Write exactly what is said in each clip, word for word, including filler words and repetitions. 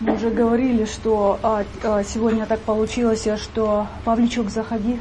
Мы уже говорили, что а, а, сегодня так получилось, что Павличок, заходи.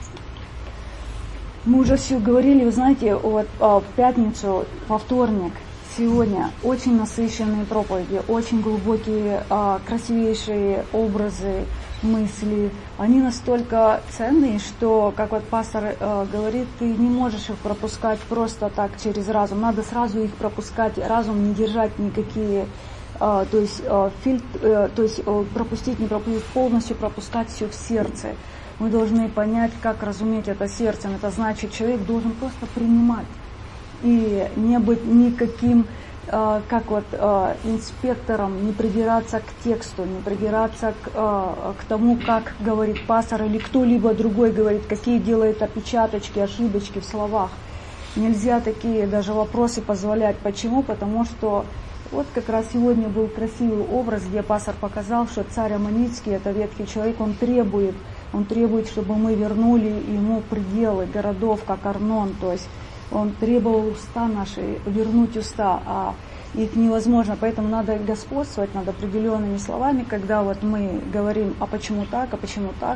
Мы уже все говорили, вы знаете, вот а, в пятницу, во вторник, сегодня очень насыщенные проповеди, очень глубокие, а, красивейшие образы, мысли. Они настолько ценные, что, как вот пастор а, говорит, ты не можешь их пропускать просто так через разум. Надо сразу их пропускать, разум не держать никакие... Uh, то есть, uh, фильтр, uh, то есть uh, пропустить, не пропустить, полностью пропускать все в сердце. Мы должны понять, как разуметь это сердцем. Это значит, человек должен просто принимать и не быть никаким, uh, как вот uh, инспектором, не придираться к тексту, не придираться к, uh, к тому, как говорит пастор или кто-либо другой говорит, какие делает опечаточки, ошибочки в словах. Нельзя такие даже вопросы позволять. Почему? Потому что вот как раз сегодня был красивый образ, где пастор показал, что царь Аммонитский, это ветхий человек, он требует, он требует, чтобы мы вернули ему пределы городов, как Арнон, то есть он требовал уста наши, вернуть уста, а их невозможно, поэтому надо господствовать над определенными словами, когда вот мы говорим, а почему так, а почему так.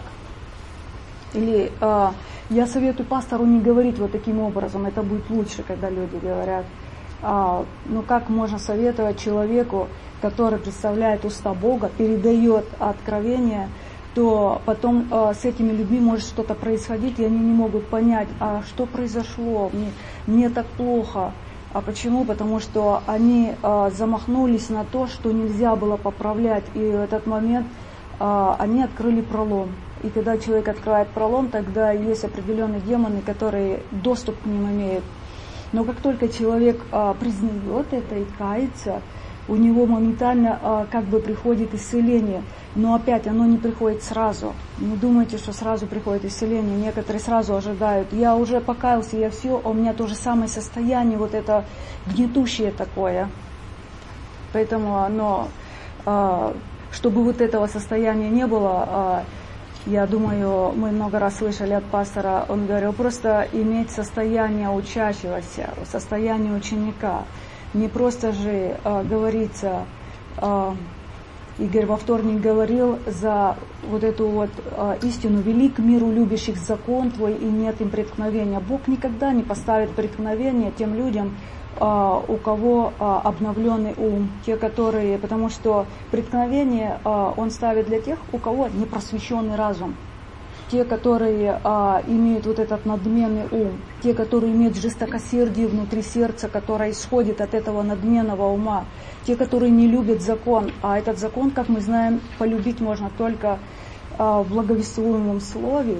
Или э, я советую пастору не говорить вот таким образом, это будет лучше, когда люди говорят. А, ну как можно советовать человеку, который представляет уста Бога, передает откровение, то потом а, с этими людьми может что-то происходить, и они не могут понять, а что произошло, мне, мне так плохо. А почему? Потому что они а, замахнулись на то, что нельзя было поправлять, и в этот момент а, они открыли пролом. И когда человек открывает пролом, тогда есть определенные демоны, которые доступ к ним имеют. Но как только человек а, признает это и кается, у него моментально а, как бы приходит исцеление. Но опять оно не приходит сразу. Не думайте, что сразу приходит исцеление. Некоторые сразу ожидают. Я уже покаялся, я все, а у меня то же самое состояние, вот это гнетущее такое. Поэтому оно, а, чтобы вот этого состояния не было, а, я думаю, мы много раз слышали от пастора, он говорил, просто иметь состояние учащегося, состояние ученика. Не просто же а, говорится, а, Игорь во вторник говорил за вот эту вот а, истину, велик миру любящих закон твой, и нет им преткновения. Бог никогда не поставит преткновения тем людям, а, у кого а, обновленный ум, те, которые, потому что преткновение а, он ставит для тех, у кого непросвещенный разум, те, которые а, имеют вот этот надменный ум, те, которые имеют жестокосердие внутри сердца, которое исходит от этого надменного ума, те, которые не любят закон, а этот закон, как мы знаем, полюбить можно только а, в благовествуемом слове,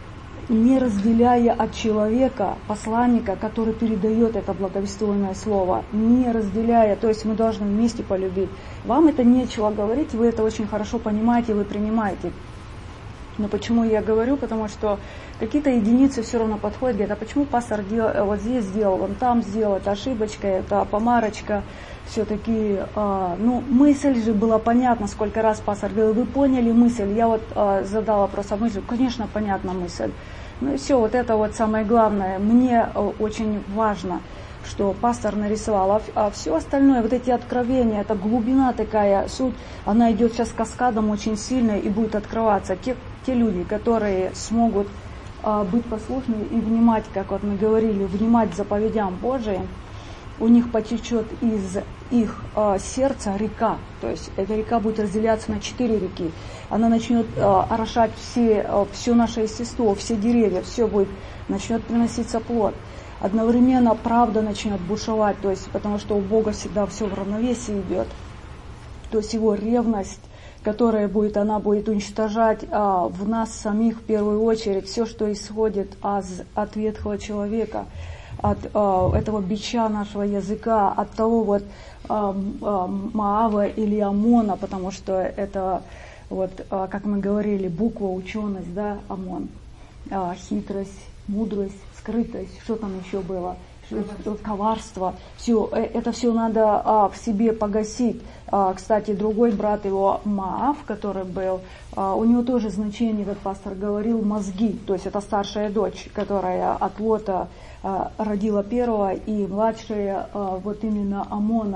не разделяя от человека, посланника, который передает это благовествуемое слово, не разделяя, то есть мы должны вместе полюбить. Вам это нечего говорить, вы это очень хорошо понимаете, вы принимаете. Но почему я говорю? Потому что какие-то единицы все равно подходят, говорят, а почему пастор делал, вот здесь сделал, он там сделал, это ошибочка, это помарочка, все-таки, а, ну, мысль же была понятна, сколько раз пастор говорил, вы поняли мысль? Я вот а, задала просто мысль, конечно, понятна мысль. Ну и все, вот это вот самое главное. Мне очень важно, что пастор нарисовал. А, а все остальное, вот эти откровения, это глубина такая, суть, она идет сейчас каскадом очень сильно и будет открываться. Те, те люди, которые смогут а, быть послушны и внимать, как вот мы говорили, внимать заповедям Божиим, у них потечет из их э, сердца река, то есть эта река будет разделяться на четыре реки. Она начнет э, орошать все, э, все наше естество, все деревья, все будет, начнет приноситься плод. Одновременно правда начнет бушевать, то есть потому что у Бога всегда все в равновесии идет. То есть его ревность, которая будет, она будет уничтожать а, в нас самих в первую очередь все, что исходит аз, от ветхого человека, от а, этого бича нашего языка, от того вот а, а, Моава или Амона, потому что это, вот, а, как мы говорили, буква, ученость, да, Амон, а, хитрость, мудрость, скрытость, что там еще было? Коварство. Коварство. Все, это все надо а, в себе погасить. А, кстати, другой брат его, Маав, который был, а, у него тоже значение, как пастор говорил, мозги. То есть это старшая дочь, которая от Лота а, родила первого, и младшая а, вот именно Амона.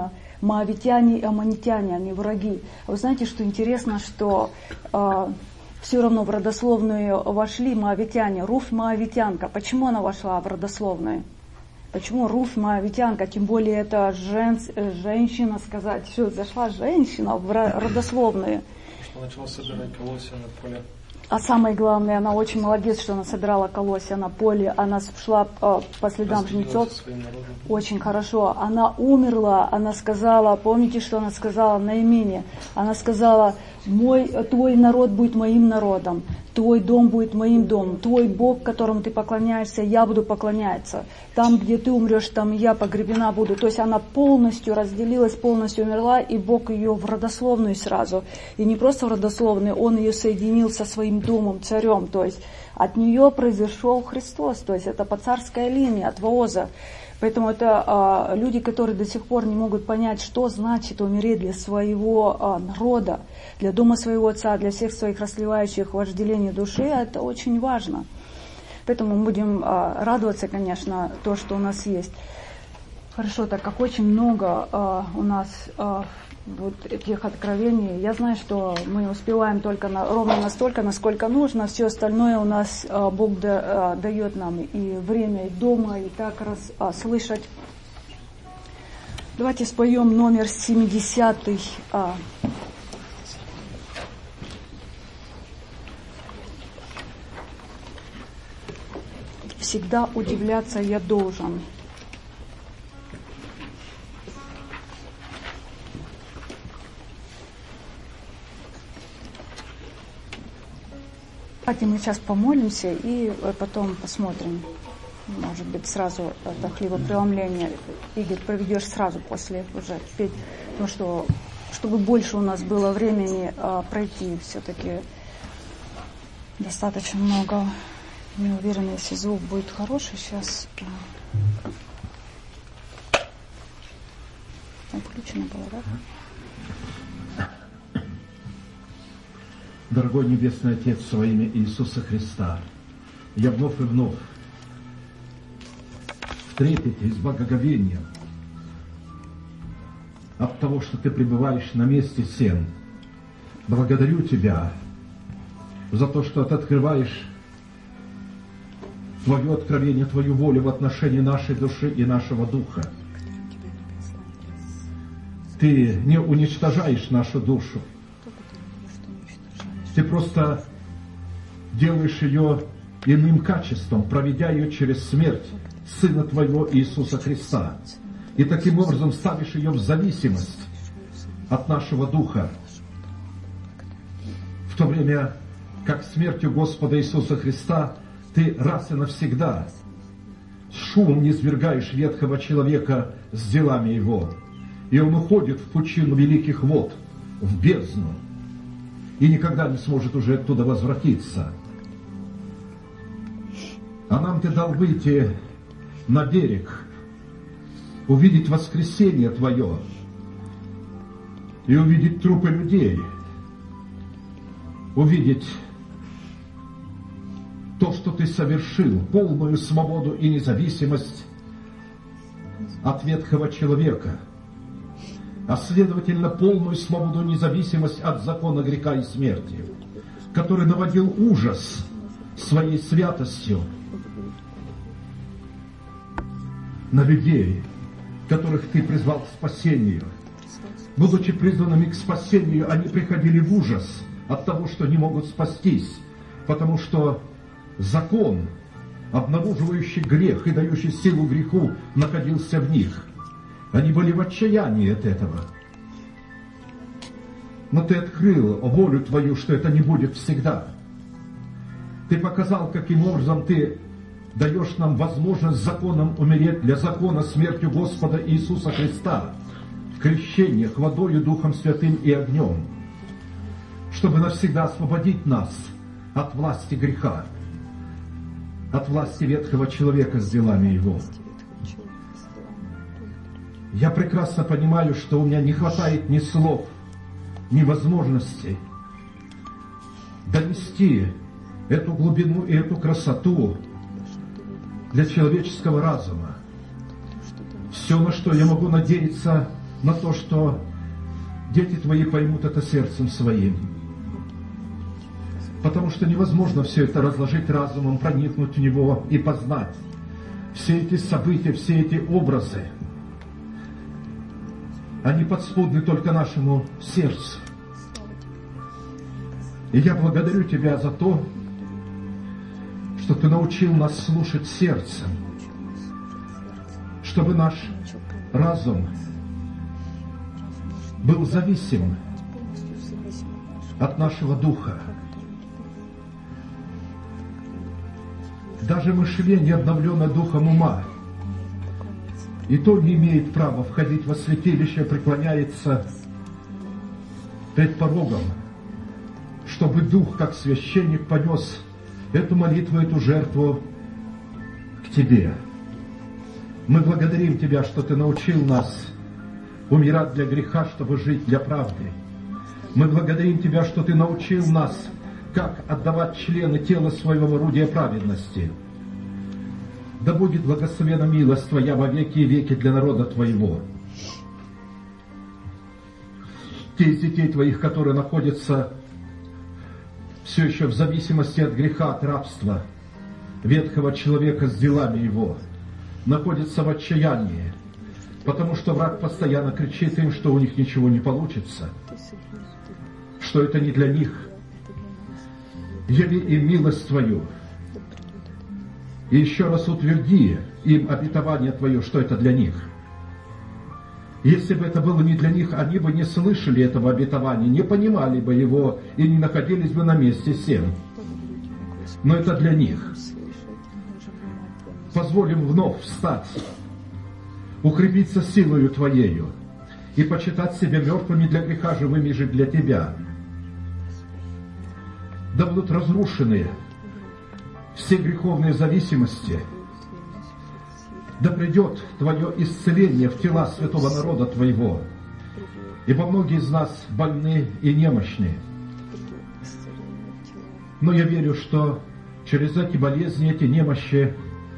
Моавитяне и аммонитяне, они враги. Вы знаете, что интересно, что э, все равно в родословную вошли моавитяне. Руфь моавитянка. Почему она вошла в родословную? Почему Руфь моавитянка? Тем более это жен, женщина, сказать, что зашла женщина в родословную. Что начала собирать колосья на поле. А самое главное, она очень молодец, что она собирала колосья на поле, она шла э, по следам жнецов. Очень хорошо. Она умерла, она сказала, помните, что она сказала Наимине? Она сказала, мой, твой народ будет моим народом, твой дом будет моим домом, твой Бог, которому ты поклоняешься, я буду поклоняться. Там, где ты умрешь, там я погребена буду. То есть она полностью разделилась, полностью умерла, и Бог ее в родословную сразу. И не просто в родословную, Он ее соединил со своим домом, царем. То есть от нее произошел Христос. То есть это по царской линии, от Вооза. Поэтому это а, люди, которые до сих пор не могут понять, что значит умереть для своего а, народа, для дома своего отца, для всех своих расливающих вожделений души. Это очень важно. Поэтому мы будем а, радоваться, конечно, то, что у нас есть. Хорошо, так как очень много а, у нас а, вот этих откровений, я знаю, что мы успеваем только на, ровно настолько, насколько нужно. Все остальное у нас а, Бог да, а, дает нам и время, и дома, и так раз а, слышать. Давайте споем номер семидесятый. А, Всегда удивляться я должен. Давайте мы сейчас помолимся и потом посмотрим. Может быть, сразу это хлебопреломление. Игорь, проведешь сразу после уже петь. Потому что, чтобы больше у нас было времени а, пройти, все-таки достаточно много. Не уверена, если звук будет хороший. Сейчас включено было, да? Дорогой Небесный Отец, во имя Иисуса Христа, я вновь и вновь в трепете и с благоговением от того, что Ты пребываешь на месте сем. Благодарю Тебя за то, что Ты открываешь Твое откровение, Твою волю в отношении нашей души и нашего духа. Ты не уничтожаешь нашу душу. Ты просто делаешь ее иным качеством, проведя ее через смерть Сына Твоего Иисуса Христа. И таким образом ставишь ее в зависимость от нашего духа. В то время, как смертью Господа Иисуса Христа Ты раз и навсегда шумом низвергаешь ветхого человека с делами его. И он уходит в пучину великих вод, в бездну. И никогда не сможет уже оттуда возвратиться. А нам Ты дал выйти на берег, увидеть воскресение Твое и увидеть трупы людей, увидеть то, что Ты совершил, полную свободу и независимость от ветхого человека, а следовательно полную свободу и независимость от закона греха и смерти, который наводил ужас своей святостью на людей, которых Ты призвал к спасению. Будучи призванными к спасению, они приходили в ужас от того, что не могут спастись, потому что закон, обнаруживающий грех и дающий силу греху, находился в них. Они были в отчаянии от этого. Но Ты открыл волю Твою, что это не будет всегда. Ты показал, каким образом Ты даешь нам возможность законом умереть для закона смертью Господа Иисуса Христа в крещениях водою, Духом Святым и огнем, чтобы навсегда освободить нас от власти греха, от власти ветхого человека с делами его. Я прекрасно понимаю, что у меня не хватает ни слов, ни возможностей донести эту глубину и эту красоту для человеческого разума. Все, на что я могу надеяться, на то, что дети Твои поймут это сердцем своим. Потому что невозможно все это разложить разумом, проникнуть в него и познать. Все эти события, все эти образы, они подспудны только нашему сердцу. И я благодарю Тебя за то, что Ты научил нас слушать сердцем, чтобы наш разум был зависим от нашего духа. Даже мышление, обновленное духом ума, и то не имеет права входить во святилище, преклоняется перед порогом, чтобы дух, как священник, понес эту молитву, эту жертву к Тебе. Мы благодарим Тебя, что Ты научил нас умирать для греха, чтобы жить для правды. Мы благодарим Тебя, что Ты научил нас, как отдавать члены тела своего в орудие праведности. Да будет благословена милость Твоя во веки и веки для народа Твоего. Те из детей Твоих, которые находятся все еще в зависимости от греха, от рабства, ветхого человека с делами его, находятся в отчаянии, потому что враг постоянно кричит им, что у них ничего не получится, что это не для них. Яви им милость Твою, и еще раз утверди им обетование Твое, что это для них. Если бы это было не для них, они бы не слышали этого обетования, не понимали бы его и не находились бы на месте сем. Но это для них. Позволим вновь встать, укрепиться силою Твоею и почитать себя мертвыми для греха, живыми же для Тебя. Да будут разрушены все греховные зависимости. Да придет Твое исцеление в тела святого народа Твоего, ибо многие из нас больны и немощны. Но я верю, что через эти болезни, эти немощи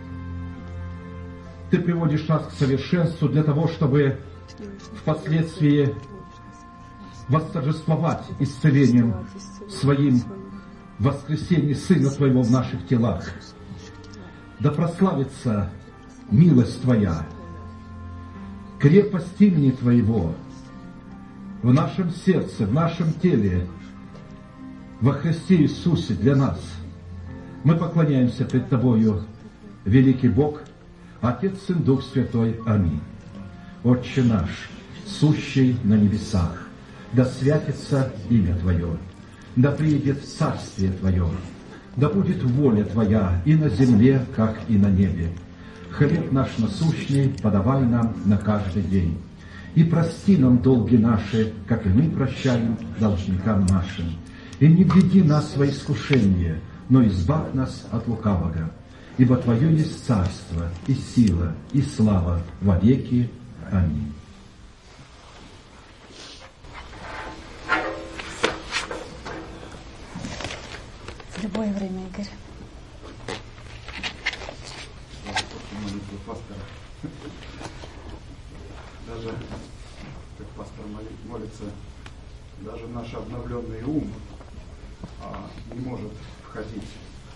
Ты приводишь нас к совершенству для того, чтобы впоследствии восторжествовать исцелением Своим воскресение Сына Твоего в наших телах. Да прославится милость Твоя, крепость имени Твоего в нашем сердце, в нашем теле, во Христе Иисусе для нас. Мы поклоняемся пред Тобою, великий Бог, Отец, Сын, Дух Святой. Аминь. Отче наш, сущий на небесах, да святится имя Твое, да приидет царствие Твое, да будет воля Твоя и на земле, как и на небе. Хлеб наш насущный подавай нам на каждый день. И прости нам долги наши, как и мы прощаем должникам нашим. И не введи нас во искушение, но избавь нас от лукавого. Ибо Твое есть царство, и сила, и слава во веки. Аминь. В любое время, Игорь. Молитву пастора. Даже, как пастор молится, даже наш обновленный ум а, не может входить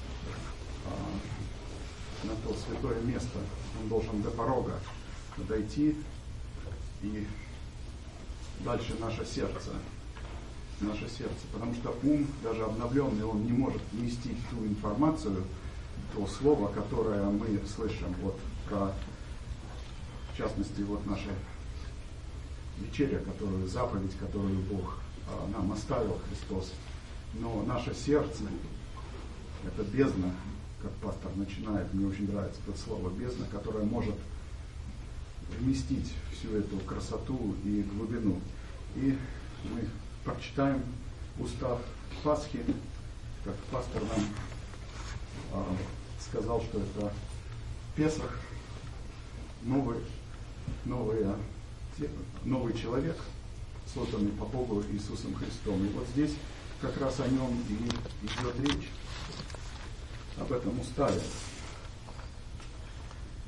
а, на то святое место. Он должен до порога дойти, и дальше наше сердце. Наше сердце. Потому что ум, даже обновленный, он не может вместить ту информацию, то слово, которое мы слышим вот про, в частности, вот наша вечеря, которую, заповедь, которую Бог а, нам оставил, Христос. Но наше сердце, это бездна, как пастор начинает, мне очень нравится это слово, бездна, которая может вместить всю эту красоту и глубину. И мы прочитаем устав Пасхи, как пастор нам а, сказал, что это Песах, новый, новый, новый человек, созданный по Богу Иисусом Христом. И вот здесь как раз о нем и идет речь, об этом уставе. А,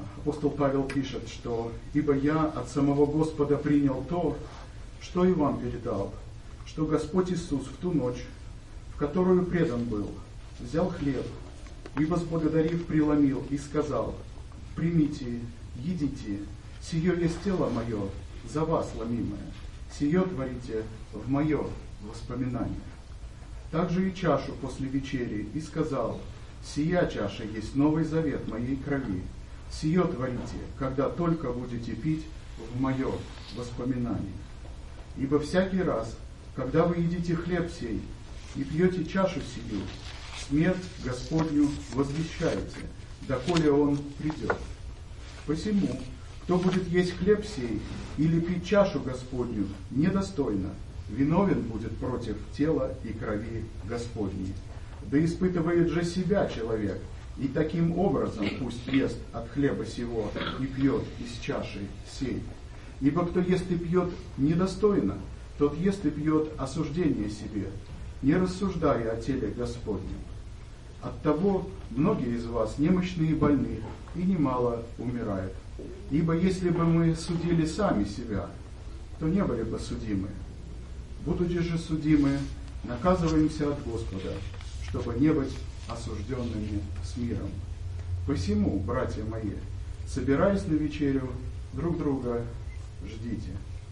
апостол Павел пишет, что «Ибо я от самого Господа принял то, что и вам передал, что Господь Иисус в ту ночь, в которую предан был, взял хлеб и, возблагодарив, преломил и сказал: примите, едите, сие есть тело мое, за вас ломимое, сие творите в мое воспоминание. Также и чашу после вечери и сказал: сия чаша есть новый завет моей крови, сие творите, когда только будете пить в мое воспоминание. Ибо всякий раз, когда вы едите хлеб сей и пьете чашу сию, смерть Господню возвещаете, доколе Он придет. Посему, кто будет есть хлеб сей или пить чашу Господню недостойно, виновен будет против тела и крови Господней. Да испытывает же себя человек, и таким образом пусть ест от хлеба сего и пьет из чаши сей. Ибо кто ест и пьет недостойно, тот ест и пьет осуждение себе, не рассуждая о теле Господнем. Оттого многие из вас немощны и больны, и немало умирают. Ибо если бы мы судили сами себя, то не были бы судимы. Будучи же судимы, наказываемся от Господа, чтобы не быть осужденными с миром. Посему, братья мои, собираясь на вечерю, друг друга ждите.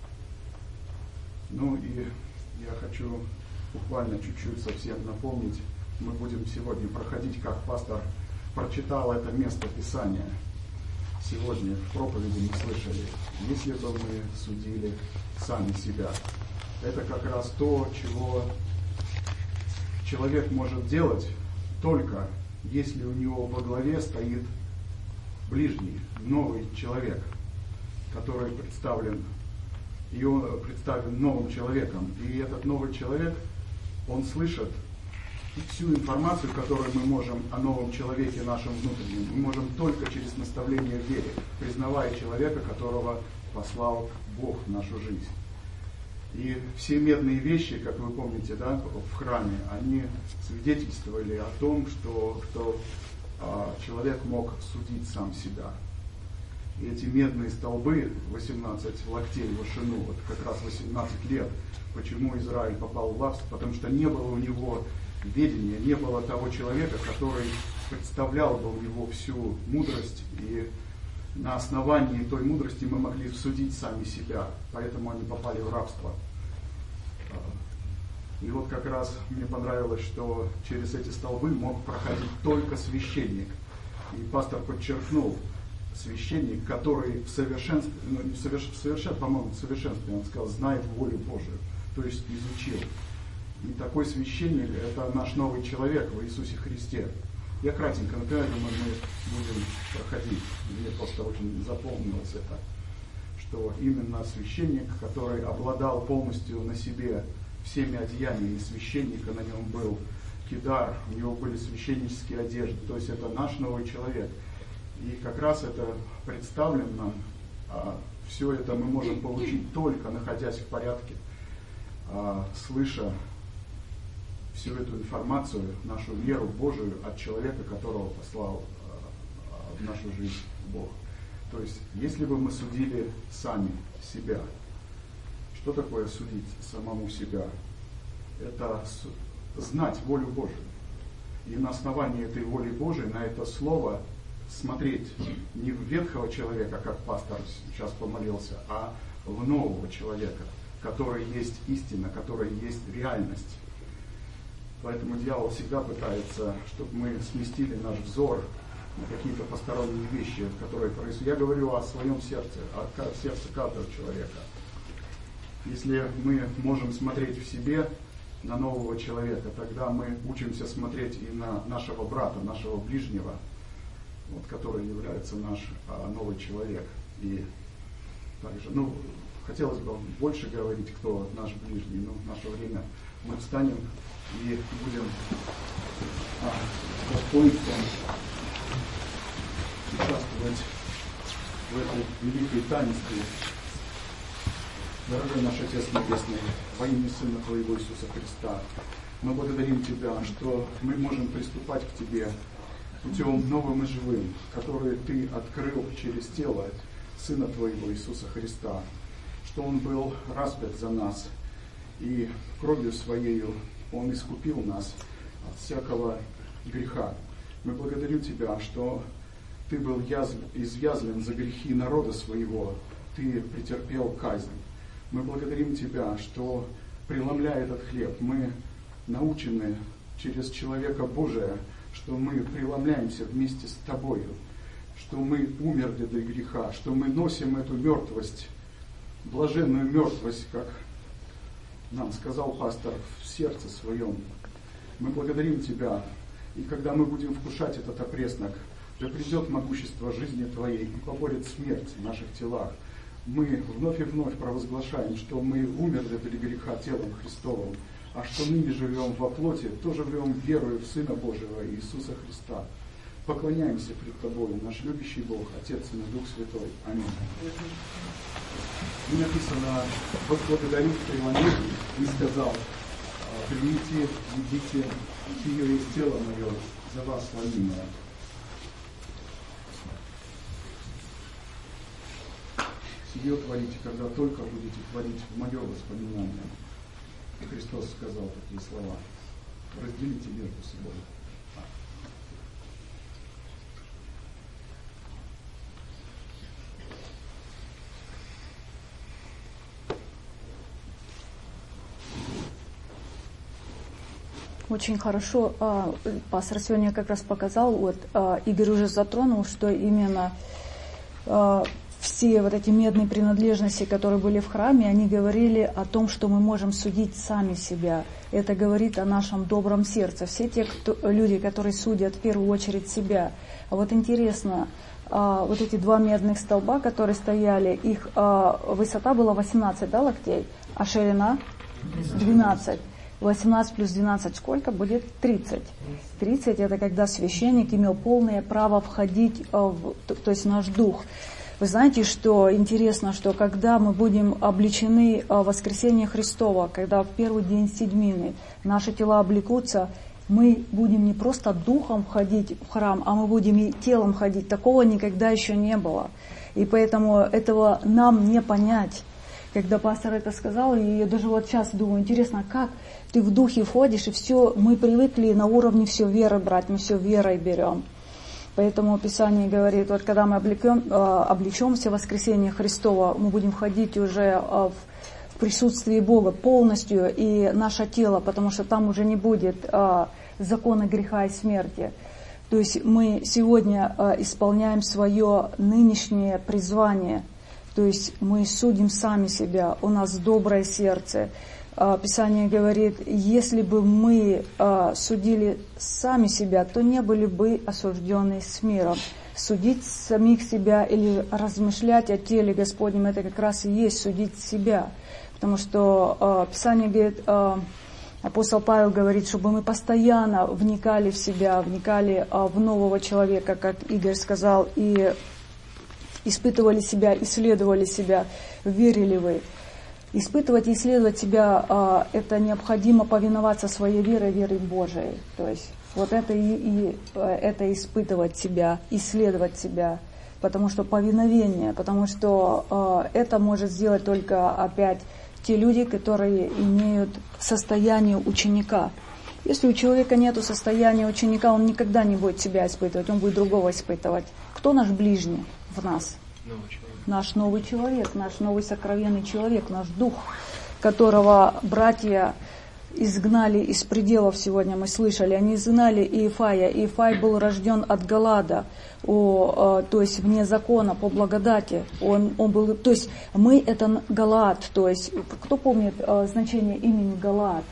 Ну и я хочу буквально чуть-чуть совсем напомнить. Мы будем сегодня проходить, как пастор прочитал это место Писания. Сегодня в проповеди мы слышали: если бы мы судили сами себя. Это как раз то, чего человек может делать только если у него во главе стоит ближний, новый человек, который представлен, и он представлен новым человеком. И этот новый человек, он слышит всю информацию, которую мы можем о новом человеке нашем внутреннем, мы можем только через наставление в вере, признавая человека, которого послал Бог в нашу жизнь. И все медные вещи, как вы помните, да, в храме, они свидетельствовали о том, что, что а, человек мог судить сам себя. И эти медные столбы, восемнадцать локтей в вышину, вот как раз восемнадцать лет, почему Израиль попал в рабство, потому что не было у него ведения, не было того человека, который представлял бы у него всю мудрость, и на основании той мудрости мы могли судить сами себя, поэтому они попали в рабство. И вот как раз мне понравилось, что через эти столбы мог проходить только священник. И пастор подчеркнул: священник, который в совершенстве, ну, в соверш, совершен, по-моему, в совершенстве, он сказал, знает волю Божию, то есть изучил. И такой священник — это наш новый человек в Иисусе Христе. Я кратенько, например, думаю, мы будем проходить. Мне просто очень запомнилось это, что именно священник, который обладал полностью на себе всеми одеяниями священника, на нем был кидар, у него были священнические одежды, то есть это наш новый человек. И как раз это представлено нам, а все это мы можем получить только находясь в порядке, а, слыша всю эту информацию, нашу веру Божию от человека, которого послал а, в нашу жизнь Бог. То есть, если бы мы судили сами себя, что такое судить самому себя? Это знать волю Божию. И на основании этой воли Божией, на это слово смотреть не в ветхого человека, как пастор сейчас помолился, а в нового человека, который есть истина, который есть реальность. Поэтому дьявол всегда пытается, чтобы мы сместили наш взор на какие-то посторонние вещи, которые происходят. Я говорю о своем сердце, о сердце каждого человека. Если мы можем смотреть в себе на нового человека, тогда мы учимся смотреть и на нашего брата, нашего ближнего, вот, который является наш а, новый человек. И также, ну, хотелось бы больше говорить, кто наш ближний, но в наше время мы встанем и будем а, достоинством участвовать в этой великой таинстве. Дорогой наш Отец Небесный, во имя Сына Твоего Иисуса Христа, мы благодарим Тебя, что мы можем приступать к Тебе путем новым и живым, который Ты открыл через тело Сына Твоего Иисуса Христа, что Он был распят за нас, и кровью Своею Он искупил нас от всякого греха. Мы благодарим Тебя, что Ты был язв... извязлен за грехи народа Своего, Ты претерпел казнь. Мы благодарим Тебя, что, преломляя этот хлеб, мы научены через человека Божия, что мы преломляемся вместе с Тобою, что мы умерли для греха, что мы носим эту мертвость, блаженную мертвость, как нам сказал пастор, в сердце своем. Мы благодарим Тебя, и когда мы будем вкушать этот опреснок, да придет могущество жизни Твоей и поборет смерть в наших телах. Мы вновь и вновь провозглашаем, что мы умерли для греха телом Христовым, а что ныне живем во плоти, то живем верою в Сына Божьего Иисуса Христа. Поклоняемся пред Тобою, наш любящий Бог, Отец и Дух Святой. Аминь. И написано: «Вот благодарю в преломлении и сказал: примите, едите, сие есть тело мое, за вас ломимое». Сие творите, когда только будете творить в мое воспоминание. И Христос сказал такие слова: разделите между собой. Очень хорошо. Пастор сегодня как раз показал, вот Игорь уже затронул, что именно все вот эти медные принадлежности, которые были в храме, они говорили о том, что мы можем судить сами себя. Это говорит о нашем добром сердце. Все те кто, люди, которые судят в первую очередь себя. А вот интересно, вот эти два медных столба, которые стояли, их высота была восемнадцать, да, локтей, а ширина двенадцать. восемнадцать плюс двенадцать сколько? Будет тридцать. тридцать это когда священник имел полное право входить в, то есть в наш дух. Вы знаете, что интересно, что когда мы будем обличены в воскресение Христово, когда в первый день седьмины наши тела облекутся, мы будем не просто духом входить в храм, а мы будем и телом ходить. Такого никогда еще не было. И поэтому этого нам не понять. Когда пастор это сказал, и я даже вот сейчас думаю, интересно, как ты в духе входишь, и все, мы привыкли на уровне все веры брать, мы все верой берем. Поэтому Писание говорит, вот когда мы облекем, облечемся в воскресение Христово, мы будем ходить уже в, в присутствии Бога полностью, и наше тело, потому что там уже не будет закона греха и смерти. То есть мы сегодня исполняем свое нынешнее призвание. То есть мы судим сами себя, у нас доброе сердце. Писание говорит, если бы мы судили сами себя, то не были бы осуждены с миром. Судить самих себя или размышлять о теле Господнем, это как раз и есть судить себя. Потому что Писание говорит, апостол Павел говорит, чтобы мы постоянно вникали в себя, вникали в нового человека, как Игорь сказал, и испытывали себя, исследовали себя, верили вы. Испытывать и исследовать себя, это необходимо повиноваться своей верой, верой Божией. То есть вот это и, и это испытывать себя, исследовать себя. Потому что повиновение, потому что это может сделать только опять те люди, которые имеют состояние ученика. Если у человека нет состояния ученика, он никогда не будет себя испытывать, он будет другого испытывать. Кто наш ближний в нас? Новый человек. Наш новый человек, наш новый сокровенный человек, наш дух, которого братья изгнали из пределов, сегодня мы слышали, они изгнали Иефая. Иефай был рожден от Галаада, о, то есть вне закона, по благодати. Он, он был, то есть мы это Галаад, то есть кто помнит значение имени Галаад?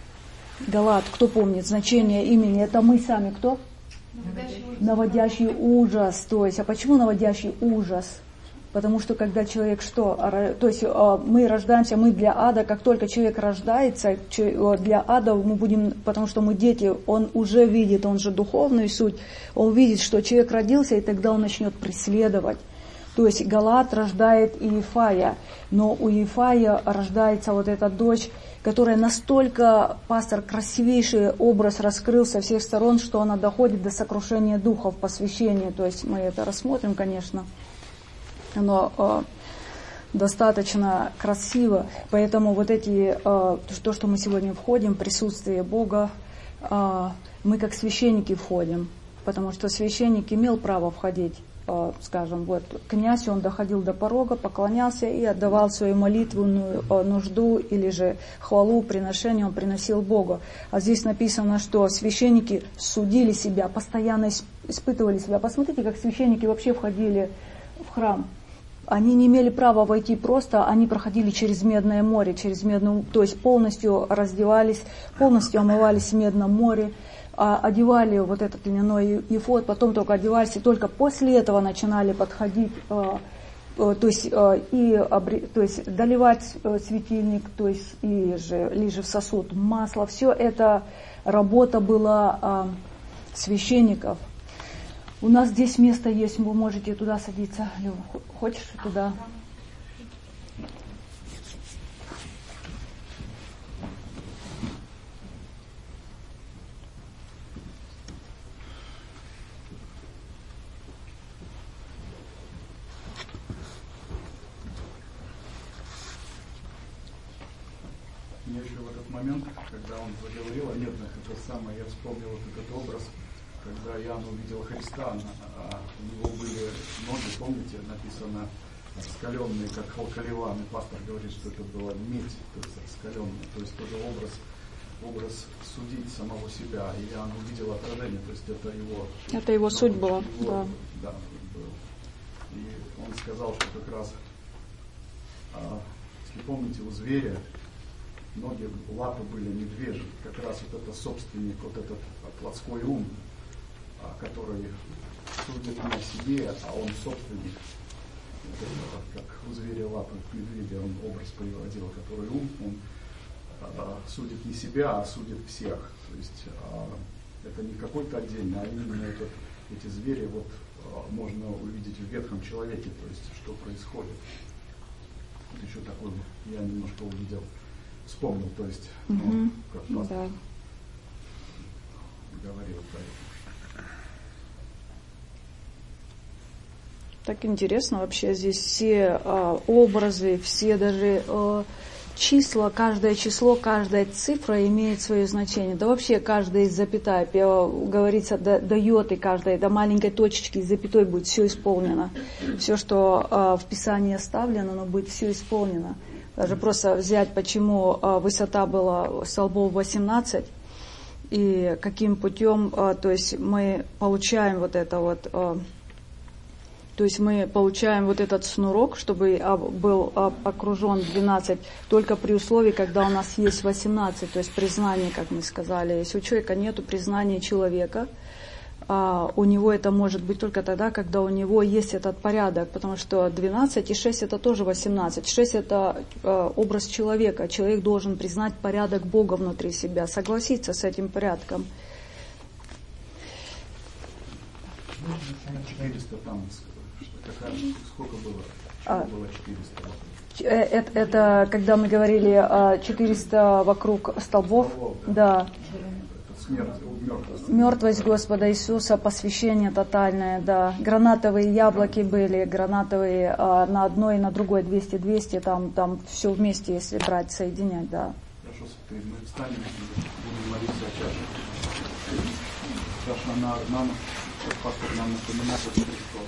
Галаад, кто помнит значение имени? Это мы сами кто? Наводящий ужас. Наводящий ужас. То есть, а почему наводящий ужас? Потому что когда человек что? То есть мы рождаемся, мы для ада, как только человек рождается, для ада мы будем, потому что мы дети, он уже видит, он же духовную суть, он видит, что человек родился, и тогда он начнет преследовать. То есть Галаат рождает Иефая, но у Иефая рождается вот эта дочь, которая настолько, пастор, красивейший образ раскрыл со всех сторон, что она доходит до сокрушения духа в посвящении. То есть мы это рассмотрим, конечно. Оно э, достаточно красиво. Поэтому вот эти, э, то, что мы сегодня входим, присутствие Бога, э, мы как священники входим. Потому что священник имел право входить. Скажем, вот князь, он доходил до порога, поклонялся и отдавал свою молитвенную нужду или же хвалу, приношение он приносил Богу. А здесь написано, что священники судили себя, постоянно испытывали себя. Посмотрите, как священники вообще входили в храм. Они не имели права войти просто, они проходили через Медное море, через Медное, то есть полностью раздевались, полностью омывались в Медном море. Одевали вот этот льняной ефод, потом только одевались, и только после этого начинали подходить, то есть, и, то есть доливать светильник, то есть и же, лишь в сосуд масло. Все это работа была священников. У нас здесь место есть, вы можете туда садиться. Лёва, хочешь туда? Мне еще в этот момент, когда он заговорил о медных, это самое, я вспомнил вот этот образ, когда Иоанн увидел Христа, а у него были ноги, помните, написано раскаленные, как халкаливан, и пастор говорит, что это была медь, то есть раскаленная, то есть тоже образ, образ судить самого себя. И Иоанн увидел отражение, то есть это его... Это его суть была, его, да. да был. И он сказал, что как раз, а, если помните, у зверя ноги, лапы были медвежьи, как раз вот это собственник, вот этот плотской ум, который судит не о себе, а он собственник. Вот это, как у зверя лапы медведя, он образ приводил, который ум, он а, судит не себя, а судит всех. То есть а, это не какой-то отдельный, а именно этот, эти звери вот а, можно увидеть в ветхом человеке, то есть что происходит. Вот еще такой я немножко увидел. Вспомнил, то есть, угу. ну, как пастор да. говорил про это. Так интересно вообще здесь все э, образы, все даже э, числа, каждое число, каждая цифра имеет свое значение. Да вообще каждая из запятой, говорится, до, до йоты каждой, до маленькой точечки из запятой будет все исполнено. Все, что э, в Писании оставлено, оно будет все исполнено. Даже просто взять, почему высота была столбов восемнадцать, и каким путем, то есть мы получаем вот это вот, то есть мы получаем вот этот шнурок, чтобы был окружен двенадцать, только при условии, когда у нас есть восемнадцать, то есть признание, как мы сказали. Если у человека нет признания человека, у него это может быть только тогда, когда у него есть этот порядок, потому что двенадцать и шесть это тоже восемнадцать. шесть это э, образ человека. Человек должен признать порядок Бога внутри себя, согласиться с этим порядком. четыреста там, какая, сколько было? А, было четыреста? Это, это когда мы говорили четыреста вокруг столбов, столбов да. да. Мертвость. Мертвость Господа Иисуса, посвящение тотальное, да. Гранатовые яблоки были, гранатовые а, на одной и на другой двести двести, там, там все вместе, если брать, соединять, да. Хорошо, смотри, мы встанем, будем молиться о чаше. Чаша, она нам, как пастор нам напоминает о Христос.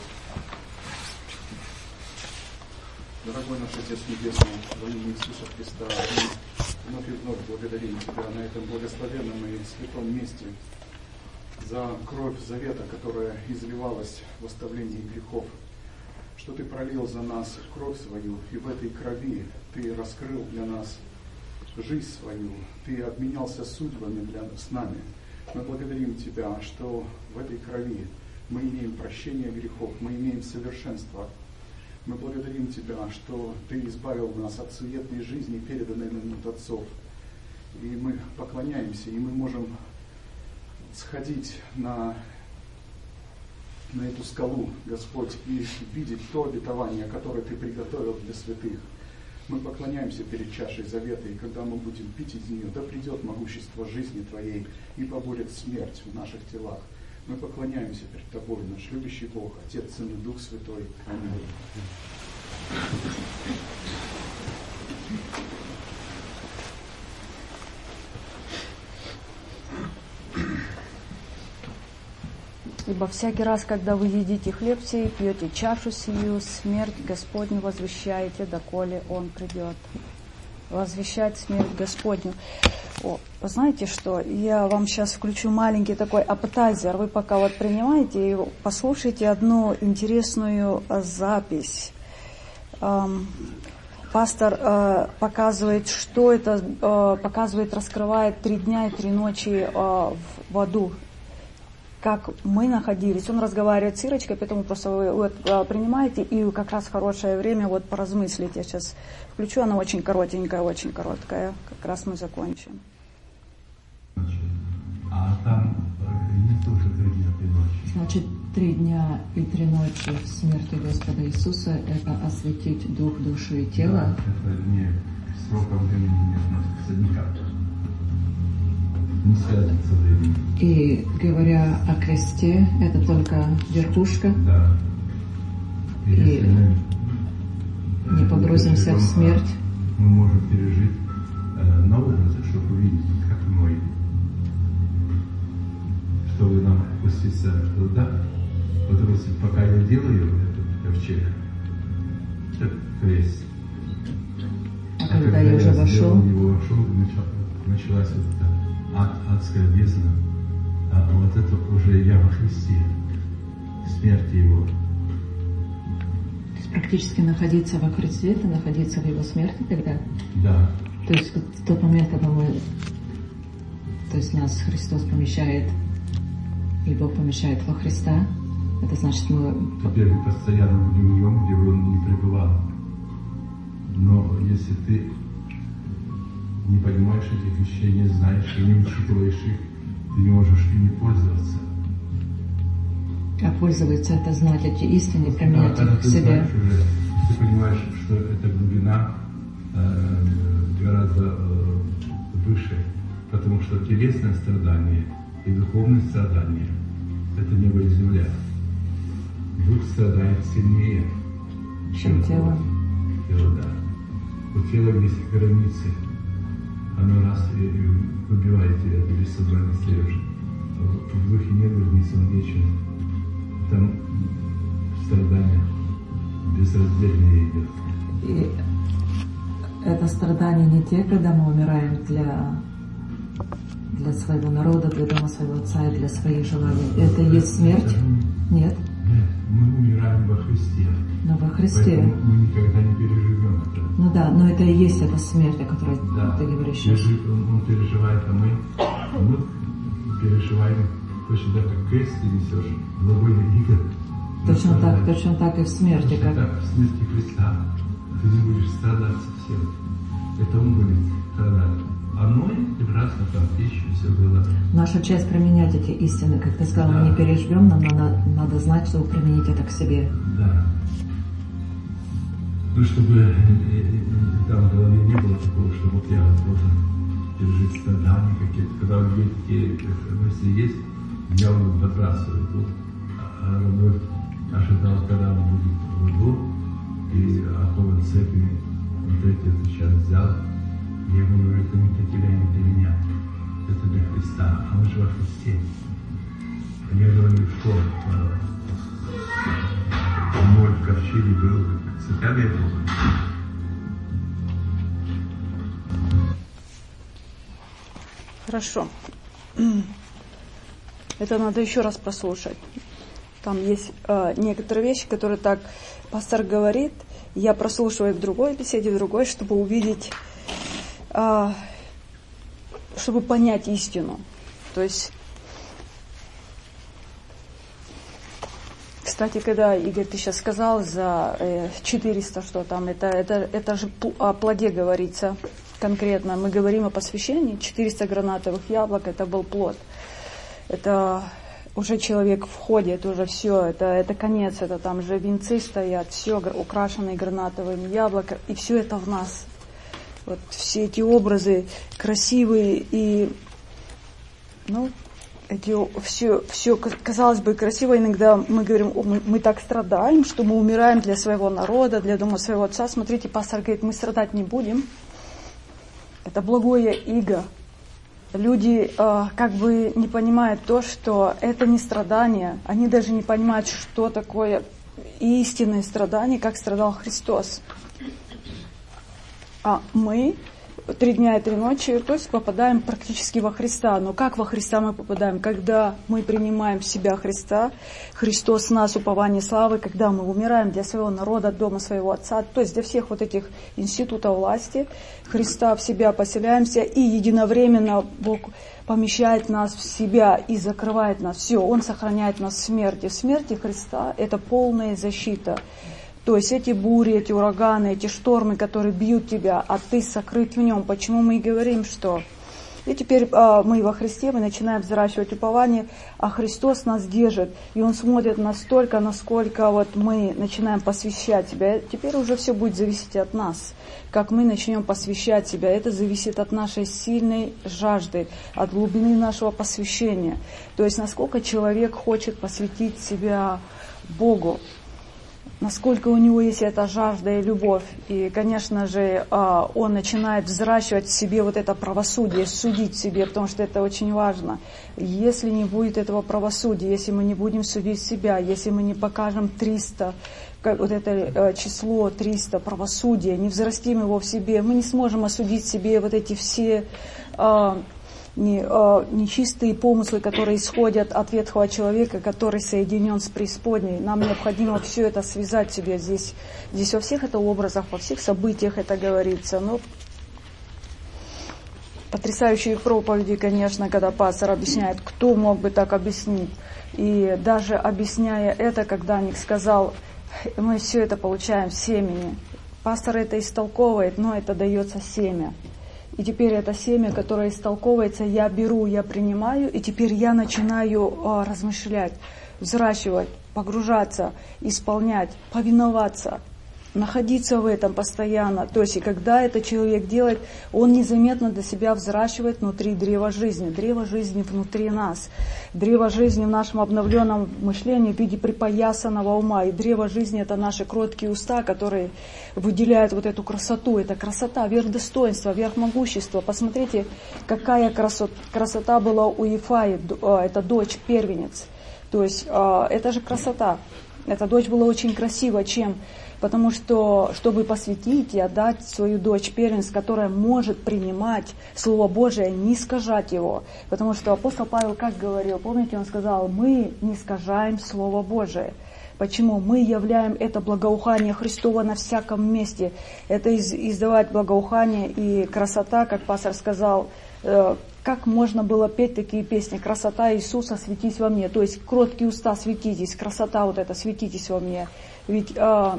Дорогой наш Отец Небесный, во имя Иисуса Христа, мы вновь и вновь благодарим Тебя на этом благословенном и святом месте за кровь завета, которая изливалась в оставлении грехов, что Ты пролил за нас кровь свою, и в этой крови Ты раскрыл для нас жизнь свою, Ты обменялся судьбами для, с нами. Мы благодарим Тебя, что в этой крови мы имеем прощение грехов, мы имеем совершенство. Мы благодарим Тебя, что Ты избавил нас от суетной жизни, переданной нам от отцов. И мы поклоняемся, и мы можем сходить на на эту скалу, Господь, и видеть то обетование, которое Ты приготовил для святых. Мы поклоняемся перед чашей завета, и когда мы будем пить из нее, да придет могущество жизни Твоей и поборет смерть в наших телах. Мы поклоняемся перед Тобой, наш любящий Бог, Отец, Сын и Дух Святой. Аминь. Ибо всякий раз, когда вы едите хлеб сей, пьете чашу сию, смерть Господню возвещаете, доколе Он придет. Возвещать смерть Господню. О, вы знаете что? Я вам сейчас включу маленький такой аппетайзер. Вы пока вот принимаете и послушайте одну интересную запись. Эм, пастор э, показывает, что это, э, показывает, раскрывает три дня и три ночи э, в аду. Как мы находились. Он разговаривает с Ирочкой, поэтому просто вы вот, принимаете, и как раз хорошее время вот поразмыслить. Я сейчас включу, она очень коротенькая, очень короткая. Как раз мы закончим. А там не тоже три дня, три ночи. Значит, три дня и три ночи в смерти Господа Иисуса — это осветить дух, душу и тело. Да, это не сроком времени не относится никак. Не связывается со временем. И говоря о кресте, это только верхушка. Да. И, и если мы не погрузимся в смерть, мы можем пережить э, на образе, чтобы увидеть, как мы, чтобы нам опуститься туда. Потому что пока я делаю этот ковчег, это крест. а, А когда, когда я уже я вошел, его вошел, началась вот эта ад, адская бездна. А вот это уже я во Христе, смерти Его. то есть практически находиться во Христе, это находиться в Его смерти тогда? Да. То есть в тот момент, когда мы, то есть нас Христос помещает, и Бог помещает во Христа, это значит мы... Теперь мы постоянно будем в нем, где бы он не пребывал. Но если ты не понимаешь этих вещей, не знаешь и не учитываешь их, ты не можешь ими пользоваться. А пользоваться — это знать эти истины, применять а, их к себе. Знаешь уже, ты понимаешь, что эта глубина э, гораздо э, выше, потому что телесное страдание и духовное страдание — это небо и земля. Дух страдает сильнее, Чем тело. Тело, да. У тела есть границы. Оно раз и, и выбивает тебя перед собой Сережа. В духе нет границ, он вечен. Там страдания безраздельные идет. И это страдания не те, когда мы умираем для, для своего народа, для дома своего отца и для своих желаний. Это и есть смерть? Нет? Нет, мы умираем во Христе. Но во Христе. Поэтому мы никогда не переживем это. Ну да, но это и есть эта смерть, о которой Да. ты говоришь сейчас. Он, он переживает, а мы, мы переживаем точно так, как крест ты несешь, глагольный игр. Точно так, точно так и в смерти. Точно Как... так, в смерти Христа ты не будешь страдать совсем. Это Он будет страдать. А Ной прекрасно там пищу, все было. Наша часть применять эти истины, как ты сказал, Да. мы не переживем, нам надо, надо знать, чтобы применить это к себе. Да. Ну, чтобы и, и, и, там в голове не было такого, что вот я должен пережить страдания какие-то. Когда у людей такие мысли есть, дьявол подбрасывает. Вот Роберт ожидал, когда он будет в аду, и окован цепями, вот эти вот сейчас взял. Я ему говорю, это не для тебя, не для меня. Это для Христа, а мы же во Христе. Я говорю, что мой в ковчеге был цепями окован. Хорошо. Это надо еще раз прослушать. Там есть э, некоторые вещи, которые так пастор говорит. Я прослушиваю в другой беседе, в другой, чтобы увидеть, э, чтобы понять истину. То есть, кстати, когда, Игорь, ты сейчас сказал за э, четыреста, что там, это, это, это же о плоде говорится конкретно. Мы говорим о посвящении. четыреста гранатовых яблок, это был плод. Это, уже человек входит, уже все, это, это конец, это там же венцы стоят, все украшенные гранатовыми яблоками, и все это в нас. Вот все эти образы красивые и, ну, эти, все, все, казалось бы, красиво. Иногда мы говорим, мы, мы так страдаем, что мы умираем для своего народа, для дома своего отца. Смотрите, пастор говорит, мы страдать не будем. Это благое иго. Люди э, как бы не понимают то, что это не страдание. Они даже не понимают, что такое истинное страдание, как страдал Христос. А мы три дня и три ночи, то есть попадаем практически во Христа. Но как во Христа мы попадаем? Когда мы принимаем в себя Христа, Христос в нас упование славы, когда мы умираем для своего народа, дома своего Отца, то есть для всех вот этих институтов власти, Христа в себя поселяемся, и единовременно Бог помещает нас в себя и закрывает нас. Все, Он сохраняет нас в смерти. В смерти Христа это полная защита. То есть эти бури, эти ураганы, эти штормы, которые бьют тебя, а ты сокрыт в нем. Почему мы и говорим, что... И теперь а, мы во Христе, мы начинаем взращивать упование, а Христос нас держит. И Он смотрит настолько, насколько вот мы начинаем посвящать себя. Теперь уже все будет зависеть от нас. Как мы начнем посвящать себя. Это зависит от нашей сильной жажды, от глубины нашего посвящения. То есть насколько человек хочет посвятить себя Богу. Насколько у него есть эта жажда и любовь. И, конечно же, он начинает взращивать в себе вот это правосудие, судить себе, потому что это очень важно. Если не будет этого правосудия, если мы не будем судить себя, если мы не покажем триста, как вот это число триста правосудия, не взрастим его в себе, мы не сможем осудить в себе вот эти все... Не, э, нечистые помыслы, которые исходят от ветхого человека, который соединен с преисподней. Нам необходимо все это связать в себе. Здесь, здесь во всех это образах, во всех событиях это говорится. Но потрясающие проповеди, конечно, когда пастор объясняет, кто мог бы так объяснить. И даже объясняя это, когда Ник сказал, мы все это получаем в семени. Пастор это истолковывает, но это дается семя. И теперь это семя, которое истолковывается, я беру, я принимаю, и теперь я начинаю а, размышлять, взращивать, погружаться, исполнять, повиноваться, находиться в этом постоянно. То есть, и когда это человек делает, он незаметно для себя взращивает внутри древа жизни, древо жизни внутри нас, древо жизни в нашем обновленном мышлении в виде припоясанного ума. И древо жизни — это наши кроткие уста, которые выделяют вот эту красоту. Это красота, верх достоинства, верх могущества. Посмотрите, какая красота, красота была у Ефаи, это дочь, первенец. То есть, это же красота. Эта дочь была очень красива, чем... Потому что, чтобы посвятить и отдать свою дочь первенец, которая может принимать Слово Божие, не искажать его. Потому что апостол Павел как говорил, помните, он сказал, мы не искажаем Слово Божие. Почему? Мы являем это благоухание Христово на всяком месте. Это издавать благоухание и красота, как пастор сказал, как можно было петь такие песни? Красота Иисуса, светись во мне. То есть кроткие уста, светитесь, красота вот эта, светитесь во мне. Ведь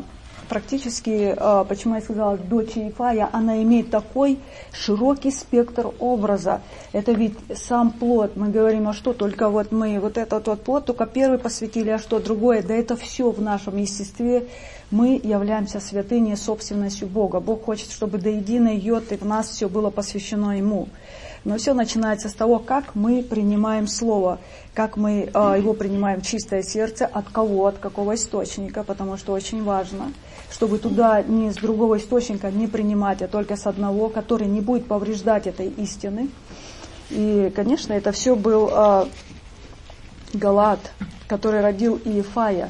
практически, почему я сказала, дочь Ефая, она имеет такой широкий спектр образа. Это ведь сам плод. Мы говорим, а что, только вот мы вот этот вот плод, только первый посвятили, а что другое? Да это все в нашем естестве. Мы являемся святыней, собственностью Бога. Бог хочет, чтобы до единой йоты в нас все было посвящено Ему. Но все начинается с того, как мы принимаем Слово, как мы э, его принимаем в чистое сердце, от кого, от какого источника, потому что очень важно, чтобы туда ни с другого источника не принимать, а только с одного, который не будет повреждать этой истины. И, конечно, это все был э, Галаат, который родил Иефая.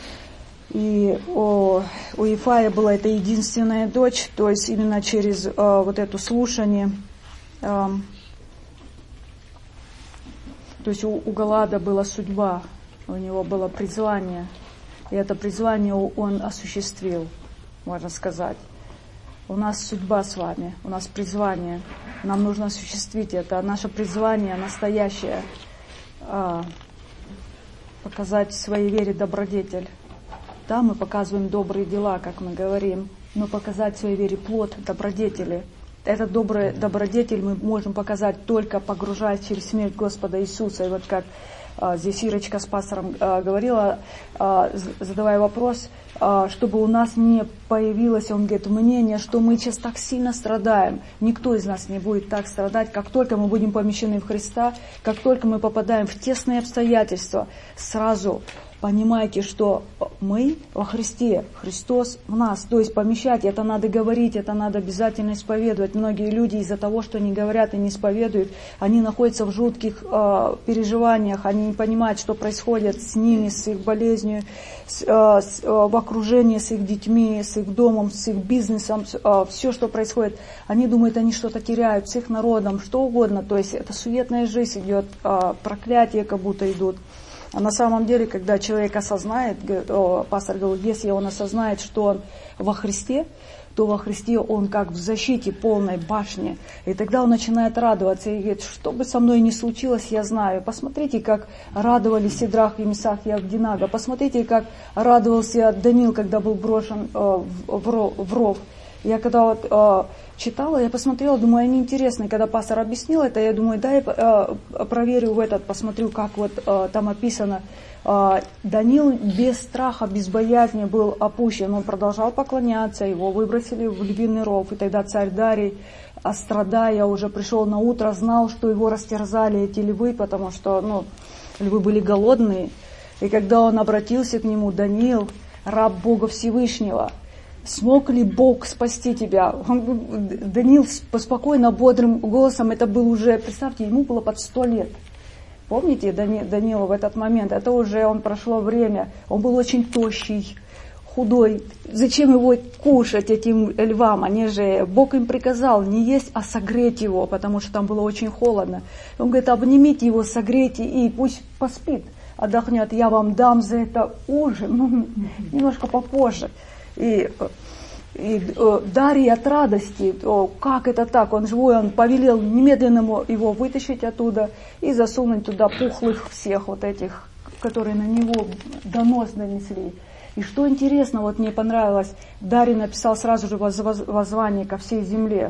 И о, у Иефая была эта единственная дочь, то есть именно через э, вот это слушание. Э, То есть у, у Галаада была судьба, у него было призвание, и это призвание он осуществил, можно сказать. У нас судьба с вами, у нас призвание, нам нужно осуществить это. Наше призвание настоящее, а, показать в своей вере добродетель. Да, мы показываем добрые дела, как мы говорим, но показать в своей вере плод добродетели. Этот добрый добродетель мы можем показать только погружаясь через смерть Господа Иисуса. И вот как здесь Ирочка с пастором говорила, задавая вопрос, чтобы у нас не появилось, он говорит, мнение, что мы сейчас так сильно страдаем. Никто из нас не будет так страдать, как только мы будем помещены в Христа, как только мы попадаем в тесные обстоятельства, сразу понимаете, что мы во Христе, Христос в нас. То есть помещать, это надо говорить, это надо обязательно исповедовать. Многие люди из-за того, что не говорят и не исповедуют, они находятся в жутких э, переживаниях, они не понимают, что происходит с ними, с их болезнью, с, э, с, э, в окружении, с их детьми, с их домом, с их бизнесом, с, э, все, что происходит. Они думают, они что-то теряют, с их народом, что угодно. То есть это суетная жизнь идет, э, проклятия как будто идут. А на самом деле, когда человек осознает, пастор говорит, если он осознает, что он во Христе, то во Христе он как в защите полной башни. И тогда он начинает радоваться и говорит, что бы со мной ни случилось, я знаю. Посмотрите, как радовались Сидрах, Месах и Авдинага. Посмотрите, как радовался Даниил, когда был брошен в ров. Я когда вот читала, я посмотрела, думаю, они интересные. Когда пастор объяснил это, я думаю, дай э, проверю в этот, посмотрю, как вот э, там описано. Э, Даниил без страха, без боязни был опущен. Он продолжал поклоняться, его выбросили в львиный ров. И тогда царь Дарий, страдая, уже пришел на утро, знал, что его растерзали эти львы, потому что ну, львы были голодные. И когда он обратился к нему, Даниил, раб Бога Всевышнего, смог ли Бог спасти тебя? Он, Даниил спокойно, бодрым голосом, это был уже, представьте, ему было под сто лет. Помните Дани, Даниила в этот момент? Это уже, он прошло время, он был очень тощий, худой. Зачем его кушать этим львам? Они же, Бог им приказал не есть, а согреть его, потому что там было очень холодно. Он говорит, обнимите его, согрейте и пусть поспит, отдохнет. Я вам дам за это ужин, ну, немножко попозже. И, и э, Дарий от радости, о, как это так, он живой, он повелел немедленно его вытащить оттуда и засунуть туда пухлых всех вот этих, которые на него донос донесли. И что интересно, вот мне понравилось, Дарий написал сразу же воззвание ко всей земле.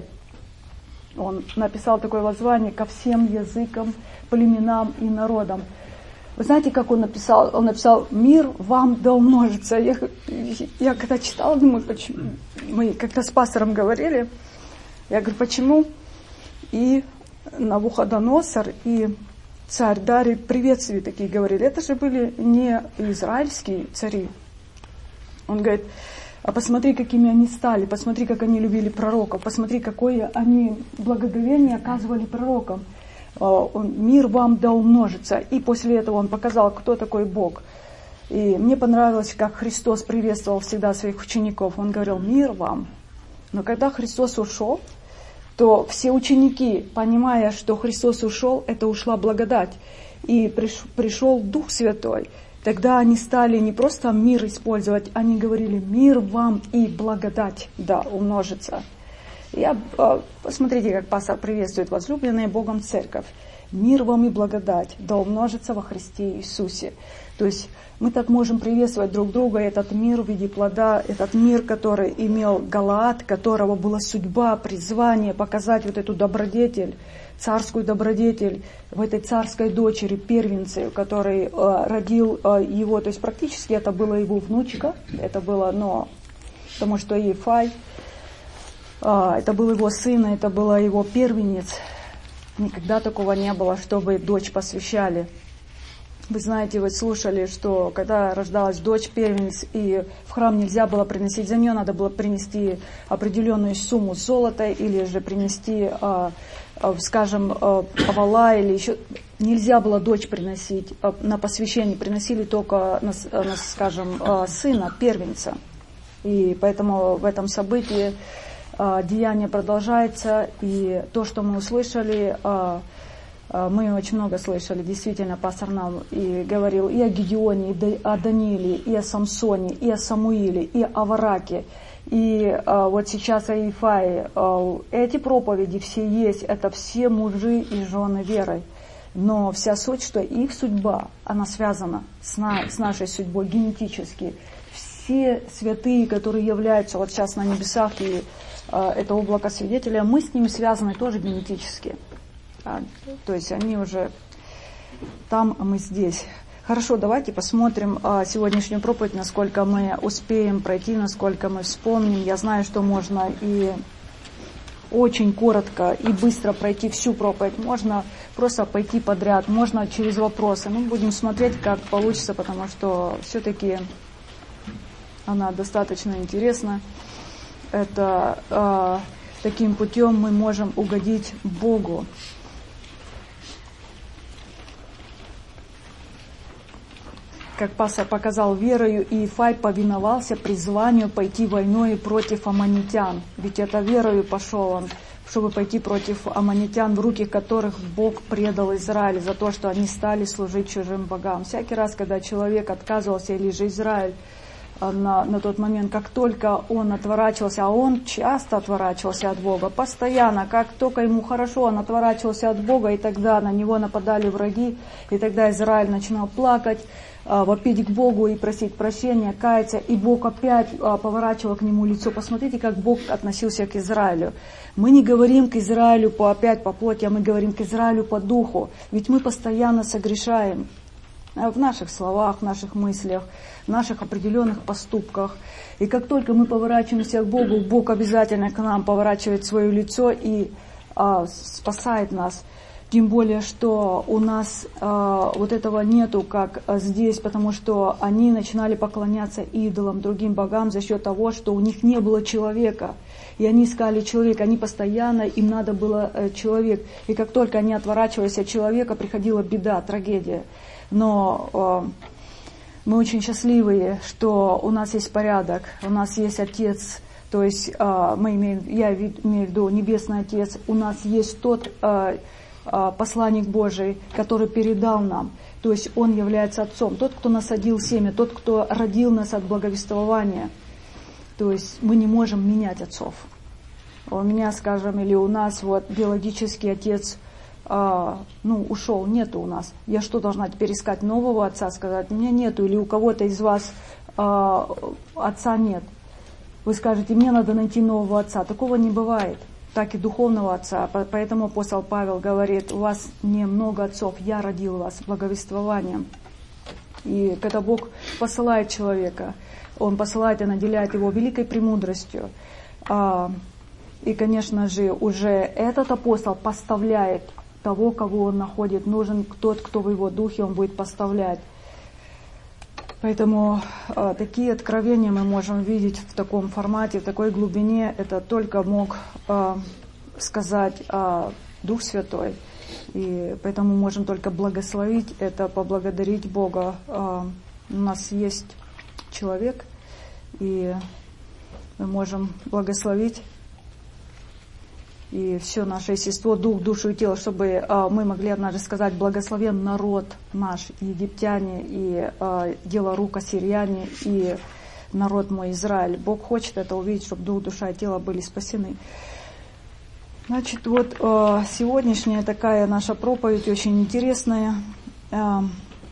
Он написал такое воззвание ко всем языкам, племенам и народам. Вы знаете, как он написал? Он написал, мир вам да умножится. Я, я когда читала, думаю, почему? Мы как-то с пастором говорили, я говорю, почему? И Навуходоносор, и царь Дарий приветствия такие говорили. Это же были не израильские цари. Он говорит, а посмотри, какими они стали, посмотри, как они любили пророков, посмотри, какое они благоговение оказывали пророкам. Он, мир вам да умножится. И после этого он показал, кто такой Бог. И мне понравилось, как Христос приветствовал всегда своих учеников. Он говорил, мир вам. Но когда Христос ушел, то все ученики, понимая, что Христос ушел, это ушла благодать. И пришел Дух Святой. Тогда они стали не просто мир использовать, они говорили, мир вам и благодать да умножится. Я, посмотрите, как пастор приветствует возлюбленные Богом церковь. Мир вам и благодать да умножится во Христе Иисусе. То есть мы так можем приветствовать друг друга, этот мир в виде плода, этот мир, который имел Галаад, которого была судьба, призвание показать вот эту добродетель, царскую добродетель в этой царской дочери, первенце, который э, родил э, его. То есть практически это была его внучка, это было, но потому что Ефай, это был его сын, это был его первенец. Никогда такого не было, чтобы дочь посвящали. Вы знаете, вы слушали, что когда рождалась дочь, первенец, и в храм нельзя было приносить, за нее надо было принести определенную сумму золота, или же принести, скажем, овала, или еще... Нельзя было дочь приносить на посвящение, приносили только, скажем, сына, первенца. И поэтому в этом событии деяние продолжается, и то, что мы услышали, мы очень много слышали, действительно, пастор нам и говорил и о Гедеоне, и о Данииле, и о Самсоне, и о Самуиле, и о Вараке, и вот сейчас о Ефае. Эти проповеди все есть, это все мужи и жены веры, но вся суть, что их судьба, она связана с, на, с нашей судьбой генетически. Все святые, которые являются вот сейчас на небесах, и это облако свидетеля, мы с ними связаны тоже генетически. То есть они уже там, а мы здесь. Хорошо, давайте посмотрим а, сегодняшнюю проповедь, насколько мы успеем пройти, насколько мы вспомним. Я знаю, что можно и очень коротко и быстро пройти всю проповедь. Можно просто пойти подряд, можно через вопросы. Мы будем смотреть, как получится, потому что все-таки она достаточно интересна. Это а, таким путем мы можем угодить Богу. Как пастор показал, верою Иефай повиновался призванию пойти войной против аммонитян. Ведь это верою пошел он, чтобы пойти против аммонитян, в руки которых Бог предал Израиль за то, что они стали служить чужим богам. Всякий раз, когда человек отказывался, или же Израиль на, на тот момент, как только он отворачивался, а он часто отворачивался от Бога, постоянно, как только ему хорошо, он отворачивался от Бога, и тогда на него нападали враги, и тогда Израиль начинал плакать, вопить к Богу и просить прощения, каяться, и Бог опять а, поворачивал к нему лицо. Посмотрите, как Бог относился к Израилю. Мы не говорим к Израилю по, опять по плоти, а мы говорим к Израилю по духу. Ведь мы постоянно согрешаем в наших словах, в наших мыслях, в наших определенных поступках. И как только мы поворачиваемся к Богу, Бог обязательно к нам поворачивает свое лицо и а, спасает нас. Тем более, что у нас э, вот этого нету, как здесь, потому что они начинали поклоняться идолам, другим богам за счет того, что у них не было человека. И они искали человека, они постоянно, им надо было э, человек. И как только они отворачивались от человека, приходила беда, трагедия. Но э, мы очень счастливые, что у нас есть порядок, у нас есть Отец. То есть э, мы имеем, я имею в виду Небесный Отец, у нас есть тот... Э, посланник Божий, который передал нам. То есть Он является Отцом. Тот, кто насадил семя, тот, кто родил нас от благовествования. То есть мы не можем менять отцов. У меня, скажем, или у нас вот биологический отец а, ну, ушел, нету у нас. Я что, должна теперь искать нового отца, сказать, у меня нету, или у кого-то из вас а, отца нет. Вы скажете, мне надо найти нового отца. Такого не бывает. Так и духовного отца. Поэтому апостол Павел говорит, у вас немного отцов, я родил вас благовествованием. И когда Бог посылает человека, Он посылает и наделяет его великой премудростью. И, конечно же, уже этот апостол поставляет того, кого он находит. Нужен тот, кто в его духе, он будет поставлять. Поэтому э, такие откровения мы можем видеть в таком формате, в такой глубине. Это только мог э, сказать э, Дух Святой. И поэтому можем только благословить это, поблагодарить Бога. Э, у нас есть человек, и мы можем благословить и все наше естество, дух, душу и тело, чтобы а, мы могли однажды сказать, благословен народ наш, египтяне, и а, дело рук ассирияне, и народ мой Израиль. Бог хочет это увидеть, чтобы дух, душа и тело были спасены. Значит, вот а, сегодняшняя такая наша проповедь очень интересная. А,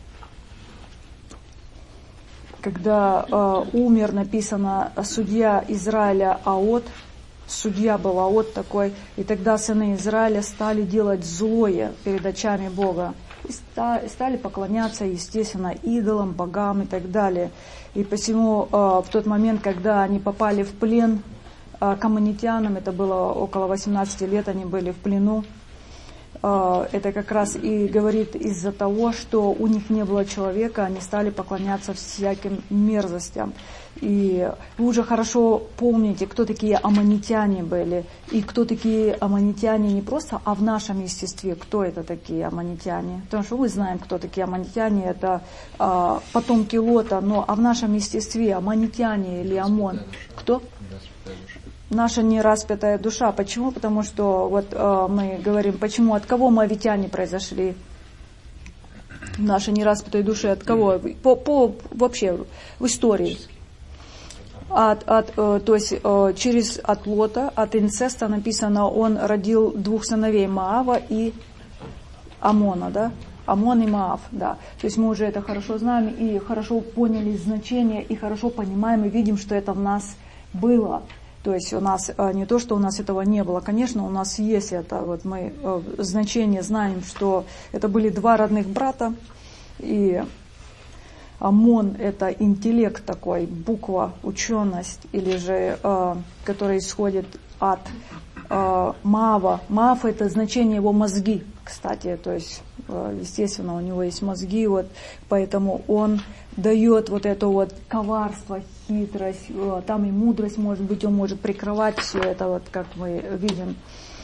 когда а, умер, написано, судья Израиля Аот, судья был Аот такой, и тогда сыны Израиля стали делать злое перед очами Бога. И стали поклоняться, естественно, идолам, богам и так далее. И посему в тот момент, когда они попали в плен к аммонитянам, это было около восемнадцати лет, они были в плену, это как раз и говорит из-за того, что у них не было человека, они стали поклоняться всяким мерзостям. И вы уже хорошо помните, кто такие аммонитяне были, и кто такие аммонитяне не просто, а в нашем естестве, кто это такие аммонитяне. Потому что мы знаем, кто такие аммонитяне, это а, потомки Лота, но а в нашем естестве аммонитяне или Амон, кто? Наша нераспятая душа. Почему? Потому что вот э, мы говорим, почему, от кого моавитяне произошли? Наши нераспятые души от кого? По, по вообще в истории. От, от, э, то есть э, через от Лота, от инцеста написано, он родил двух сыновей, Моава и Амона, да? Амон и Моав, да. То есть мы уже это хорошо знаем и хорошо поняли значение, и хорошо понимаем, и видим, что это в нас было. То есть у нас не то, что у нас этого не было. Конечно, у нас есть это. Вот мы значение знаем, что это были два родных брата. И Амон — это интеллект такой, буква, ученость, или же, э, которая исходит от э, Маава. Маав — это значение его мозги, кстати, то есть, э, естественно, у него есть мозги, вот, поэтому он дает вот это вот коварство, хитрость, э, там и мудрость, может быть, он может прикрывать все это, вот, как мы видим.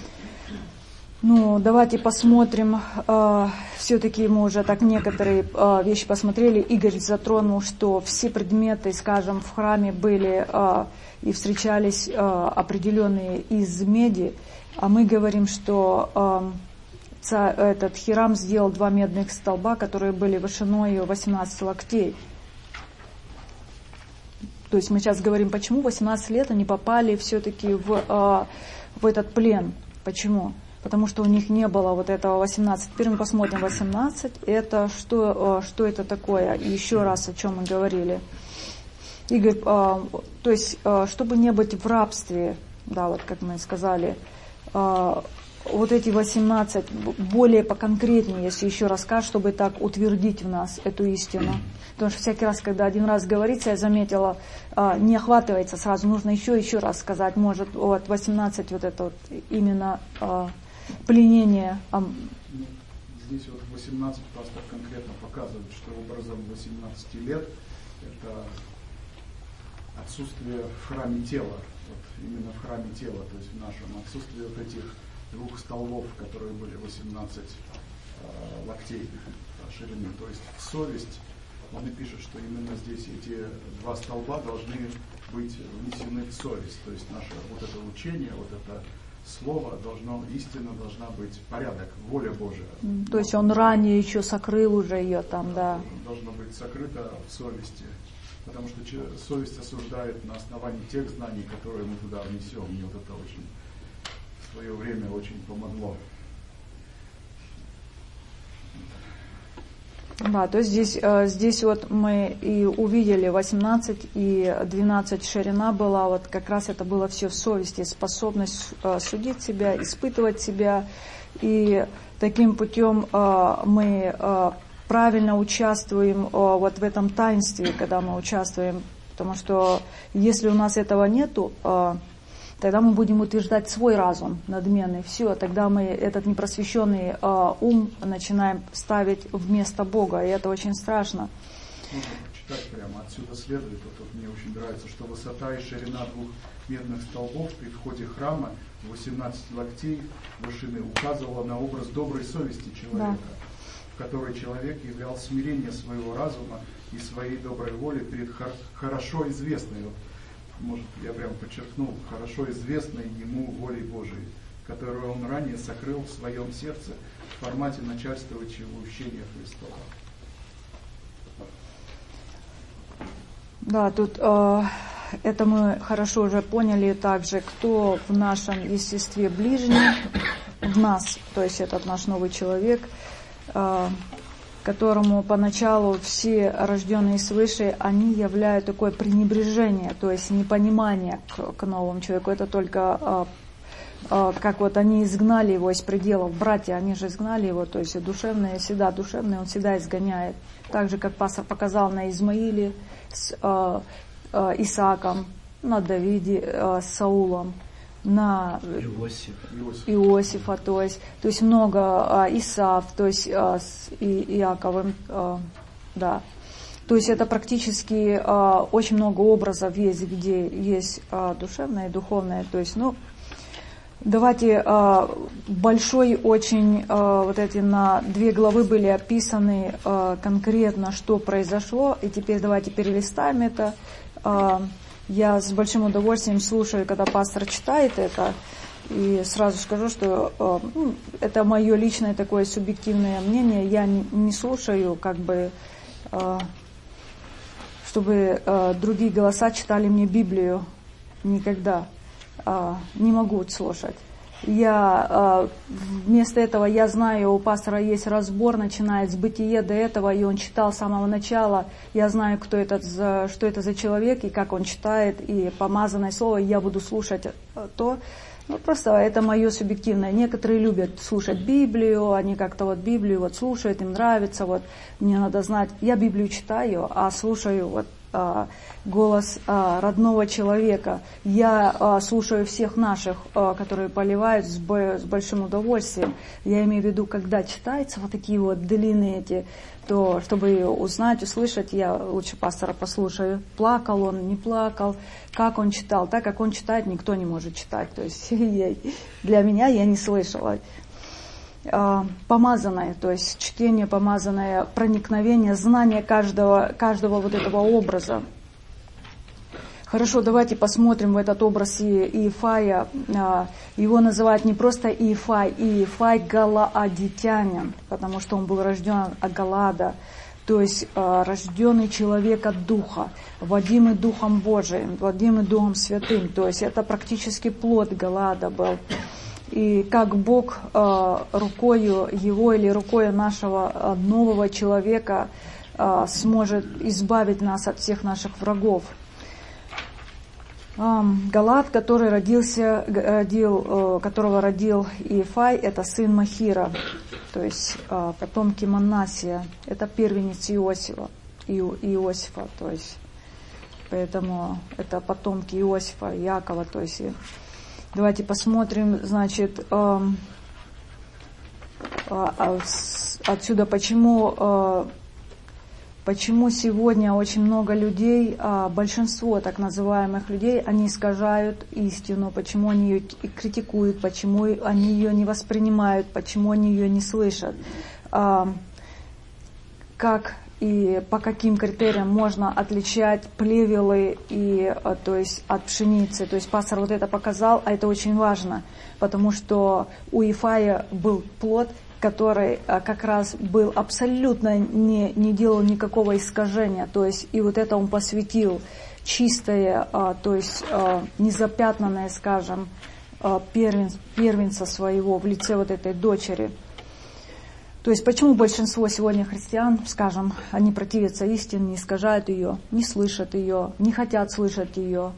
Ну, давайте посмотрим, э, все-таки мы уже так некоторые э, вещи посмотрели. Игорь затронул, что все предметы, скажем, в храме были э, и встречались э, определенные из меди, а мы говорим, что э, ца, этот Хирам сделал два медных столба, которые были вышиной восемнадцать локтей. То есть мы сейчас говорим, почему восемнадцать лет они попали все-таки в, э, в этот плен. Почему? Потому что у них не было вот этого восемнадцать. Теперь мы посмотрим восемнадцать. Это что, что это такое? И еще раз, о чем мы говорили. Игорь, то есть, чтобы не быть в рабстве, да, вот как мы сказали, вот эти восемнадцать, более поконкретнее, если еще раз сказать, чтобы так утвердить в нас эту истину. Потому что всякий раз, когда один раз говорится, я заметила, не охватывается сразу, нужно еще еще раз сказать. Может, вот восемнадцать, вот это вот именно пленение. Здесь вот восемнадцать пастор конкретно показывает, что образом восемнадцати лет это отсутствие в храме тела, вот именно в храме тела, то есть в нашем отсутствие вот этих двух столбов, которые были восемнадцать э, локтей ширины, то есть совесть. Он и пишет, что именно здесь эти два столба должны быть внесены в совесть, то есть наше вот это учение, вот это слово должно, истина должна быть порядок, воля Божия. То есть он ранее еще сокрыл уже ее там, да. Должно быть сокрыто в совести, потому что совесть осуждает на основании тех знаний, которые мы туда внесем. Мне вот это очень в свое время очень помогло. Да, то есть здесь, здесь вот мы и увидели восемнадцать и двенадцать ширина была, вот как раз это было все в совести, способность судить себя, испытывать себя, и таким путем мы правильно участвуем вот в этом таинстве, когда мы участвуем, потому что если у нас этого нету, тогда мы будем утверждать свой разум надменный. Все, тогда мы этот непросвещенный э, ум начинаем ставить вместо Бога, и это очень страшно. Можно прочитать прямо, отсюда следует, вот, вот мне очень нравится, что высота и ширина двух медных столбов при входе храма восемнадцать локтей вышины указывала на образ доброй совести человека, да, в которой человек являл смирение своего разума и своей доброй воли перед хор- хорошо известной, вот, может, я прям подчеркнул, хорошо известной ему волей Божией, которую он ранее сокрыл в своем сердце в формате начальствующего учения Христова. Да, тут э, это мы хорошо уже поняли также, кто в нашем естестве ближний, в нас, то есть этот наш новый человек, э, которому поначалу все рожденные свыше, они являют такое пренебрежение, то есть непонимание к, к новому человеку. Это только э, э, как вот они изгнали его из пределов. Братья, они же изгнали его, то есть душевное всегда, душевное он всегда изгоняет. Так же, как пастор показал на Измаиле с э, э, Исааком, на Давиде э, с Саулом, на Иосиф. Иосифа, то есть, то есть много а, Исав, то есть а, с и, Иаковым, а, да. То есть это практически а, очень много образов есть, где есть а, душевное и духовное. То есть, ну, давайте а, большой очень а, вот эти на две главы были описаны а, конкретно, что произошло, и теперь давайте перелистаем это. А, Я с большим удовольствием слушаю, когда пастор читает это, и сразу скажу, что э, ну, это мое личное такое субъективное мнение. Я не, не слушаю, как бы, э, чтобы э, другие голоса читали мне Библию. Никогда э, не могу слушать. Я вместо этого, я знаю, у пастора есть разбор, начинает с Бытия до этого, и он читал с самого начала. Я знаю, кто это, что это за человек, и как он читает, и помазанное слово, и я буду слушать то. Ну, просто это мое субъективное. Некоторые любят слушать Библию, они как-то вот Библию вот слушают, им нравится, вот мне надо знать. Я Библию читаю, а слушаю вот а, голос а, родного человека. Я а, слушаю всех наших, а, которые поливают с, б, с большим удовольствием. Я имею в виду, когда читаются вот такие вот длинные эти, то чтобы узнать, услышать, я лучше пастора послушаю. Плакал он, не плакал, как он читал. Так как он читает, никто не может читать. То есть для меня я не слышала. Помазанное, то есть чтение помазанное, проникновение, знание каждого, каждого вот этого образа. Хорошо, давайте посмотрим в этот образ Иефая. Его называют не просто Иефай, Иефай галаадитянин, потому что он был рожден от Галаада, то есть рожденный человек от Духа, водимый Духом Божиим, водимый Духом Святым, то есть это практически плод Галаада был. И как Бог рукою его или рукой нашего нового человека сможет избавить нас от всех наших врагов. Галаад, который родился, родил, которого родил Иефай, это сын Махира, то есть потомки Манассия, это первенец Иосифа, Иосифа, то есть поэтому это потомки Иосифа, Иакова, то есть давайте посмотрим, значит, отсюда почему. Почему сегодня очень много людей, большинство так называемых людей, они искажают истину, почему они ее критикуют, почему они ее не воспринимают, почему они ее не слышат. Как и по каким критериям можно отличать плевелы и, то есть, от пшеницы. То есть пастор вот это показал, а это очень важно, потому что у Иефая был плод, который как раз был абсолютно не, не делал никакого искажения, то есть и вот это он посвятил чистое, то есть незапятнанное, скажем, первенца, первенца своего в лице вот этой дочери. То есть почему большинство сегодня христиан, скажем, они противятся истине, не искажают ее, не слышат ее, не хотят слышать ее?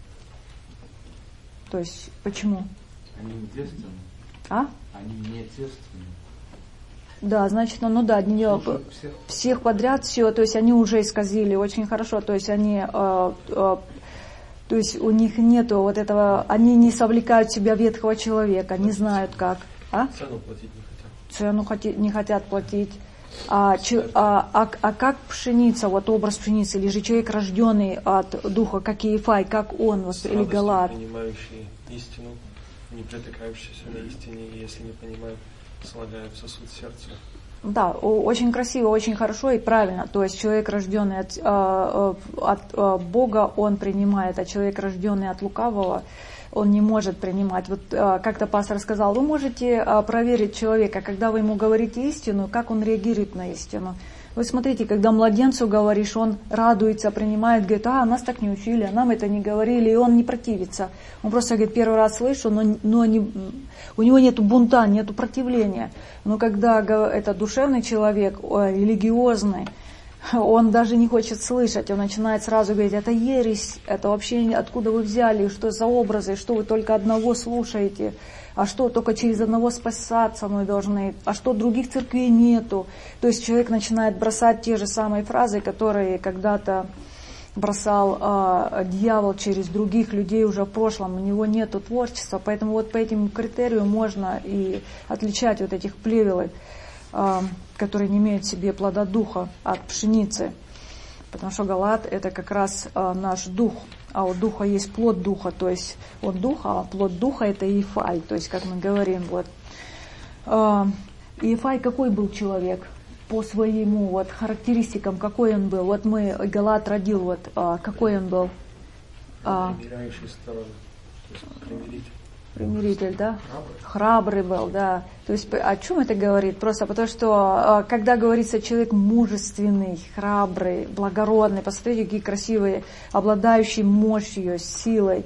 То есть почему? Они не девственны. А? Они не девственны. Да, значит, ну, ну да, не, всех. всех подряд, все, то есть они уже исказили очень хорошо, то есть они, э, э, то есть у них нету вот этого, они не совлекают в себя ветхого человека, не знают как. А? Цену платить не хотят. Цену хоти, не хотят платить. А, че, а, а, а как пшеница, вот образ пшеницы, или же человек, рожденный от духа, как Иефай, как он, вот, или Галаад? Принимающий истину, не притыкающийся на истине, если не понимают, слагают в сосуд сердца. Да, очень красиво, очень хорошо и правильно. То есть человек, рожденный от, от Бога, он принимает, а человек, рожденный от лукавого, он не может принимать. Вот как-то пастор сказал, вы можете проверить человека, когда вы ему говорите истину, как он реагирует на истину. Вы смотрите, когда младенцу говоришь, он радуется, принимает, говорит, а, нас так не учили, нам это не говорили, и он не противится. Он просто говорит, первый раз слышу, но, но не, у него нет бунта, нет противления. Но когда это душевный человек, религиозный, он даже не хочет слышать, он начинает сразу говорить, это ересь, это вообще откуда вы взяли, что за образы, что вы только одного слушаете, а что только через одного спасаться мы должны, а что других церквей нету. То есть человек начинает бросать те же самые фразы, которые когда-то бросал э, дьявол через других людей уже в прошлом, у него нету творчества, поэтому вот по этим критериям можно и отличать вот этих плевелов, э, которые не имеют в себе плода духа от пшеницы, потому что Галаад это как раз э, наш дух, а у духа есть плод духа, то есть он дух, а плод духа это Иефай, то есть как мы говорим, вот. Э, Иефай какой был человек? По своему вот характеристикам, какой он был. Вот мы, Галаад родил, вот а, какой он был? А, Примиряющий сторону, то есть примиритель. Примиритель, да? Храбрый. Храбрый был, да. То есть о чем это говорит? Просто потому что, а, когда говорится человек мужественный, храбрый, благородный, посмотрите, какие красивые, обладающий мощью, силой,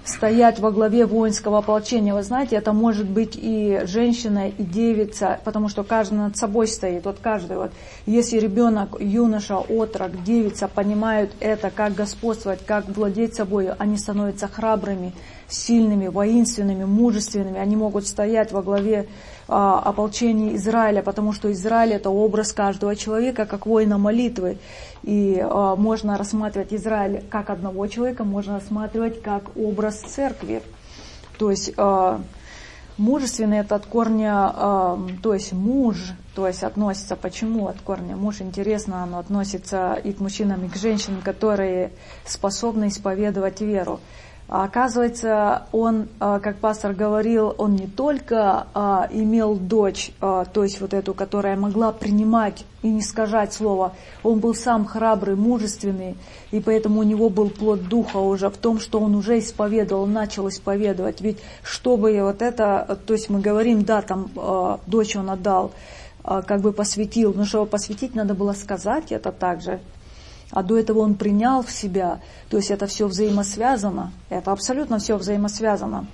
стоять во главе воинского ополчения. Вы знаете, это может быть и женщина, и девица, потому что каждый над собой стоит. Вот каждый. Вот. Если ребенок, юноша, отрок, девица понимают это, как господствовать, как владеть собой, они становятся храбрыми, сильными, воинственными, мужественными. Они могут стоять во главе а, ополчения Израиля, потому что Израиль — это образ каждого человека, как воина молитвы. И а, можно рассматривать Израиль как одного человека, можно рассматривать как образ церкви. То есть а, мужественный — это от корня, а, то есть муж, то есть относится, почему от корня муж, интересно, оно относится и к мужчинам, и к женщинам, которые способны исповедовать веру. А оказывается, он, как пастор говорил, он не только а, имел дочь, а, то есть вот эту, которая могла принимать и не искажать слово, он был сам храбрый, мужественный, и поэтому у него был плод духа уже в том, что он уже исповедовал, начал исповедовать. Ведь чтобы вот это, то есть мы говорим, да, там а, дочь он отдал, а, как бы посвятил, но чтобы посвятить, надо было сказать это также. А до этого он принял в себя, то есть это все взаимосвязано, это абсолютно все взаимосвязано.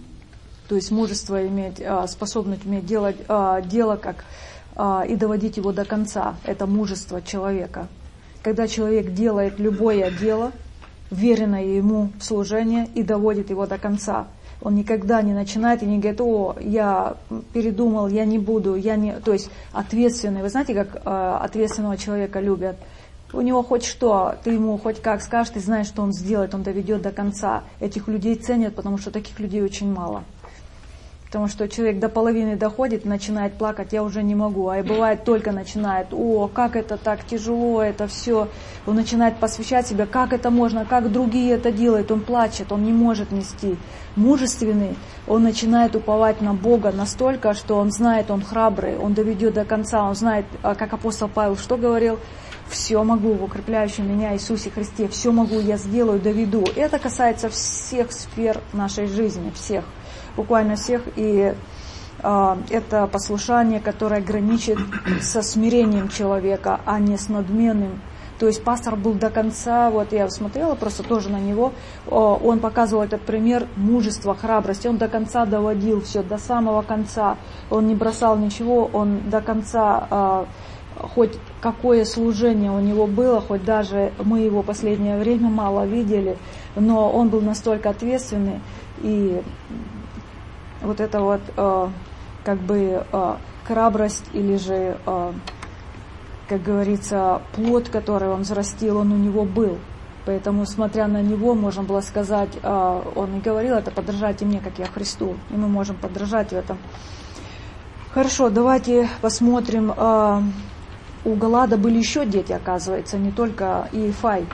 То есть мужество иметь, способность иметь делать дело как, и доводить его до конца, это мужество человека. Когда человек делает любое дело, веренное ему служение, и доводит его до конца, он никогда не начинает и не говорит: о, я передумал, я не буду, я не... То есть ответственный, вы знаете, как ответственного человека любят? У него хоть что, ты ему хоть как скажешь, ты знаешь, что он сделает, он доведет до конца. Этих людей ценят, потому что таких людей очень мало. Потому что человек до половины доходит, начинает плакать: я уже не могу. А и бывает, только начинает: о, как это так тяжело, это все. Он начинает посвящать себя: как это можно, как другие это делают. Он плачет, он не может нести. Мужественный, он начинает уповать на Бога настолько, что он знает, он храбрый, он доведет до конца. Он знает, как апостол Павел что говорил: все могу в укрепляющем меня Иисусе Христе, все могу, я сделаю, доведу. Это касается всех сфер нашей жизни, всех, буквально всех. И э, это послушание, которое граничит со смирением человека, а не с надменным. То есть пастор был до конца, вот я смотрела просто тоже на него, он показывал этот пример мужества, храбрости, он до конца доводил все, до самого конца, он не бросал ничего, он до конца... Хоть какое служение у него было, хоть даже мы его в последнее время мало видели, но он был настолько ответственный, и вот это вот э, как бы э, храбрость или же, э, как говорится, плод, который он взрастил, он у него был. Поэтому, смотря на него, можно было сказать, э, он и говорил это: подражайте мне, как я Христу, и мы можем подражать в этом. Хорошо, давайте посмотрим. Э, У Галада были еще дети, оказывается, не только Иефай.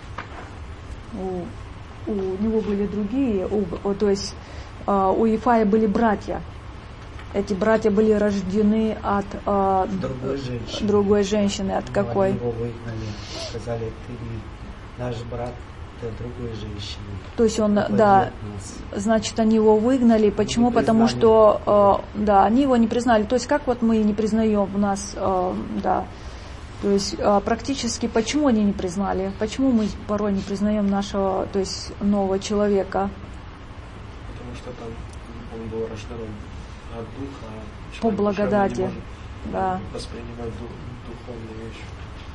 У, у него были другие, у, то есть у Иефая были братья. Эти братья были рождены от другой женщины. Другой женщины, от Но какой? Они его выгнали, сказали: ты наш брат, ты другой женщины. То есть он, да, значит, они его выгнали. Почему? Потому что, э, да, они его не признали. То есть как вот мы не признаем у нас, э, да, то есть э, практически почему они не признали? Почему мы порой не признаем нашего, то есть нового человека? Потому что там он был рожден от духа, а по благодати, не может да. воспринимать дух, духовные вещи.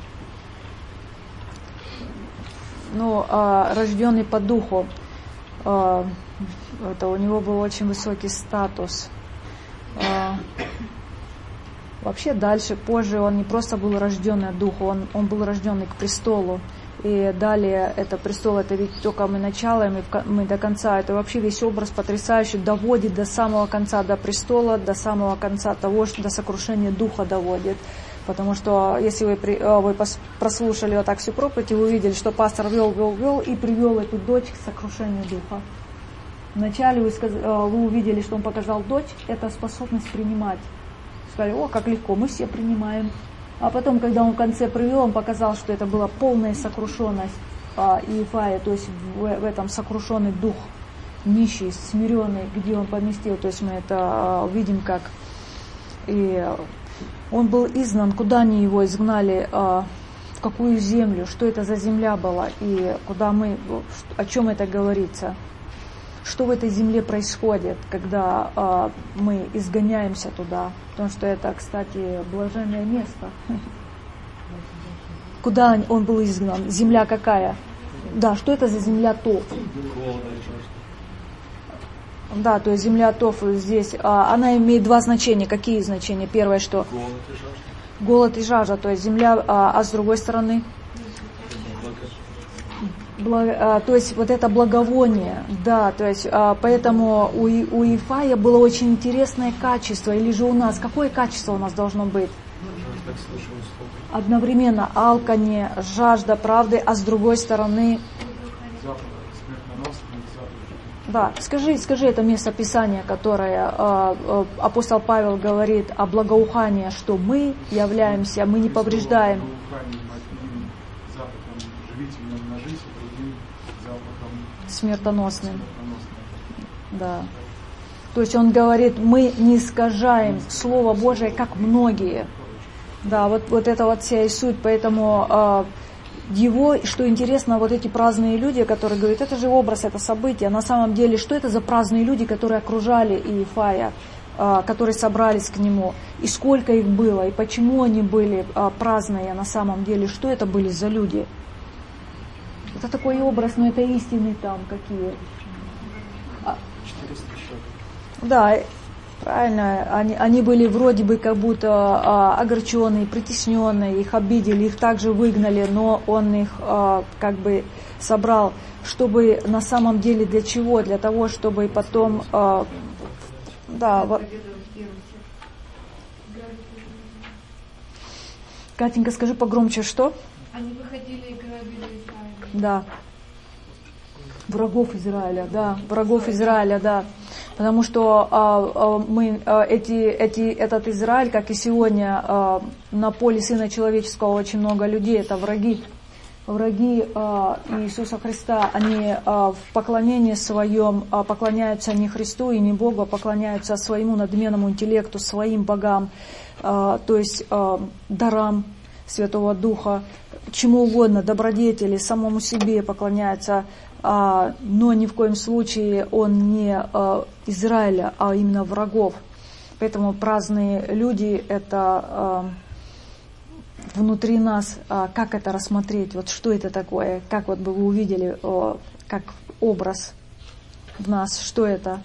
Ну, э, рожденный по духу, э, это у него был очень высокий статус. Э, вообще дальше, позже он не просто был рожденный от духа, он, он был рожденный к престолу. И далее это престол, это ведь только мы начало, мы, мы до конца. Это вообще весь образ потрясающий, доводит до самого конца, до престола, до самого конца того, что до сокрушения духа доводит. Потому что если вы, вы прослушали вот так всю проповедь, вы увидели, что пастор вел, вел, вел и привел эту дочь к сокрушению духа. Вначале вы, сказ... вы увидели, что он показал дочь, это способность принимать. Сказали: о, как легко, мы все принимаем. А потом, когда он в конце привел, он показал, что это была полная сокрушенность а, Иефая, то есть в, в этом сокрушенный дух, нищий, смиренный, где он поместил. То есть мы это а, видим, как и он был изгнан, куда они его изгнали, а, в какую землю, что это за земля была, и куда мы, о чем это говорится. что в этой земле происходит, когда а, мы изгоняемся туда. Потому что это, кстати, блаженное место. Куда он был изгнан? Земля какая? Да, что это за земля Тоф? Да, то есть земля Тоф здесь, а, она имеет два значения. Какие значения? Первое, что? Голод и жажда. Голод и жажда, то есть земля, а, а с другой стороны? Благо, а, то есть вот это благовоние, да, то есть а, поэтому у, у Ифая было очень интересное качество, или же у нас, какое качество у нас должно быть? Одновременно алканье, жажда правды, а с другой стороны... Да, скажи, скажи это место Писания, которое э, э, апостол Павел говорит о благоухании, что мы являемся, мы не повреждаем. Смертоносным. Да. То есть он говорит, мы не искажаем Слово Божие, как многие. Да, вот, вот это вот вся и суть, поэтому... Э, Его, что интересно, вот эти праздные люди, которые говорят, это же образ, это событие. На самом деле, что это за праздные люди, которые окружали Иефая, которые собрались к нему, и сколько их было, и почему они были праздные на самом деле, что это были за люди? Это такой образ, но это истины там какие. четыреста человек. Да, правильно, они, они были вроде бы как будто а, огорченные, притесненные, их обидели, их также выгнали, но он их а, как бы собрал, чтобы на самом деле для чего? Для того, чтобы потом... А, да, в... Катенька, скажи погромче, что? Они выходили и грабили Израиль. Да. Врагов Израиля, да, врагов Израиля, да. Потому что а, а, мы, а, эти, эти, этот Израиль, как и сегодня а, на поле Сына Человеческого очень много людей, это враги. Враги а, Иисуса Христа, они а, в поклонении своем а, поклоняются не Христу и не Богу, а поклоняются своему надменному интеллекту, своим богам, а, то есть а, дарам Святого Духа, чему угодно, добродетели, самому себе поклоняются. А, но ни в коем случае он не а, Израиля, а именно врагов. Поэтому праздные люди, это а, внутри нас, а, как это рассмотреть, вот что это такое, как вот бы вы увидели, а, как образ в нас, что это?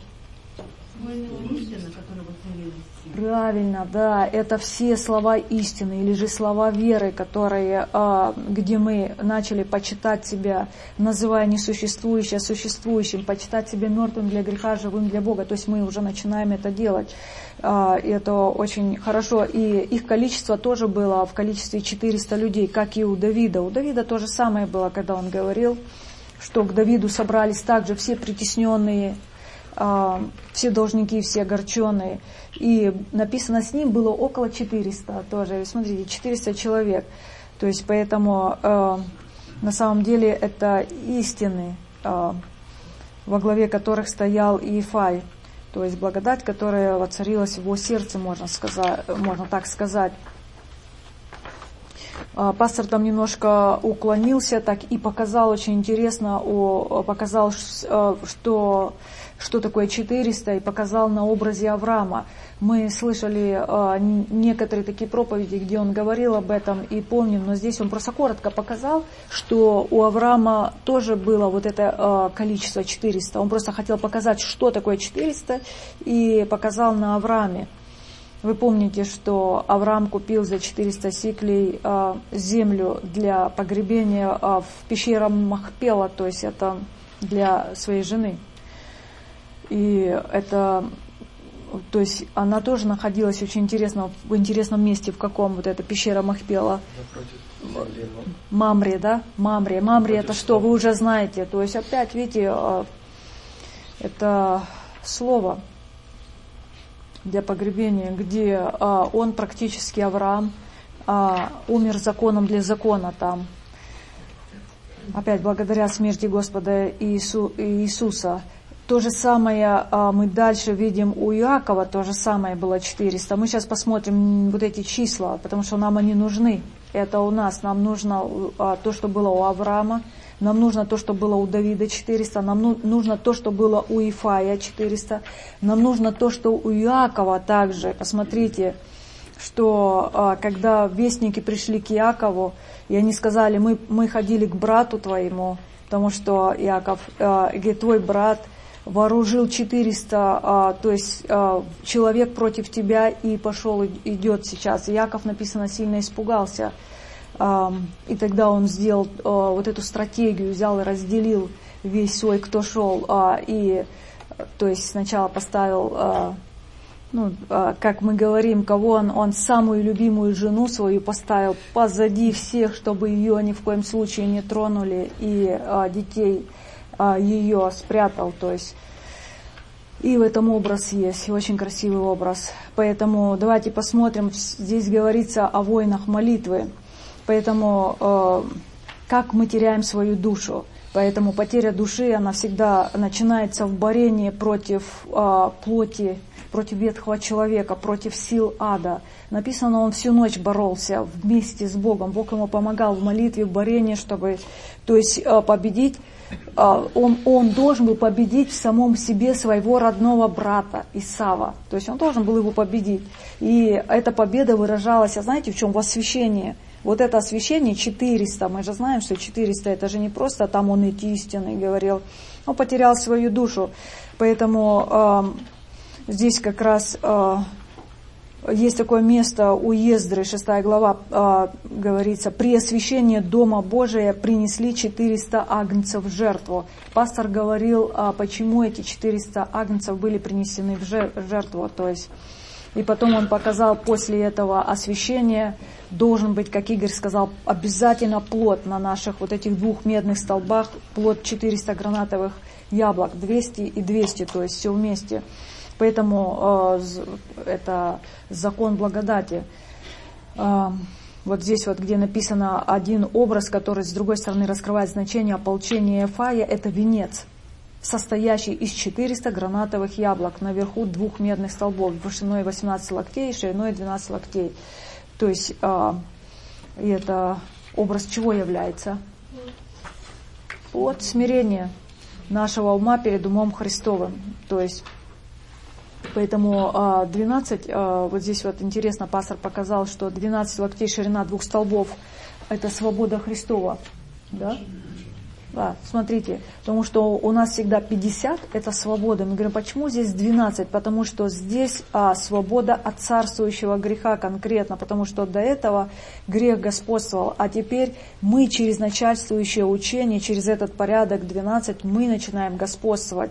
Правильно, да, это все слова истины, или же слова веры, которые, где мы начали почитать себя, называя несуществующее существующим, почитать себя мертвым для греха, живым для Бога. То есть мы уже начинаем это делать. И это очень хорошо. И их количество тоже было в количестве четыреста людей, как и у Давида. У Давида то же самое было, когда он говорил, что к Давиду собрались также все притесненные, все должники, все огорченные. И написано, с ним было около четырёхсот тоже. Смотрите, четыреста человек. То есть поэтому э, на самом деле это истины, э, во главе которых стоял Иефай. То есть благодать, которая воцарилась в его сердце, можно сказать, можно так сказать. Пастор там немножко уклонился, так и показал очень интересно, показал, что, что такое четыреста, и показал на образе Авраама. Мы слышали некоторые такие проповеди, где он говорил об этом, и помним, но здесь он просто коротко показал, что у Авраама тоже было вот это количество четыреста. Он просто хотел показать, что такое четыреста, и показал на Аврааме. Вы помните, что Авраам купил за четыреста сиклей а, землю для погребения а, в пещере Махпела, то есть это для своей жены. И это, то есть она тоже находилась очень интересно, в интересном месте, в каком вот эта пещера Махпела. Мамре, да? Мамре. Мамре это что? Вы уже знаете. То есть опять, видите, а, это слово для погребения, где а, он практически, Авраам, а, умер законом для закона там. Опять благодаря смерти Господа Иису, Иисуса. То же самое а, мы дальше видим у Иакова, то же самое было четыреста. Мы сейчас посмотрим вот эти числа, потому что нам они нужны. это у нас, нам нужно а, то, что было у Авраама, нам нужно то, что было у Давида четыреста, нам ну, нужно то, что было у Ифая четыреста, нам нужно то, что у Иакова также. Посмотрите, что а, когда вестники пришли к Иакову, и они сказали, мы, мы ходили к брату твоему, потому что Иаков, а, говорит, твой брат вооружил четыреста, а, то есть а, человек против тебя и пошел, идет сейчас. Иаков, написано, сильно испугался. А, и тогда он сделал а, вот эту стратегию, взял и разделил весь свой, кто шел. А, и, то есть сначала поставил, а, ну, а, как мы говорим, кого он, он самую любимую жену свою поставил позади всех, чтобы ее ни в коем случае не тронули, и а, детей ее спрятал, то есть и в этом образ есть, очень красивый образ. Поэтому давайте посмотрим, здесь говорится о воинах молитвы, поэтому э, как мы теряем свою душу. Поэтому потеря души, она всегда начинается в борении против э, плоти, против ветхого человека, против сил ада. Написано, он всю ночь боролся вместе с Богом. Бог ему помогал в молитве, в борении, чтобы, то есть, э, победить. Он, он должен был победить в самом себе своего родного брата Исава. То есть он должен был его победить. И эта победа выражалась, а знаете, в чем? В освящении. Вот это освящение четыреста, мы же знаем, что четыреста это же не просто там он эти истины говорил. Он потерял свою душу. Поэтому э, здесь как раз э, есть такое место у Ездры, шестая глава, э, говорится, при освящении Дома Божия принесли четыреста агнцев в жертву. Пастор говорил, а почему эти четыреста агнцев были принесены в жертву. То есть, и потом он показал, после этого освящения должен быть, как Игорь сказал, обязательно плод на наших вот этих двух медных столбах, плод четыреста гранатовых яблок, двести и двести, то есть все вместе. Поэтому э, это закон благодати. Э, вот здесь вот, где написано один образ, который с другой стороны раскрывает значение ополчения Ефая, это венец, состоящий из четырёхсот гранатовых яблок наверху двух медных столбов, вышиной восемнадцать локтей, шириной двенадцать локтей. То есть э, и это образ чего является? От смирения нашего ума перед умом Христовым. То есть поэтому двенадцать, вот здесь вот интересно, пастор показал, что двенадцать локтей ширина двух столбов – это свобода Христова. Да? Да, смотрите, потому что у нас всегда пятьдесят – это свобода. Мы говорим, почему здесь двенадцать? Потому что здесь а, свобода от царствующего греха конкретно, потому что до этого грех господствовал, а теперь мы через начальствующее учение, через этот порядок двенадцать, мы начинаем господствовать,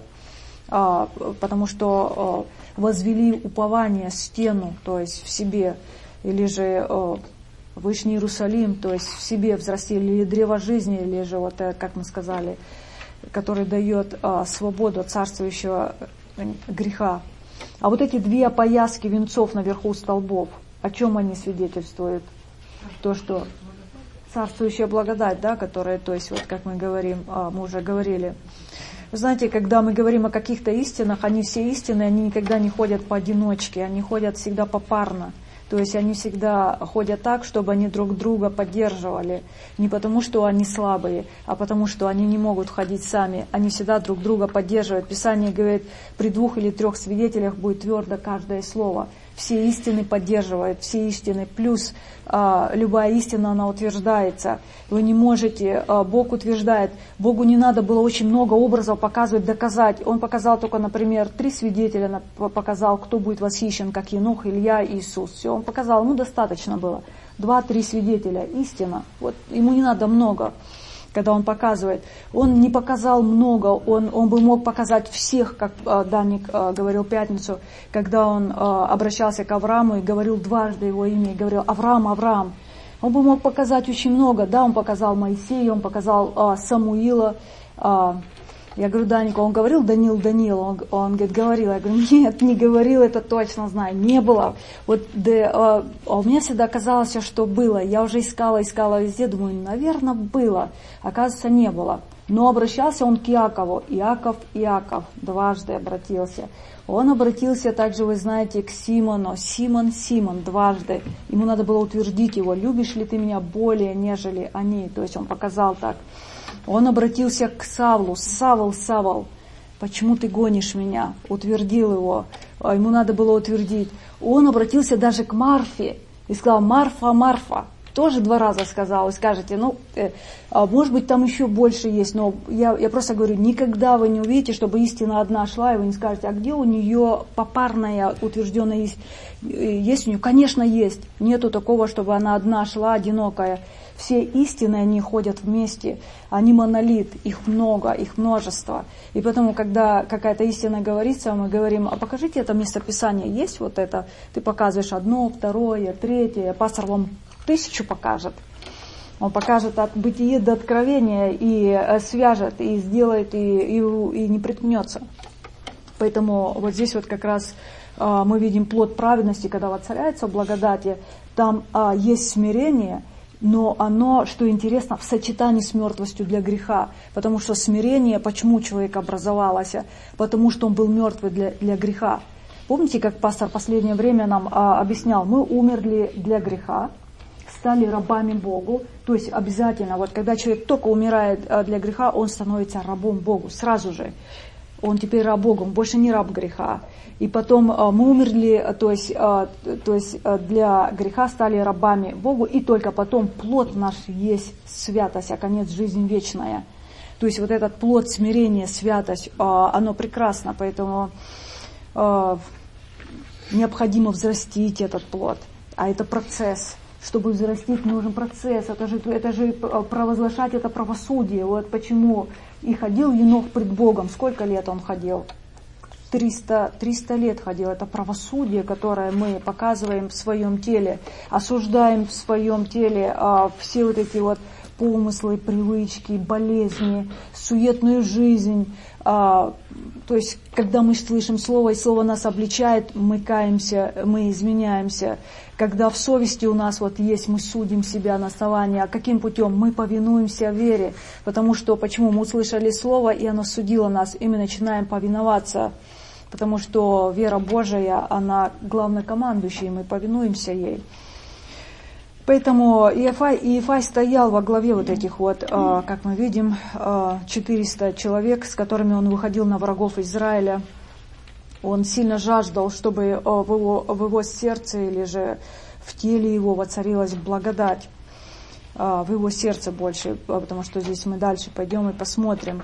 а, потому что а, возвели упование, стену, то есть в себе, или же э, Вышний Иерусалим, то есть в себе взрастили, или древо жизни, или же, вот, как мы сказали, который дает э, свободу от царствующего греха. А вот эти две опояски венцов наверху столбов, о чем они свидетельствуют? То, что царствующая благодать, да, которая, то есть, вот как мы говорим, э, мы уже говорили. Вы знаете, когда мы говорим о каких-то истинах, они все истины, они никогда не ходят поодиночке, они ходят всегда попарно. То есть они всегда ходят так, чтобы они друг друга поддерживали. Не потому, что они слабые, а потому, что они не могут ходить сами. Они всегда друг друга поддерживают. Писание говорит, при двух или трех свидетелях будет твердо каждое слово. Все истины поддерживают, все истины. Плюс а, любая истина, она утверждается. Вы не можете, а, Бог утверждает. Богу не надо было очень много образов показывать, доказать. Он показал только, например, три свидетеля, показал, кто будет восхищен, как Енох, Илья и Иисус. Все, он показал, ему достаточно было. Два-три свидетеля, истина. Вот ему не надо много. Когда он показывает, он не показал много, он, он бы мог показать всех, как э, Даник э, говорил в пятницу, когда он э, обращался к Аврааму и говорил дважды его имя, и говорил Авраам, Авраам. Он бы мог показать очень много, да, он показал Моисея, он показал э, Самуила. Э, я говорю Данику, он говорил Данил, Данил, он, он говорит, говорил. Я говорю, нет, не говорил, это точно знаю, не было. Вот да, э, а у меня всегда казалось, что было. Я уже искала, искала везде, думаю, наверное, было. Оказывается, не было. Но обращался он к Иакову. Иаков, Иаков, дважды обратился. Он обратился также, вы знаете, к Симону. Симон, Симон, дважды. Ему надо было утвердить его. Любишь ли ты меня более, нежели они? То есть он показал так. Он обратился к Савлу. Савл, Савл, почему ты гонишь меня? Утвердил его. Ему надо было утвердить. Он обратился даже к Марфе. И сказал: Марфа, Марфа. Тоже два раза сказал. И скажете, ну, э, может быть, там еще больше есть, но я, я просто говорю, никогда вы не увидите, чтобы истина одна шла, и вы не скажете, а где у нее попарная, утвержденная есть, есть у нее? Конечно, есть. Нету такого, чтобы она одна шла, одинокая. Все истины, они ходят вместе, они монолит, их много, их множество. И поэтому, когда какая-то истина говорится, мы говорим, а покажите это местописание, есть вот это? Ты показываешь одно, второе, третье, пастор вам тысячу покажет. Он покажет от бытия до откровения и свяжет, и сделает, и, и, и не приткнется. Поэтому вот здесь вот как раз а, мы видим плод праведности, когда воцаряется в благодати, там а, есть смирение, но оно, что интересно, в сочетании с мертвостью для греха. Потому что смирение, почему человек образовалось? Потому что он был мертвый для, для греха. Помните, как пастор в последнее время нам а, объяснял, мы умерли для греха, стали рабами Богу, то есть обязательно, вот когда человек только умирает для греха, он становится рабом Богу, сразу же. Он теперь раб Богу, он больше не раб греха. И потом мы умерли, то есть, то есть для греха стали рабами Богу, и только потом плод наш есть святость, а конец жизнь вечная. То есть вот этот плод смирения, святость, оно прекрасно, поэтому необходимо взрастить этот плод, а это процесс. Чтобы взрастить, нужен процесс. Это же, это же провозглашать это правосудие. Вот почему и ходил Енох пред Богом. Сколько лет он ходил? триста, триста лет ходил. Это правосудие, которое мы показываем в своем теле, осуждаем в своем теле а, все вот эти вот помыслы, привычки, болезни, суетную жизнь. А, то есть, когда мы слышим слово, и слово нас обличает, мы каемся, мы изменяемся. Когда в совести у нас вот есть, мы судим себя на основании, а каким путем? Мы повинуемся вере. Потому что, почему? Мы услышали слово, и оно судило нас, и мы начинаем повиноваться. Потому что вера Божия, она главнокомандующая, и мы повинуемся ей. Поэтому Иефай, Иефай стоял во главе вот этих вот, как мы видим, четыреста человек, с которыми он выходил на врагов Израиля. Он сильно жаждал, чтобы в его, в его сердце или же в теле его воцарилась благодать. В его сердце больше, потому что здесь мы дальше пойдем и посмотрим.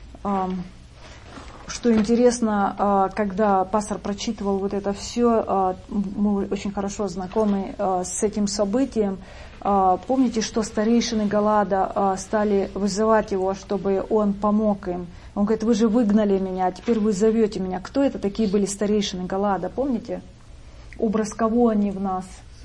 Что интересно, когда пастор прочитывал вот это все, мы очень хорошо знакомы с этим событием. Помните, что старейшины Галаада стали вызывать его, чтобы он помог им. Он говорит, вы же выгнали меня, а теперь вы зовете меня. Кто это такие были старейшины Галаада, помните? Образ кого они в нас?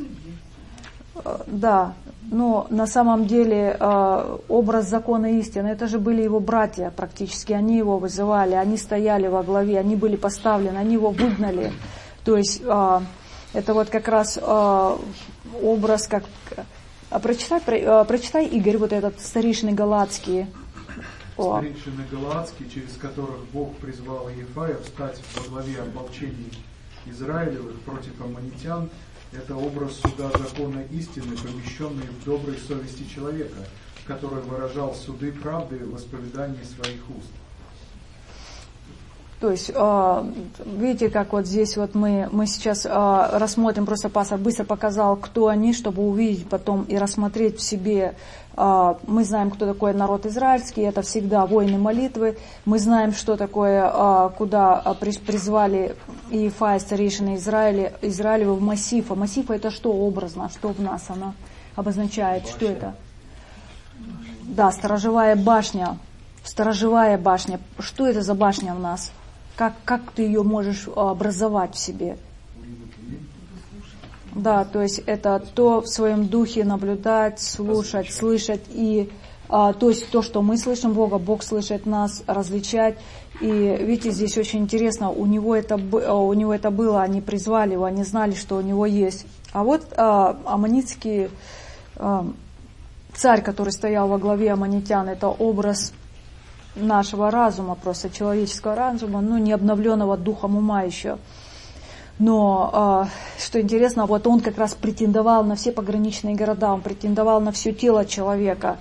Да, но на самом деле образ закона истины, это же были его братья практически, они его вызывали, они стояли во главе, они были поставлены, они его выгнали. То есть это вот как раз образ, как... Прочитай, прочитай, Игорь, вот этот старейшины галаадские. Старейшины галаадские, через которых Бог призвал Иефая встать во главе ополчений Израилевых против аммонитян, это образ суда закона истины, помещенный в доброй совести человека, который выражал суды правды в исповедании своих уст. То есть, видите, как вот здесь вот мы, мы сейчас рассмотрим, просто пастор быстро показал, кто они, чтобы увидеть потом и рассмотреть в себе. Мы знаем, кто такой народ израильский, это всегда воины молитвы. Мы знаем, что такое, куда призвали Иефая, старейшины Израиля, Израилева в Массифа. Массифа это что образно, что в нас она обозначает, башня. Что это? Да, сторожевая башня. Сторожевая башня. Что это за башня в нас? Как, как ты ее можешь образовать в себе? Да, то есть это то в своем духе наблюдать, слушать, слышать. И, а, то есть то, что мы слышим Бога, Бог слышит нас, различать. И видите, здесь очень интересно, у него это, у него это было, они призвали его, они знали, что у него есть. А вот а, аммонитский а, царь, который стоял во главе аммонитян, это образ нашего разума, просто человеческого разума, ну, не обновленного духом ума еще. Но, что интересно, вот он как раз претендовал на все пограничные города, он претендовал на все тело человека.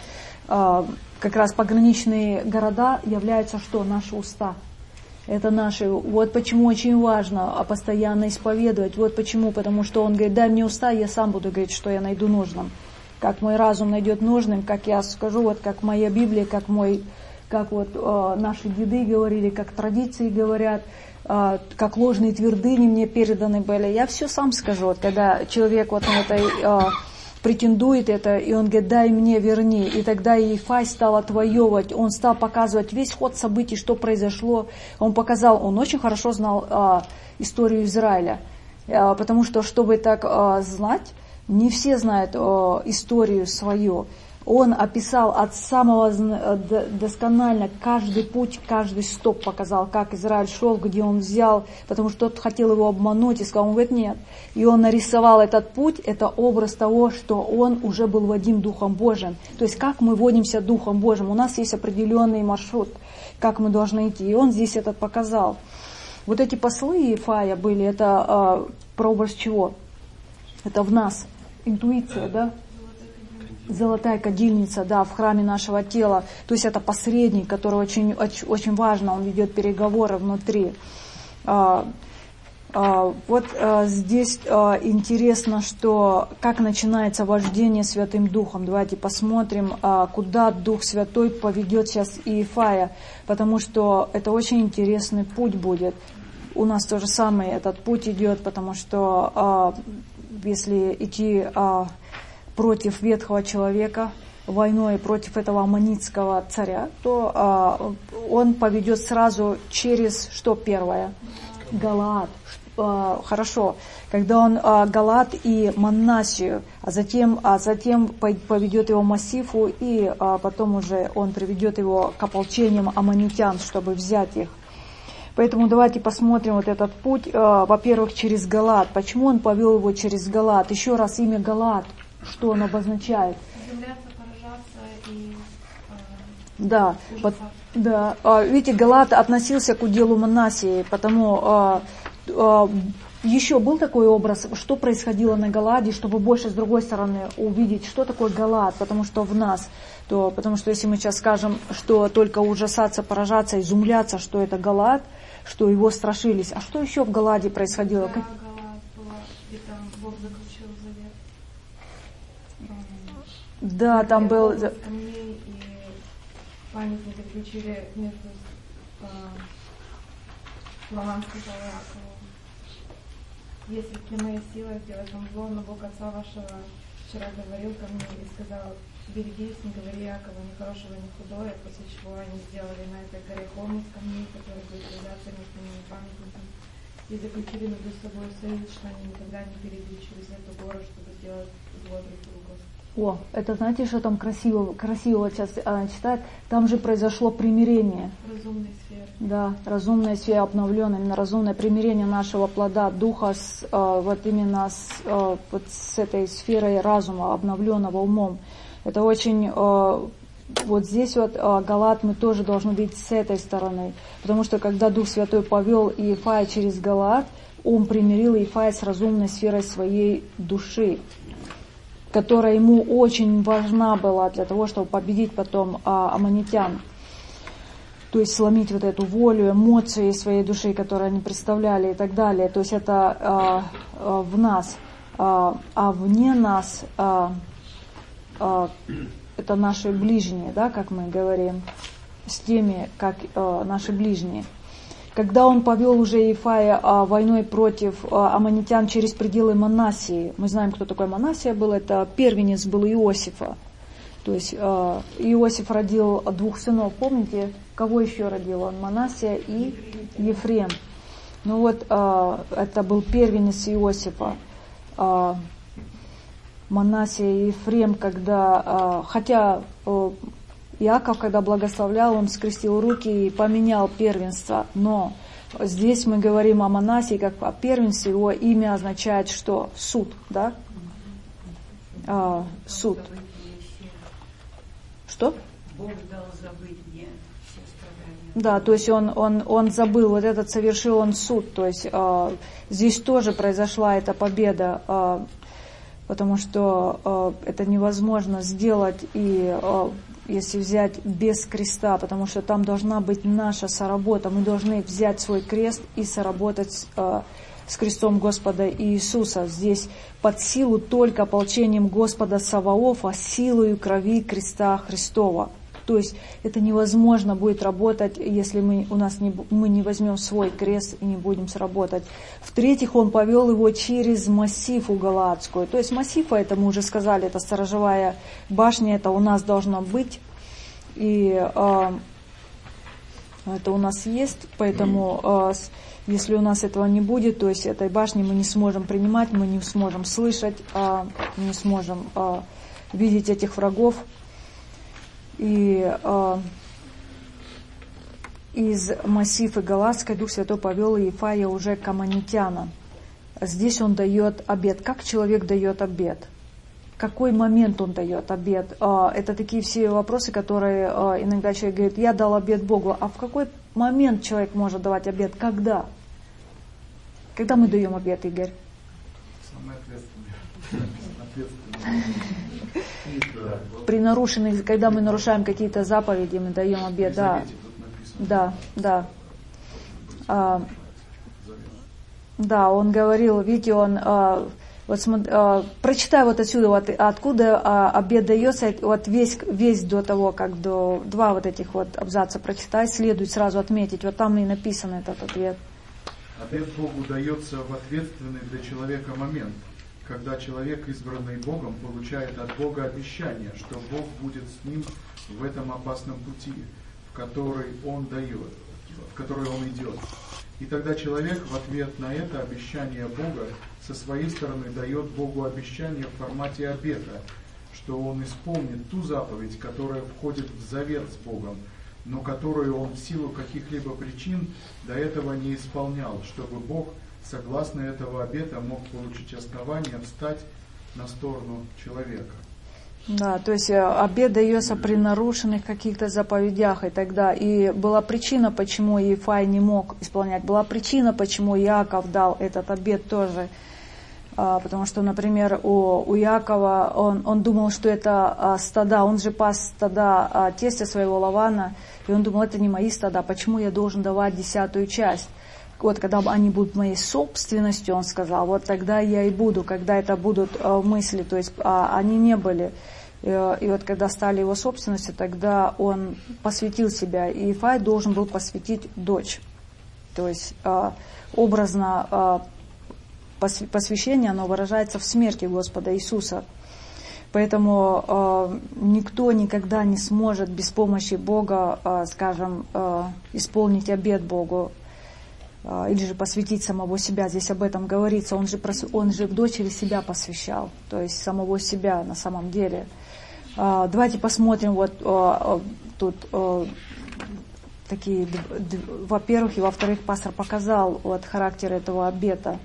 Как раз пограничные города являются что? Наши уста. Это наши. Вот почему очень важно постоянно исповедовать. Вот почему. Потому что он говорит, дай мне уста, я сам буду говорить, что я найду нужным. Как мой разум найдет нужным, как я скажу, вот как моя Библия, как мой, как вот э, наши деды говорили, как традиции говорят, э, как ложные твердыни мне переданы были. Я все сам скажу. Вот когда человек вот на этой э, претендует это, и он говорит, дай мне, верни. И тогда Иефай стал отвоевывать, он стал показывать весь ход событий, что произошло. Он показал, он очень хорошо знал э, историю Израиля. Э, потому что, чтобы так э, знать, не все знают э, историю свою. Он описал от самого досконально каждый путь, каждый стоп показал, как Израиль шел, где он взял, потому что тот хотел его обмануть и сказал, он говорит, нет. И он нарисовал этот путь, это образ того, что он уже был водим Духом Божьим. То есть как мы водимся Духом Божьим, у нас есть определенный маршрут, как мы должны идти. И он здесь этот показал. Вот эти послы Иефая были, это э, прообраз чего? Это в нас. Интуиция, да? Золотая кадильница, да, в храме нашего тела. То есть это посредник, который очень, очень, очень важно, он ведет переговоры внутри. А, а, вот а, здесь а, интересно, что как начинается вождение Святым Духом. Давайте посмотрим, а, куда Дух Святой поведет сейчас Иефая, потому что это очень интересный путь будет. У нас то же самое этот путь идет, потому что а, если идти а, против ветхого человека, войной против этого аммонитского царя, то а, он поведет сразу через, что первое? Галаад. А, хорошо. Когда он а, Галаад и Манассию, а затем, а затем поведет его Массифу, и а, потом уже он приведет его к ополчениям аммонитян, чтобы взять их. Поэтому давайте посмотрим вот этот путь, э, во-первых, через Галаад. Почему он повел его через Галаад? Еще раз, имя Галаад, что он обозначает? Изумляться, поражаться и э, да, под, да. Э, видите, Галаад относился к уделу Манассии, потому э, э, еще был такой образ, что происходило на Галааде, чтобы больше с другой стороны увидеть, что такое Галаад, потому что в нас. То, потому что если мы сейчас скажем, что только ужасаться, поражаться, изумляться, что это Галаад, что его страшились. А что еще в Галааде происходило? Да, Галаад была, где там Бог заключил завет. Да, там был... Камней и памятник заключили между Лаван сказал Иакову. Если ты моя сила сделать вам зло, но Бог отца вашего вчера говорил ко мне и сказал, берегись, не говори Иакову ни хорошего, ни худое, после чего они сделали на этой горе холм из камней, который будет являться между ними памятником, и заключили между собой союз, что они никогда не перейдут через эту гору, чтобы сделать зло друг другу. О, это знаете, что там красиво, красиво сейчас а, читать? Там же произошло примирение. Разумная сфера. Да, разумная сфера обновленная, именно разумное примирение нашего плода, духа, с, а, вот именно с, а, вот с этой сферой разума, обновленного умом. Это очень, а, вот здесь вот а, Галаад мы тоже должны видеть с этой стороны, потому что когда Дух Святой повел Иефая через Галаад, он примирил Иефая с разумной сферой своей души, которая ему очень важна была для того, чтобы победить потом а, аммонитян. То есть сломить вот эту волю, эмоции своей души, которые они представляли и так далее. То есть это а, а, в нас. А, а вне нас а, а, это наши ближние, да, как мы говорим, с теми, как а, наши ближние. Когда он повел уже Иефая а, войной против а, аммонитян через пределы Манассии, мы знаем, кто такой Манассия был, это первенец был Иосифа. То есть а, Иосиф родил двух сынов, помните, кого еще родил он? Манассия и Ефрем. Ну вот, а, это был первенец Иосифа. А, Манассия и Ефрем, когда, а, хотя а, Иаков, когда благословлял, он скрестил руки и поменял первенство. Но здесь мы говорим о Манассии как о первенстве, его имя означает что? Суд, да? А, суд. Что? Бог дал забыть мне все страдания. Да, то есть он, он, он забыл, вот этот совершил он суд, то есть э, здесь тоже произошла эта победа, э, потому что э, это невозможно сделать, и э, если взять без креста, потому что там должна быть наша соработа, мы должны взять свой крест и соработать э, с крестом Господа Иисуса. Здесь под силу только ополчением Господа Саваофа, силою крови креста Христова. То есть это невозможно будет работать, если мы, у нас не, мы не возьмем свой крест и не будем сработать. В-третьих, он повел его через Массифу Галаадскую. То есть Массифа, это мы уже сказали, это сторожевая башня, это у нас должно быть. И э, это у нас есть, поэтому э, если у нас этого не будет, то есть этой башни мы не сможем принимать, мы не сможем слышать, э, не сможем э, видеть этих врагов. И э, из Массифы Галаадской Дух Святой повел Иефая уже к аммонитянам. Здесь он дает обет. Как человек дает обет? В какой момент он дает обет? Э, это такие все вопросы, которые э, иногда человек говорит, я дал обет Богу. А в какой момент человек может давать обет? Когда? Когда мы даем обет, Игорь? Самое ответственное. При нарушенных, когда мы нарушаем какие-то заповеди, мы даем обет, да, да, да. А, да, он говорил, видите, он, а, вот смотри, а, прочитай вот отсюда, вот, откуда а, обет дается, вот весь, весь до того, как до, два вот этих вот абзаца прочитай, следует сразу отметить, вот там и написан этот ответ. Обет Богу дается в ответственный для человека момент, когда человек, избранный Богом, получает от Бога обещание, что Бог будет с ним в этом опасном пути, в который он дает, в который он идет. И тогда человек в ответ на это обещание Бога со своей стороны дает Богу обещание в формате обета, что он исполнит ту заповедь, которая входит в завет с Богом, но которую он в силу каких-либо причин до этого не исполнял, чтобы Бог согласно этого обета мог получить основание встать на сторону человека. Да, то есть обет дается при нарушенных каких-то заповедях и тогда. И была причина, почему Иефай не мог исполнять. Была причина, почему Иаков дал этот обет тоже. А, потому что, например, у, у Иакова, он, он думал, что это а, стада, он же пас стада а, тестя своего Лавана, и он думал, это не мои стада, почему я должен давать десятую часть? Вот когда они будут моей собственностью, он сказал, вот тогда я и буду, когда это будут э, мысли, то есть а, они не были. Э, и вот когда стали его собственностью, тогда он посвятил себя. И Иефай должен был посвятить дочь. То есть э, образно э, посв- посвящение, оно выражается в смерти Господа Иисуса. Поэтому э, никто никогда не сможет без помощи Бога, э, скажем, э, исполнить обет Богу. Или же посвятить самого себя. Здесь об этом говорится. Он же, он же в дочери себя посвящал. То есть самого себя на самом деле. Давайте посмотрим. Вот тут такие, во-первых, и во-вторых, пастор показал вот характер этого обета.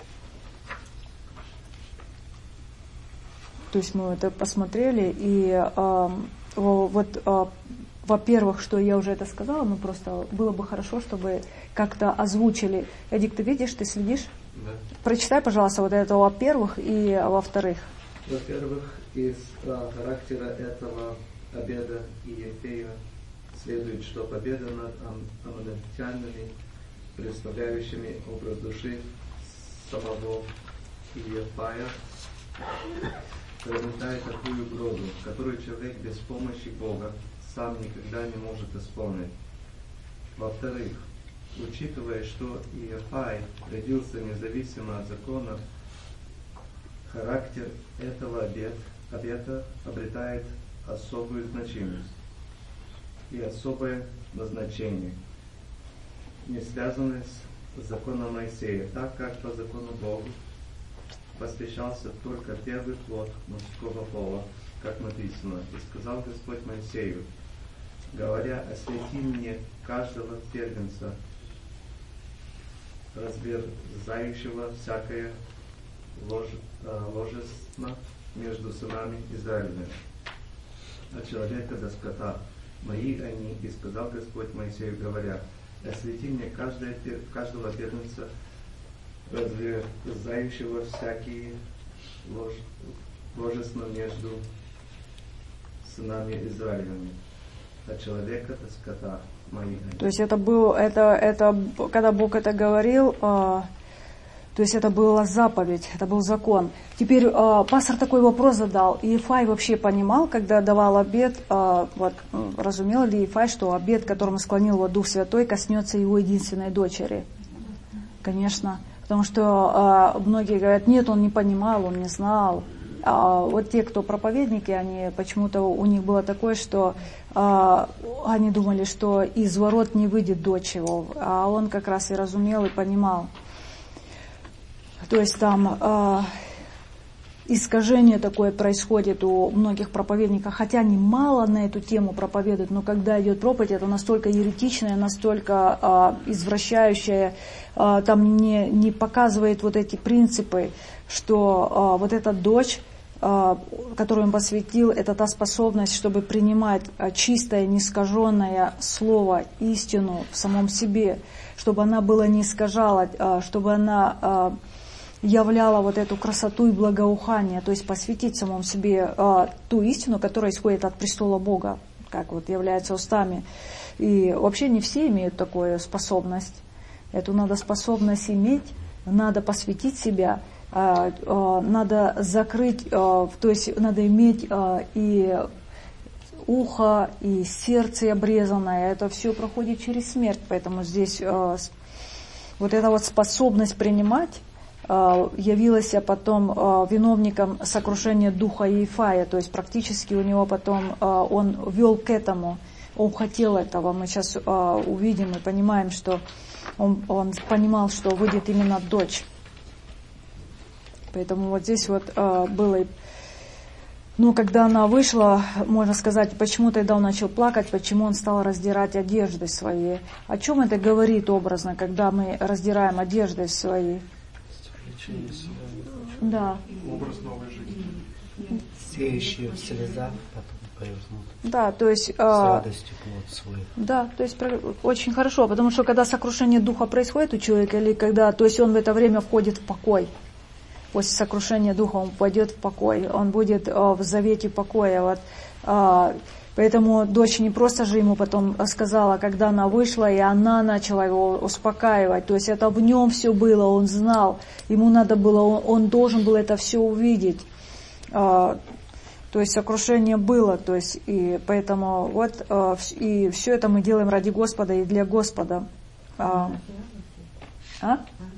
То есть мы это посмотрели. И вот... Во-первых, что я уже это сказала, но просто было бы хорошо, чтобы как-то озвучили. Эдик, ты видишь, ты следишь? Да. Прочитай, пожалуйста, вот это во-первых и во-вторых. Во-первых, из а, характера этого обеда Иефея следует, что победа над аммонитянами, представляющими образ души самого Иефая, приобретает такую угрозу, которую человек без помощи Бога сам никогда не может исполнить. Во-вторых, учитывая, что Иефай родился независимо от законов, характер этого обет, обета обретает особую значимость и особое назначение, не связанное с законом Моисея, так как по закону Богу посвящался только первый плод мужского пола, как написано, и сказал Господь Моисею, говоря, освети мне каждого первенца, разверзающего всякое лож, ложество между сынами Израиля, от человека до скота. мои они, и сказал Господь Моисею, говоря, освети мне каждое, каждого первенца, разрезающего всякие лож, ложества между сынами Израилевыми, от человека до скота мои они. То есть это был, это, это, когда Бог это говорил, э, то есть это была заповедь, это был закон. Теперь э, пастор такой вопрос задал, и Ифай вообще понимал, когда давал обет, э, вот, разумел ли Ифай, что обет, которому склонил его Дух Святой, коснется его единственной дочери? Конечно, потому что э, многие говорят, нет, он не понимал, он не знал. А вот те, кто проповедники, они почему-то у них было такое, что э, они думали, что из ворот не выйдет дочь его, а он как раз и разумел и понимал. То есть там э, искажение такое происходит у многих проповедников, хотя они мало на эту тему проповедуют, но когда идет проповедь, это настолько еретичное, настолько э, извращающее, э, там не, не показывает вот эти принципы, что э, вот эта дочь, э, которую он посвятил, это та способность, чтобы принимать э, чистое, неискаженное слово, истину в самом себе, чтобы она была не искажала, э, чтобы она... Э, являла вот эту красоту и благоухание, то есть посвятить самому себе э, ту истину, которая исходит от престола Бога, как вот является устами. И вообще не все имеют такую способность. Эту надо способность иметь, надо посвятить себя, э, э, надо закрыть, э, то есть надо иметь э, и ухо, и сердце обрезанное. Это все проходит через смерть, поэтому здесь э, вот эта вот способность принимать явилась потом виновником сокрушения духа Ифая, то есть практически у него потом он вел к этому, он хотел этого, мы сейчас увидим и понимаем, что он, он понимал, что выйдет именно дочь. Поэтому вот здесь вот было, ну, когда она вышла, можно сказать, почему тогда он начал плакать, почему он стал раздирать одежды свои. О чем это говорит образно, когда мы раздираем одежды свои? Да. Образ новой жизни. Сеющие в слезах, потом пожнут. Да, то есть... С радостью плод свой. Да, то есть очень хорошо, потому что когда сокрушение духа происходит у человека, или когда, то есть он в это время входит в покой. После сокрушения духа он пойдет в покой, он будет в завете покоя. Вот. Поэтому дочь не просто же ему потом сказала, когда она вышла, и она начала его успокаивать. То есть это в нем все было, он знал, ему надо было, он, он должен был это все увидеть. А, то есть сокрушение было, то есть и поэтому вот а, и все это мы делаем ради Господа и для Господа. А? А?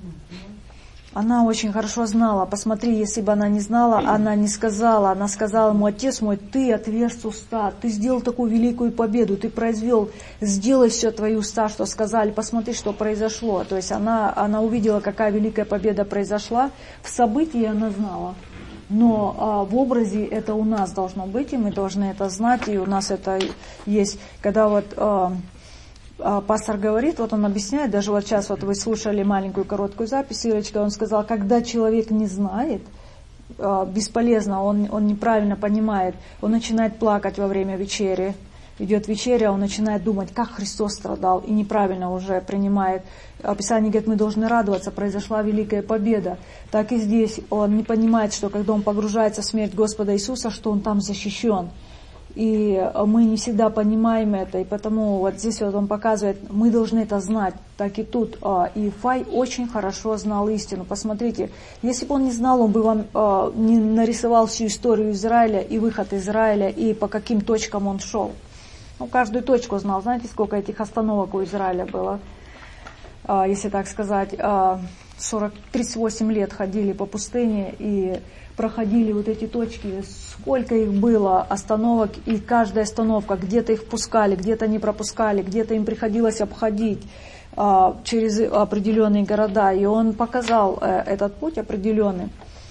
Она очень хорошо знала. Посмотри, если бы она не знала, она не сказала. Она сказала ему: отец мой, ты отверз уста, ты сделал такую великую победу, ты произвел, сделай все твои уста, что сказали, посмотри, что произошло. То есть она, она увидела, какая великая победа произошла. В событии она знала. Но а, в образе это у нас должно быть, и мы должны это знать, и у нас это есть. Когда вот... А, пастор говорит, вот он объясняет, даже вот сейчас вот вы слушали маленькую короткую запись, Ирочка, он сказал, когда человек не знает, бесполезно, он, он неправильно понимает, он начинает плакать во время вечери, идет вечеря, он начинает думать, как Христос страдал, и неправильно уже принимает. Писание говорит, мы должны радоваться, произошла великая победа. Так и здесь он не понимает, что когда он погружается в смерть Господа Иисуса, что он там защищен. И мы не всегда понимаем это, и потому вот здесь вот он показывает, мы должны это знать, так и тут. И Ифай очень хорошо знал истину. Посмотрите, если бы он не знал, он бы вам не нарисовал всю историю Израиля и выход Израиля, и по каким точкам он шел. Ну, каждую точку знал. Знаете, сколько этих остановок у Израиля было? Если так сказать, сорок, тридцать восемь лет ходили по пустыне и проходили вот эти точки, сколько их было остановок, и каждая остановка, где-то их пускали, где-то не пропускали, где-то им приходилось обходить а, через определенные города, и он показал а, этот путь определенный.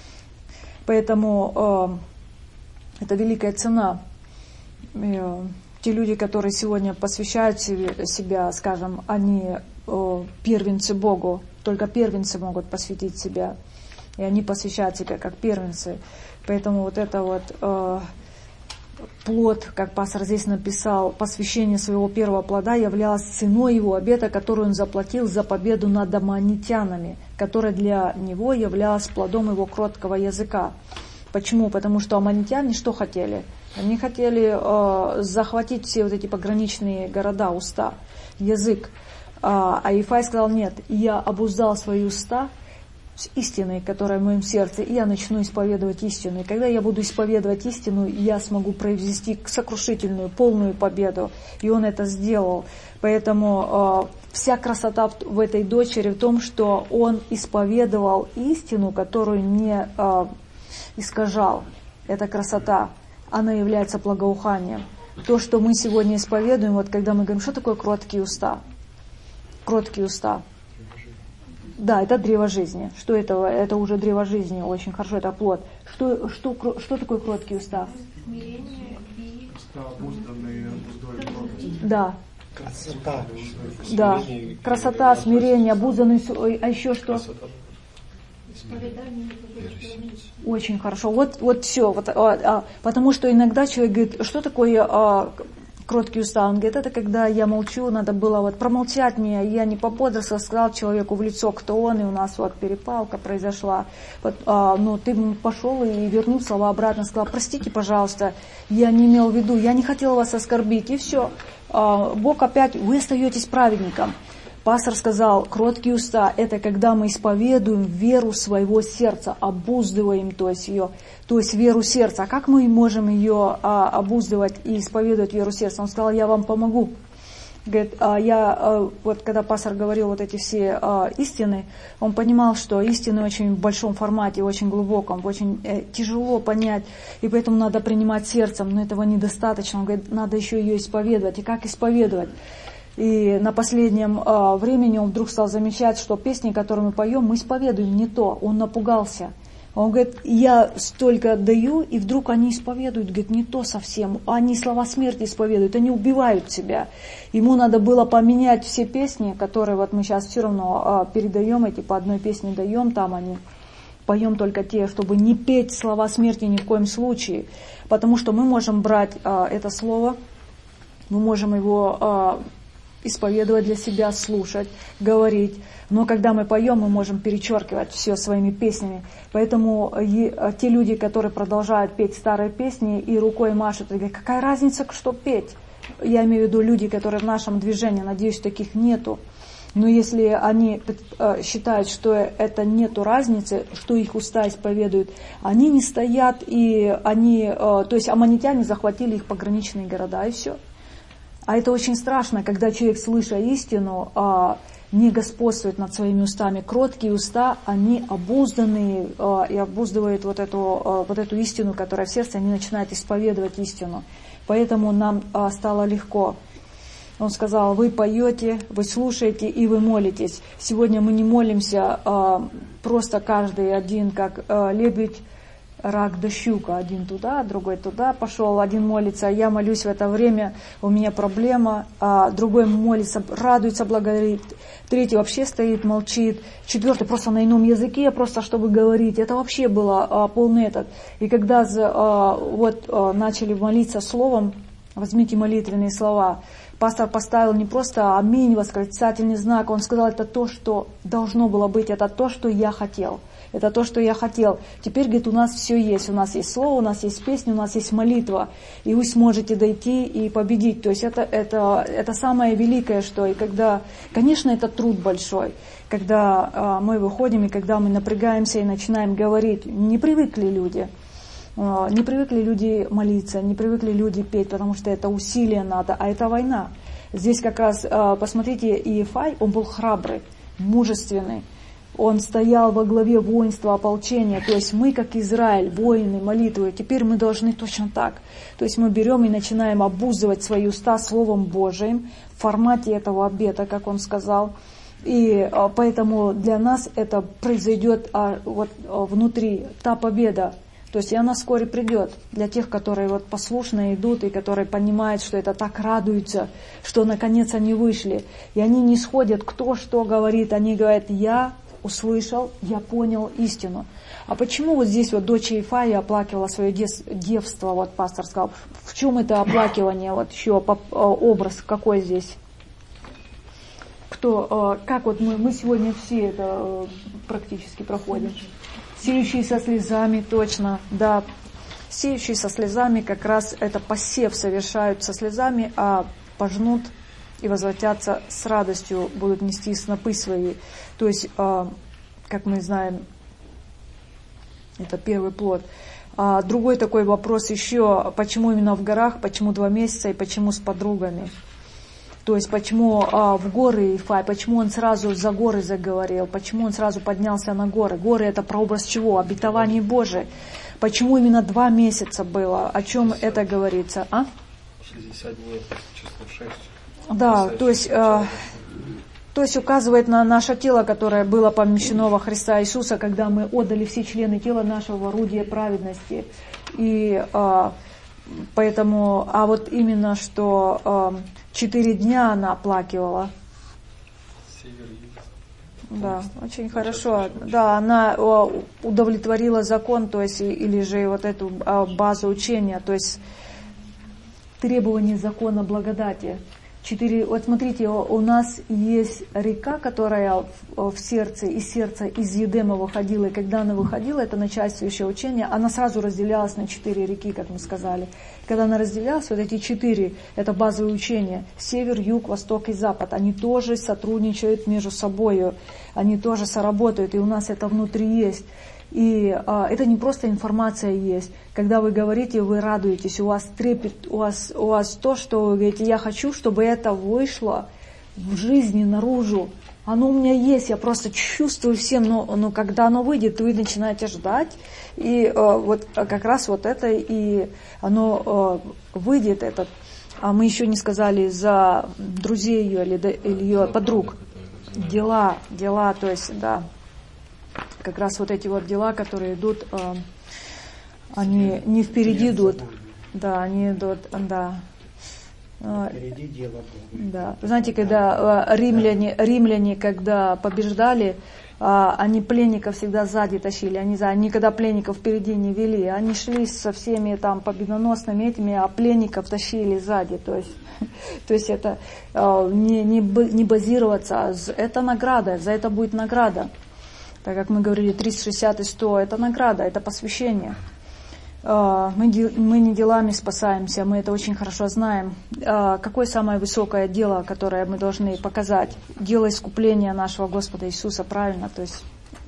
Поэтому а, это великая цена. И, а, те люди, которые сегодня посвящают себе, себя, скажем, они а, первенцы Богу, только первенцы могут посвятить себя. И они посвящают себя как первенцы. Поэтому вот это вот, э, плод, как пастор здесь написал, посвящение своего первого плода являлось ценой его обета, которую он заплатил за победу над аммонитянами, которая для него являлась плодом его кроткого языка. Почему? Потому что аммонитяне что хотели? Они хотели э, захватить все вот эти пограничные города, уста, язык. А, а Ифай сказал: нет, я обуздал свои уста с истиной, которая в моем сердце, и я начну исповедовать истину. И когда я буду исповедовать истину, я смогу произвести сокрушительную, полную победу. И он это сделал. Поэтому э, вся красота в этой дочери в том, что он исповедовал истину, которую не э, искажал. Эта красота, она является благоуханием. То, что мы сегодня исповедуем, вот когда мы говорим, что такое кроткие уста? Кроткие уста. Да, это древо жизни. Что это? Это уже древо жизни, очень хорошо, это плод. Что, что, что такое кроткие уста? Смирение и... Да. Красота. Да. Красота, смирение, обузданный, а еще что? Очень хорошо. Вот, вот все. Вот, а, а, потому что иногда человек говорит, что такое а, кроткий уста? Он говорит, это когда я молчу, надо было вот промолчать мне, я не по-бодрски сказал человеку в лицо, кто он, и у нас вот перепалка произошла. Вот, а, ну, ты пошел и вернул слова обратно, сказал, простите, пожалуйста, я не имел в виду, я не хотел вас оскорбить, и все. А, Бог опять, вы остаетесь праведником. Пастор сказал, кроткие уста – это когда мы исповедуем веру своего сердца, обуздываем, то есть ее, то есть веру сердца. А как мы можем ее а, обуздывать и исповедовать веру сердца? Он сказал, я вам помогу. Говорит, а, я, а, вот когда пастор говорил вот эти все а, истины, он понимал, что истины очень в большом формате, очень глубоком, очень э, тяжело понять, и поэтому надо принимать сердцем, но этого недостаточно. Он говорит, надо еще ее исповедовать. И как исповедовать? И на последнем э, времени он вдруг стал замечать, что песни, которые мы поем, мы исповедуем не то. Он напугался. Он говорит, я столько даю, и вдруг они исповедуют. Говорит, не то совсем. Они слова смерти исповедуют, они убивают себя. Ему надо было поменять все песни, которые вот мы сейчас все равно э, передаем, эти по одной песне даем, там они поем только те, чтобы не петь слова смерти ни в коем случае. Потому что мы можем брать э, это слово, мы можем его... Э, исповедовать для себя, слушать, говорить. Но когда мы поем, мы можем перечеркивать все своими песнями. Поэтому те люди, которые продолжают петь старые песни и рукой машут, и говорят, какая разница, что петь? Я имею в виду люди, которые в нашем движении, надеюсь, таких нету. Но если они считают, что это нету разницы, что их уста исповедуют, они не стоят, и они, то есть аммонитяне захватили их пограничные города, и все. А это очень страшно, когда человек, слыша истину, не господствует над своими устами. Кроткие уста, они обузданные и обуздывают вот эту, вот эту истину, которая в сердце, они начинают исповедовать истину. Поэтому нам стало легко. Он сказал, вы поете, вы слушаете и вы молитесь. Сегодня мы не молимся просто каждый один, как лебедь, рак да щука, один туда, другой туда пошел, один молится, я молюсь в это время, у меня проблема, а другой молится, радуется, благодарит, третий вообще стоит, молчит, четвертый просто на ином языке, просто чтобы говорить, это вообще было а, полный этот. И когда а, вот а, начали молиться словом, возьмите молитвенные слова, пастор поставил не просто аминь, восклицательный знак, он сказал, это то, что должно было быть, это то, что я хотел. Это то, что я хотел. Теперь, говорит, у нас все есть. У нас есть слово, у нас есть песня, у нас есть молитва. И вы сможете дойти и победить. То есть это, это, это самое великое, что... И когда... Конечно, это труд большой. Когда а, мы выходим, и когда мы напрягаемся и начинаем говорить. Не привыкли люди. А, не привыкли люди молиться, не привыкли люди петь, потому что это усилие надо. А это война. Здесь как раз, а, посмотрите, Иефай, он был храбрый, мужественный. Он стоял во главе воинства, ополчения. То есть мы, как Израиль, воины, молитвы, теперь мы должны точно так. То есть мы берем и начинаем обуздывать свои уста Словом Божиим в формате этого обета, как он сказал. И поэтому для нас это произойдет вот внутри, та победа. То есть и она вскоре придет для тех, которые вот послушно идут и которые понимают, что это так радуются, что наконец они вышли. И они не сходят, кто что говорит, они говорят, я услышал, я понял истину. А почему вот здесь вот дочь Ифая оплакивала свое девство, вот пастор сказал, в чем это оплакивание, вот еще образ какой здесь? Кто, как вот мы, мы сегодня все это практически проходим? Сеющие со слезами, точно, да. Сеющие со слезами как раз это посев совершают со слезами, а пожнут и возвратятся с радостью, будут нести снопы свои. То есть, как мы знаем, это первый плод. А другой такой вопрос еще, почему именно в горах, почему два месяца и почему с подругами? То есть, почему а, в горы Ифай, почему он сразу за горы заговорил, почему он сразу поднялся на горы? Горы это прообраз чего? Обетование Божие. Почему именно два месяца было? О чем шестьдесят это говорится? А? шестьдесят дней, число шесть. Да, то есть... А, То есть указывает на наше тело, которое было помещено во Христа Иисуса, когда мы отдали все члены тела нашего в орудие праведности. И а, поэтому, а вот именно что а, четыре дня она оплакивала. Да, очень хорошо. Да, она удовлетворила закон, то есть или же вот эту базу учения, то есть требования закона благодати. Четыре, вот смотрите, у нас есть река, которая в, в сердце, из сердца, из Едема выходила, и когда она выходила, это начальствующее учение, она сразу разделялась на четыре реки, как мы сказали. Когда она разделялась, вот эти четыре, это базовые учения, север, юг, восток и запад, они тоже сотрудничают между собой, они тоже соработают, и у нас это внутри есть. И а, это не просто информация есть. Когда вы говорите, вы радуетесь, у вас трепет, у вас, у вас то, что вы говорите, я хочу, чтобы это вышло в жизни наружу. Оно у меня есть, я просто чувствую всем, но, но когда оно выйдет, вы начинаете ждать. И а, вот как раз вот это, и оно а, выйдет, этот. А мы еще не сказали за друзей ее или, или ее подруг. Дела, дела, то есть, да. Как раз вот эти вот дела, которые идут, э, они не впереди идут, да, они идут, да. Впереди дело Бога. Да. Знаете, когда э, римляне, римляне, когда побеждали, э, они пленников всегда сзади тащили, они, они когда пленников впереди не вели, они шли со всеми там победоносными этими, а пленников тащили сзади, то есть, то есть это э, не, не, не базироваться, это награда, за это будет награда. Так как мы говорили, триста шестьдесят и сто, это награда, это посвящение. Мы не делами спасаемся, мы это очень хорошо знаем. Какое самое высокое дело, которое мы должны показать? Дело искупления нашего Господа Иисуса, правильно? То есть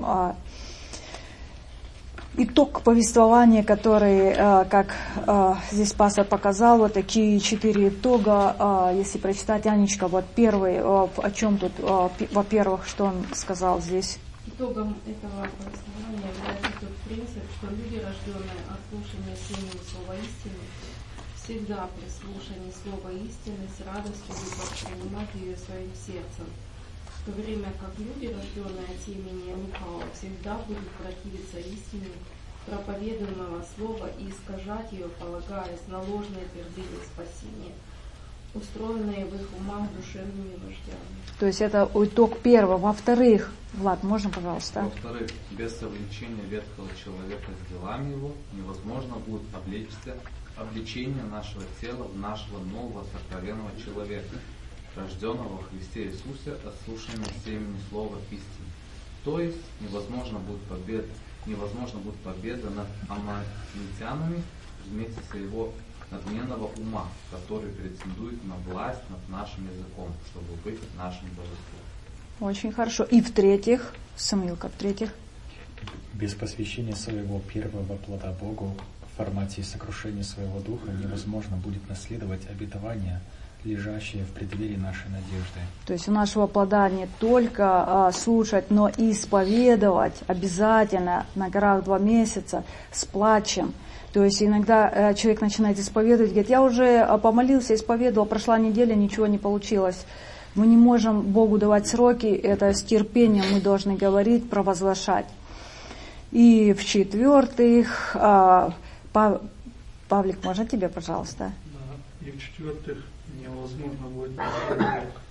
итог повествования, который, как здесь пастор показал, вот такие четыре итога, если прочитать, Анечка, вот первый, о чем тут, во-первых, что он сказал здесь? Итогом этого повествования является тот принцип, что люди, рожденные от слушания семени слова истины, всегда при слушании слова истины с радостью будут воспринимать ее своим сердцем, в то время как люди, рожденные от семени лукавого, всегда будут противиться истине проповедуемого слова и искажать ее, полагаясь на ложные твердыни спасения, устроенные в их умах душевными вождями. То есть это итог первого. Во-вторых, Влад, можно, пожалуйста? Во-вторых, без совлечения ветхого человека с делами его невозможно будет облечься, облечение нашего тела в нашего нового сокровенного человека, рожденного во Христе Иисусе от слушания семени слова истины. То есть невозможно будет победа, невозможно будет победа над амалитянами вместе своего надменного ума, который претендует на власть над нашим языком, чтобы быть нашим божеством. Очень хорошо. И в-третьих, Самуилка, в-третьих? Без посвящения своего первого плода Богу в формате сокрушения своего духа невозможно будет наследовать обетования, лежащие в преддверии нашей надежды. То есть у нашего плода не только а, слушать, но и исповедовать обязательно на горах два месяца с плачем. То есть иногда э, человек начинает исповедовать, говорит, я уже помолился, исповедовал, прошла неделя, ничего не получилось. Мы не можем Богу давать сроки, это с терпением мы должны говорить, провозглашать. И в-четвертых, э, Пав... Павлик, можно тебе, пожалуйста? Да, и в-четвертых, невозможно будет наследовать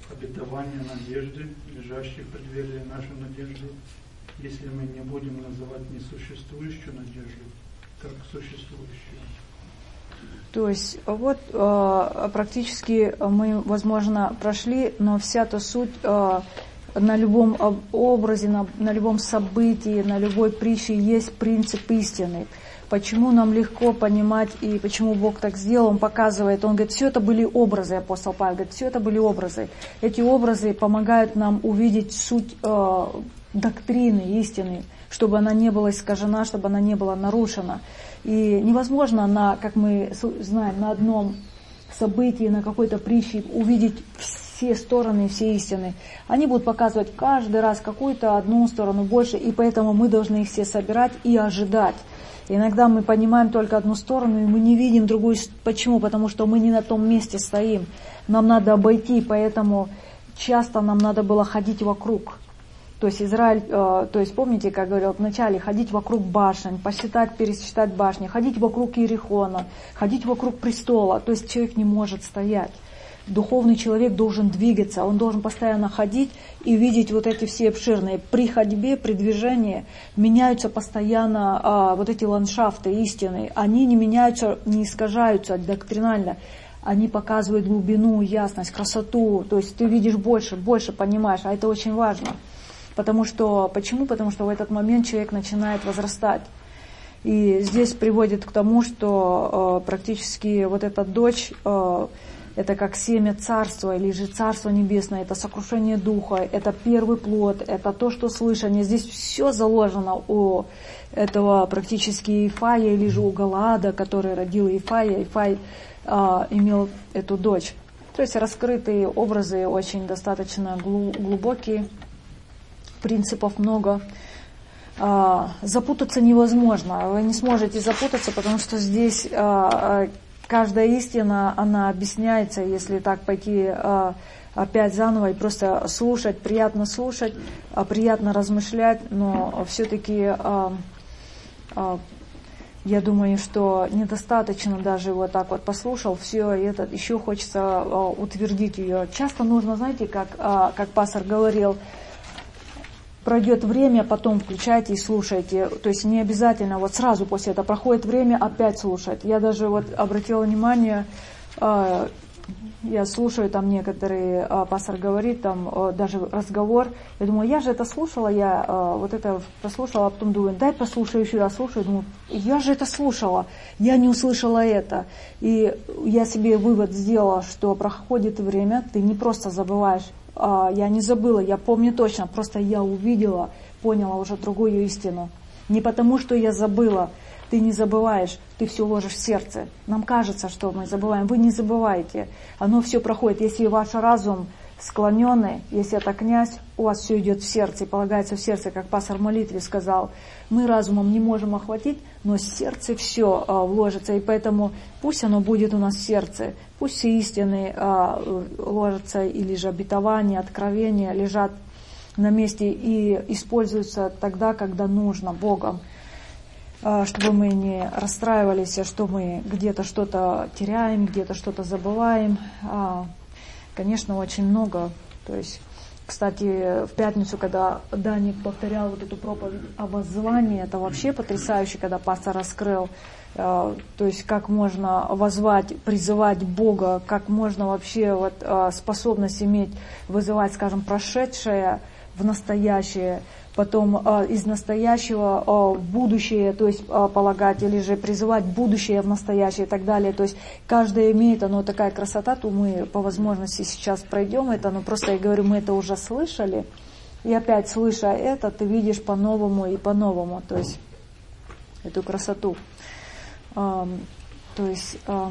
обетования надежды, лежащие в преддверии нашей надежды, если мы не будем называть несуществующую надежду, как существующую? То есть вот э, практически мы, возможно, прошли, но вся та суть э, на любом образе, на, на любом событии, на любой притче есть принцип истины. Почему нам легко понимать и почему Бог так сделал, Он показывает, Он говорит, все это были образы, апостол Павел говорит, все это были образы. Эти образы помогают нам увидеть суть э, доктрины, истины, чтобы она не была искажена, чтобы она не была нарушена. И невозможно, на, как мы знаем, на одном событии, на какой-то притче увидеть все стороны, все истины. Они будут показывать каждый раз какую-то одну сторону больше, и поэтому мы должны их все собирать и ожидать. Иногда мы понимаем только одну сторону, и мы не видим другую. Почему? Потому что мы не на том месте стоим. Нам надо обойти, поэтому часто нам надо было ходить вокруг. То есть Израиль, э, то есть помните, как говорил вначале, ходить вокруг башен, посчитать, пересчитать башни, ходить вокруг Иерихона, ходить вокруг престола. То есть человек не может стоять. Духовный человек должен двигаться, он должен постоянно ходить и видеть вот эти все обширные. При ходьбе, при движении меняются постоянно а, вот эти ландшафты истины. Они не меняются, не искажаются доктринально. Они показывают глубину, ясность, красоту. То есть ты видишь больше, больше понимаешь, а это очень важно. Потому что, почему? Потому что в этот момент человек начинает возрастать. И здесь приводит к тому, что э, практически вот эта дочь, э, это как семя царства, или же царство небесное, это сокрушение духа, это первый плод, это то, что слышание. Здесь все заложено у этого практически Ифая, или же у Галаада, который родил Ифая. Ифай э, имел эту дочь. То есть раскрытые образы очень достаточно глубокие. Принципов много. А, запутаться невозможно. Вы не сможете запутаться, потому что здесь а, каждая истина, она объясняется, если так пойти а, опять заново и просто слушать, приятно слушать, а, приятно размышлять, но все-таки а, а, я думаю, что недостаточно даже вот так вот послушал все, и это еще хочется а, утвердить ее. Часто нужно, знаете, как, а, как пастор говорил, пройдет время, потом включайте и слушайте. То есть не обязательно вот сразу после этого проходит время, опять слушать. Я даже вот обратила внимание, э, я слушаю, там некоторые, э, пастор говорит, там э, даже разговор. Я думаю, я же это слушала, я э, вот это прослушала, а потом думаю, дай послушаю еще раз, слушаю. Думаю, я же это слушала, я не услышала это. И я себе вывод сделала, что проходит время, ты не просто забываешь. Я не забыла, я помню точно, просто я увидела, поняла уже другую истину. Не потому, что я забыла, ты не забываешь, ты все ложишь в сердце. Нам кажется, что мы забываем, вы не забываете. Оно все проходит. Если ваш разум склоненный, если это князь, у вас все идет в сердце, и полагается в сердце, как пастор в молитве сказал. Мы разумом не можем охватить, но в сердце все а, вложится, и поэтому пусть оно будет у нас в сердце, пусть все истины а, ложатся, или же обетования, откровения лежат на месте и используются тогда, когда нужно Богом, а, чтобы мы не расстраивались, что мы где-то что-то теряем, где-то что-то забываем. А, конечно, очень много, то есть... Кстати, в пятницу, когда Даник повторял вот эту проповедь о воззвании, это вообще потрясающе, когда пастор раскрыл, э, то есть как можно воззвать, призывать Бога, как можно вообще вот, э, способность иметь, вызывать, скажем, прошедшее в настоящее, потом э, из настоящего э, в будущее, то есть э, полагать, или же призывать будущее в настоящее и так далее. То есть каждое имеет, оно такая красота, то мы по возможности сейчас пройдем это, но просто я говорю, мы это уже слышали, и опять слыша это, ты видишь по-новому и по-новому, то есть эту красоту. Э, то есть... Э,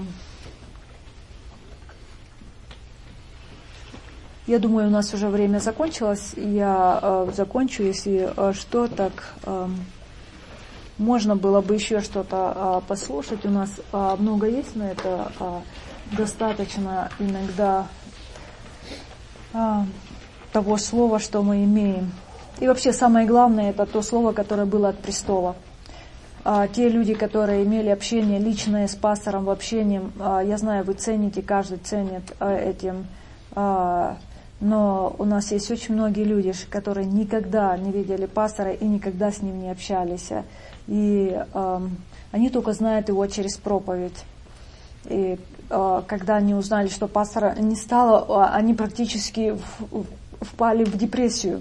Я думаю, у нас уже время закончилось. Я э, закончу, если э, что, так э, можно было бы еще что-то э, послушать. У нас э, много есть, но это э, достаточно иногда э, того слова, что мы имеем. И вообще самое главное, это то слово, которое было от престола. Э, те люди, которые имели общение личное с пастором, в общении, э, я знаю, вы цените, каждый ценит э, этим. Э, Но у нас есть очень многие люди, которые никогда не видели пастора и никогда с ним не общались. И э, они только знают его через проповедь. И э, когда они узнали, что пастора не стало, они практически в, впали в депрессию.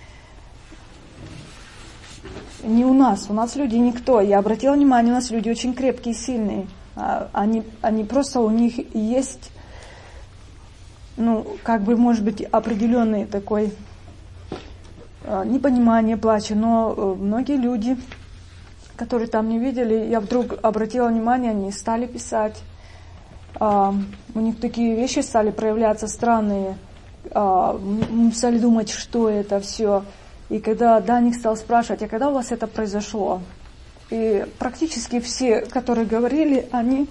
Не у нас, у нас люди никто. Я обратила внимание, у нас люди очень крепкие, сильные. Они, они просто, у них есть, ну, как бы, может быть, определенный такой э, непонимание, плача, но э, многие люди, которые там не видели, я вдруг обратила внимание, они стали писать, э, у них такие вещи стали проявляться странные, э, мы стали думать, что это все. И когда Даник стал спрашивать, а когда у вас это произошло? И практически все, которые говорили, они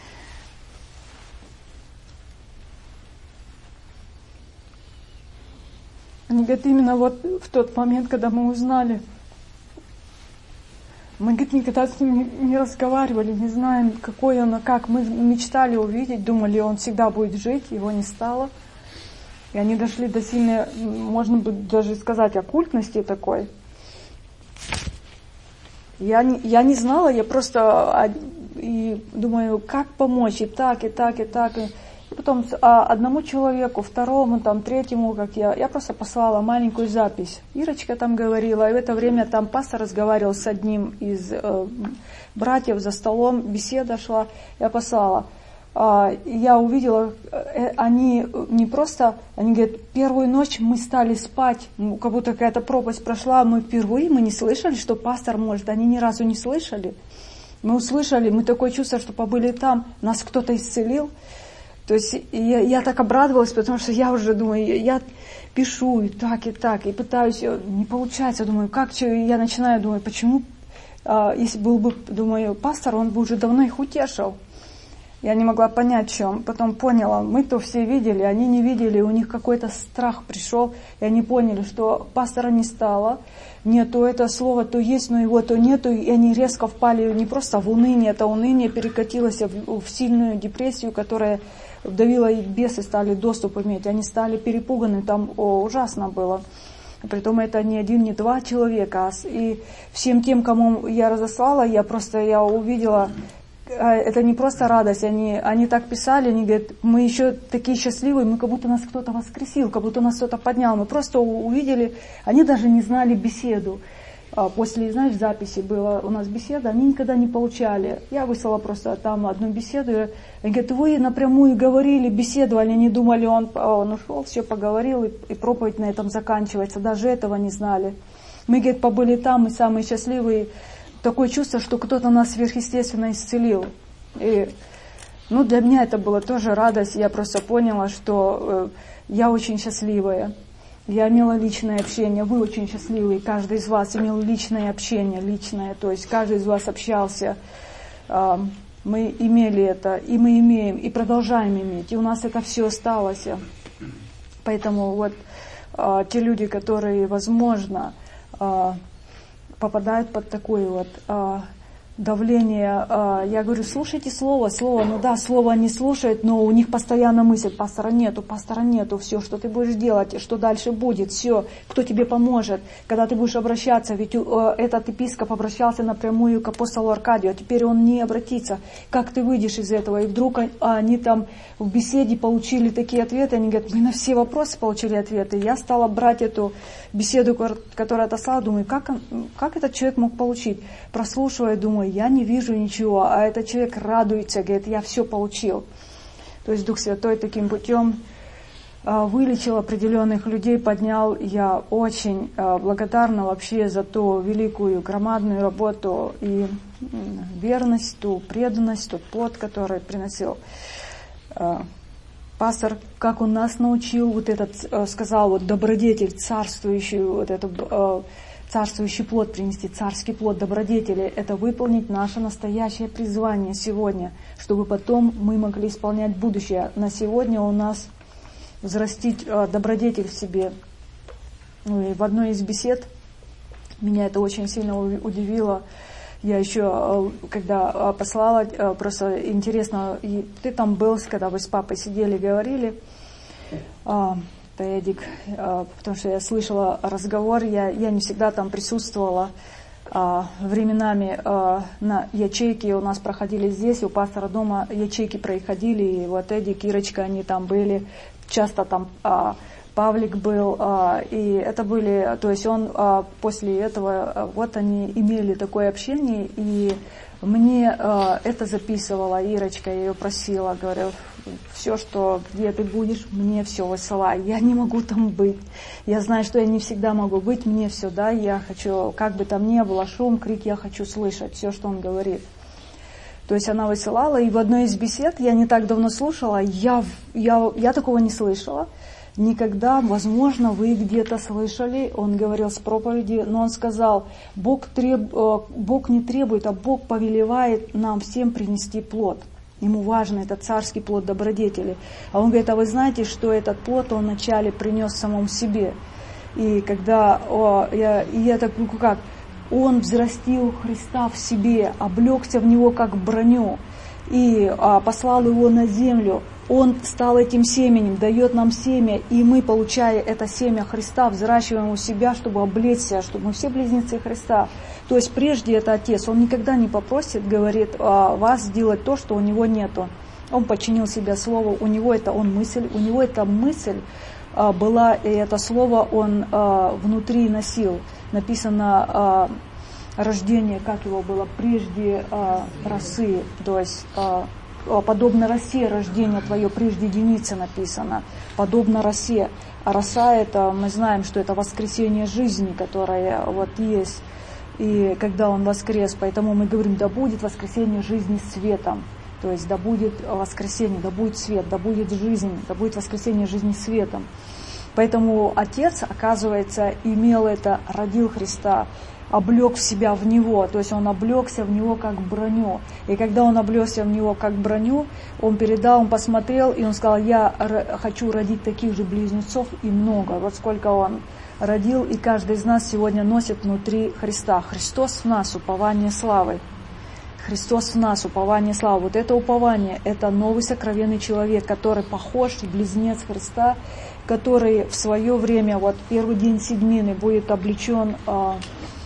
они говорят, именно вот в тот момент, когда мы узнали, мы, говорит, никогда с ним не, не разговаривали, не знаем, какой он, как. Мы мечтали увидеть, думали, он всегда будет жить, его не стало. И они дошли до сильной, можно бы даже сказать, оккультности такой. Я не, я не знала, я просто и думаю, как помочь, и так, и так, и так. И потом одному человеку, второму, там, третьему, как я, я просто послала маленькую запись. Ирочка там говорила, и в это время там пастор разговаривал с одним из э, братьев за столом, беседа шла, я послала. Я увидела, они не просто, они говорят, первую ночь мы стали спать, как будто какая-то пропасть прошла, мы впервые, мы не слышали, что пастор может, они ни разу не слышали. Мы услышали, мы такое чувство, что побыли там, нас кто-то исцелил. То есть я, я так обрадовалась, потому что я уже думаю, я, я пишу и так, и так, и пытаюсь, не получается, думаю, как, я начинаю думать, почему, если был бы, думаю, пастор, он бы уже давно их утешил. Я не могла понять, в чем. Потом поняла, мы-то все видели, они не видели, у них какой-то страх пришел, и они поняли, что пастора не стало, нету это слово, то есть, но его то нету, и они резко впали не просто в уныние, это уныние перекатилось в, в сильную депрессию, которая вдавила их, бесы стали доступ иметь, они стали перепуганы, там о, ужасно было. Притом это не один, не два человека, и всем тем, кому я разослала, я просто, я увидела, это не просто радость, они, они так писали, они говорят, мы еще такие счастливые, мы как будто нас кто-то воскресил, как будто нас кто-то поднял, мы просто увидели, они даже не знали беседу. После, знаешь, записи была у нас беседа, они никогда не получали. Я выслала просто там одну беседу, они говорят, вы напрямую говорили, беседовали, они думали, он, он ушел, все поговорил, и, и проповедь на этом заканчивается, даже этого не знали. Мы, говорит, побыли там, мы самые счастливые. Такое чувство, что кто-то нас сверхъестественно исцелил. И, ну, для меня это было тоже радость. Я просто поняла, что э, я очень счастливая. Я имела личное общение. Вы очень счастливые. Каждый из вас имел личное общение, личное. То есть каждый из вас общался. Э, мы имели это, и мы имеем, и продолжаем иметь. И у нас это все осталось. Поэтому вот э, те люди, которые, возможно, э, попадают под такое вот а, давление. А, я говорю, слушайте слово, слово, ну да, слово они слушают, но у них постоянно мысль, пастора нету, пастора нету, все, что ты будешь делать, что дальше будет, все, кто тебе поможет, когда ты будешь обращаться, ведь а, этот епископ обращался напрямую к апостолу Аркадию, а теперь он не обратится, как ты выйдешь из этого? И вдруг а, они там в беседе получили такие ответы, они говорят, мы на все вопросы получили ответы. Я стала брать эту беседу, которую отослала, думаю, как, он, как этот человек мог получить? Прослушивая, думаю, я не вижу ничего, а этот человек радуется, говорит, я все получил. То есть Дух Святой таким путем э, вылечил определенных людей, поднял. Я очень э, благодарна вообще за ту великую, громадную работу и э, верность, ту преданность, тот плод, который приносил э, пастор, как он нас научил, вот этот, э, сказал, вот добродетель, царствующий, вот этот э, царствующий плод принести, царский плод добродетели, это выполнить наше настоящее призвание сегодня, чтобы потом мы могли исполнять будущее. На сегодня у нас взрастить э, добродетель в себе. Ну, и в одной из бесед меня это очень сильно удивило. Я еще, когда послала, просто интересно, и ты там был, когда вы с папой сидели, говорили, это Эдик, потому что я слышала разговор, я, я не всегда там присутствовала. Временами на ячейки у нас проходили здесь, у пастора дома ячейки проходили, и вот Эдик, Ирочка, они там были, часто там Павлик был, и это были, то есть он после этого, вот они имели такое общение, и мне это записывала Ирочка, я ее просила, говорю, все, что где ты будешь, мне все высылай, я не могу там быть, я знаю, что я не всегда могу быть, мне все дай, я хочу, как бы там ни было, шум, крик, я хочу слышать все, что он говорит. То есть она высылала, и в одной из бесед, я не так давно слушала, я, я, я такого не слышала, никогда, возможно, вы где-то слышали, он говорил с проповеди, но он сказал, Бог, треб, Бог не требует, а Бог повелевает нам всем принести плод. Ему важно, это царский плод добродетели. А он говорит, а вы знаете, что этот плод он вначале принес самому себе. И когда, о, я, и я так, ну как, он взрастил Христа в себе, облегся в него как броню, и а, послал его на землю. Он стал этим семенем, дает нам семя, и мы, получая это семя Христа, взращиваем у себя, чтобы облечься, чтобы мы все близнецы Христа. То есть прежде это Отец, Он никогда не попросит, говорит, вас сделать то, что у Него нету. Он подчинил себя Слову, у Него это Он мысль, у Него эта мысль была, и это Слово Он внутри носил. Написано рождение, как его было, прежде росы, то есть подобно росе рождение твое, прежде единицы написано, подобно росе. А роса это, мы знаем, что это воскресение жизни, которое вот есть. И когда Он воскрес, поэтому мы говорим, да будет воскресение жизни светом. То есть да будет воскресение, да будет свет, да будет жизнь, да будет воскресение жизни светом. Поэтому Отец, оказывается, имел это, родил Христа, облег в себя в Него, то есть Он облегся в Него как броню. И когда Он облегся в Него как броню, Он передал, Он посмотрел, и Он сказал, я хочу родить таких же близнецов и много. Вот сколько Он родил, и каждый из нас сегодня носит внутри Христа. Христос в нас, упование славы. Христос в нас, упование славы. Вот это упование, это новый сокровенный человек, который похож, близнец Христа, который в свое время, вот первый день седьмины, будет облечен, э,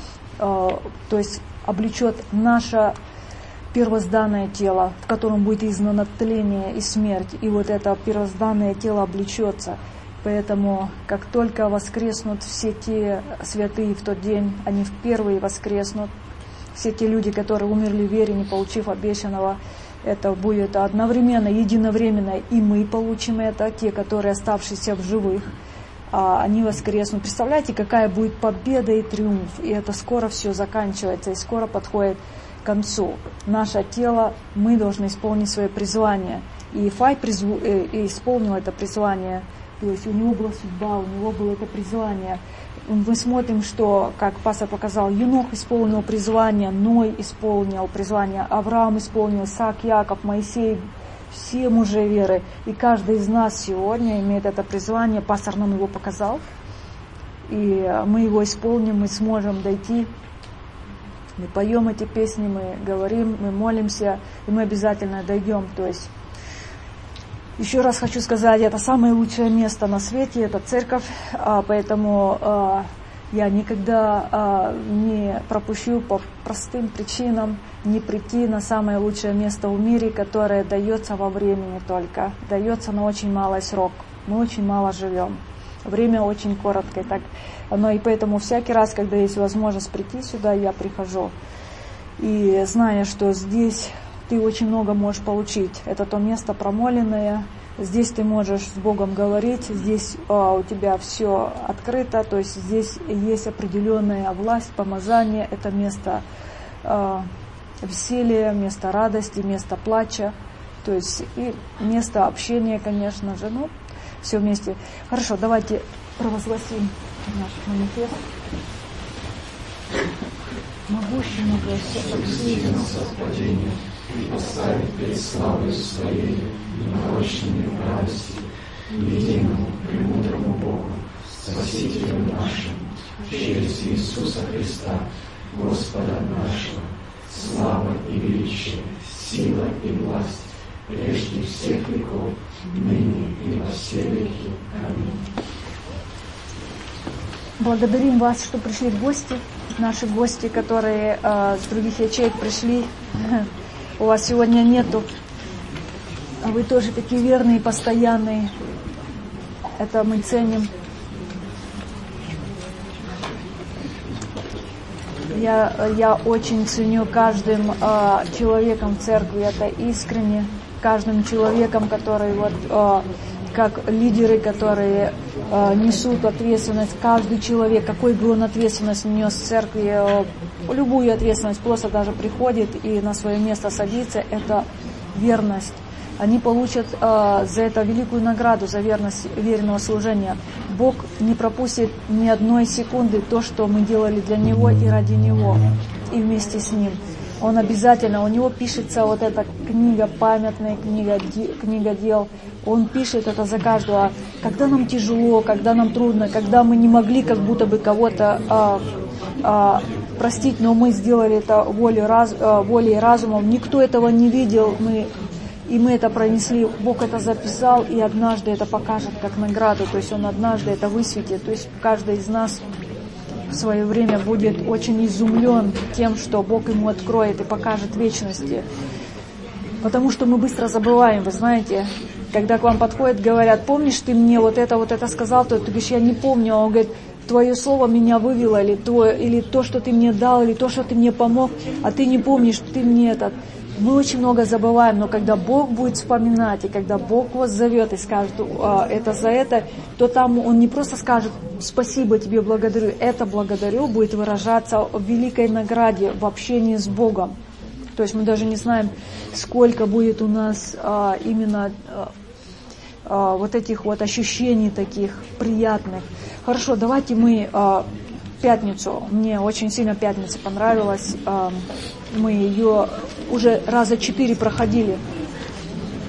э, то есть облечет наше первозданное тело, в котором будет изгнано тление и смерть. И вот это первозданное тело облечется. Поэтому, как только воскреснут все те святые в тот день, они впервые воскреснут. Все те люди, которые умерли в вере, не получив обещанного, это будет одновременно, единовременно, и мы получим это, те, которые оставшиеся в живых, они воскреснут. Представляете, какая будет победа и триумф, и это скоро все заканчивается, и скоро подходит к концу. Наше тело, мы должны исполнить свое призвание. И Ифай призву, э, исполнил это призвание. То есть у него была судьба, у него было это призвание. Мы смотрим, что, как пастор показал, Енох исполнил призвание, Ной исполнил призвание, Авраам исполнил, Исаак, Яков, Моисей, все мужи веры. И каждый из нас сегодня имеет это призвание. Пастор нам его показал. И мы его исполним, мы сможем дойти. Мы поем эти песни, мы говорим, мы молимся, и мы обязательно дойдем. То есть еще раз хочу сказать, это самое лучшее место на свете, это церковь, поэтому я никогда не пропущу по простым причинам не прийти на самое лучшее место в мире, которое дается во времени только, дается на очень малый срок, мы очень мало живем, время очень короткое, так оно, и поэтому всякий раз, когда есть возможность прийти сюда, я прихожу, и зная, что здесь ты очень много можешь получить. Это то место промоленное. Здесь ты можешь с Богом говорить. Здесь а, у тебя все открыто. То есть здесь есть определенная власть, помазание. Это место а, веселья, место радости, место плача. То есть и место общения, конечно же. Ну, все вместе. Хорошо, давайте провозгласим наш манифест. Могущему совпадению и поставить перед славой Своей и мощными в радости, единому премудрому Богу, Спасителю нашему, через Иисуса Христа, Господа нашего, слава и величие, сила и власть, прежде всех веков, ныне и во все веки. Аминь. Благодарим вас, что пришли в гости. Наши гости, которые э, с других ячеек пришли. У вас сегодня нету. А вы тоже такие верные, постоянные. Это мы ценим. Я, я очень ценю каждым э, человеком в церкви, это искренне. Каждым человеком, который вот, э, как лидеры, которые э, несут ответственность. Каждый человек, какой бы он ответственность нес в церкви, э, любую ответственность, просто даже приходит и на свое место садится, это верность. Они получат э, за это великую награду, за верность веренного служения. Бог не пропустит ни одной секунды то, что мы делали для Него и ради Него, и вместе с Ним. Он обязательно, у Него пишется вот эта книга, памятная книга, книга дел. Он пишет это за каждого. Когда нам тяжело, когда нам трудно, когда мы не могли как будто бы кого-то а, а, простить, но мы сделали это волей, раз, а, волей разумом. Никто этого не видел, мы... И мы это пронесли, Бог это записал, и однажды это покажет как награду, то есть Он однажды это высветит. То есть каждый из нас в свое время будет очень изумлен тем, что Бог ему откроет и покажет в вечности. Потому что мы быстро забываем, вы знаете, когда к вам подходят, говорят, помнишь, ты мне вот это, вот это сказал, то ты говоришь, я не помню, а он говорит, твое слово меня вывело, или, твое, или то, что ты мне дал, или то, что ты мне помог, а ты не помнишь, ты мне этот... Мы очень много забываем, но когда Бог будет вспоминать, и когда Бог вас зовет и скажет это за это, то там Он не просто скажет «спасибо тебе, благодарю», это «благодарю» будет выражаться в великой награде, в общении с Богом. То есть мы даже не знаем, сколько будет у нас а, именно а, а, вот этих вот ощущений таких приятных. Хорошо, давайте мы... А, пятницу, мне очень сильно пятница понравилась, мы ее уже раза четыре проходили.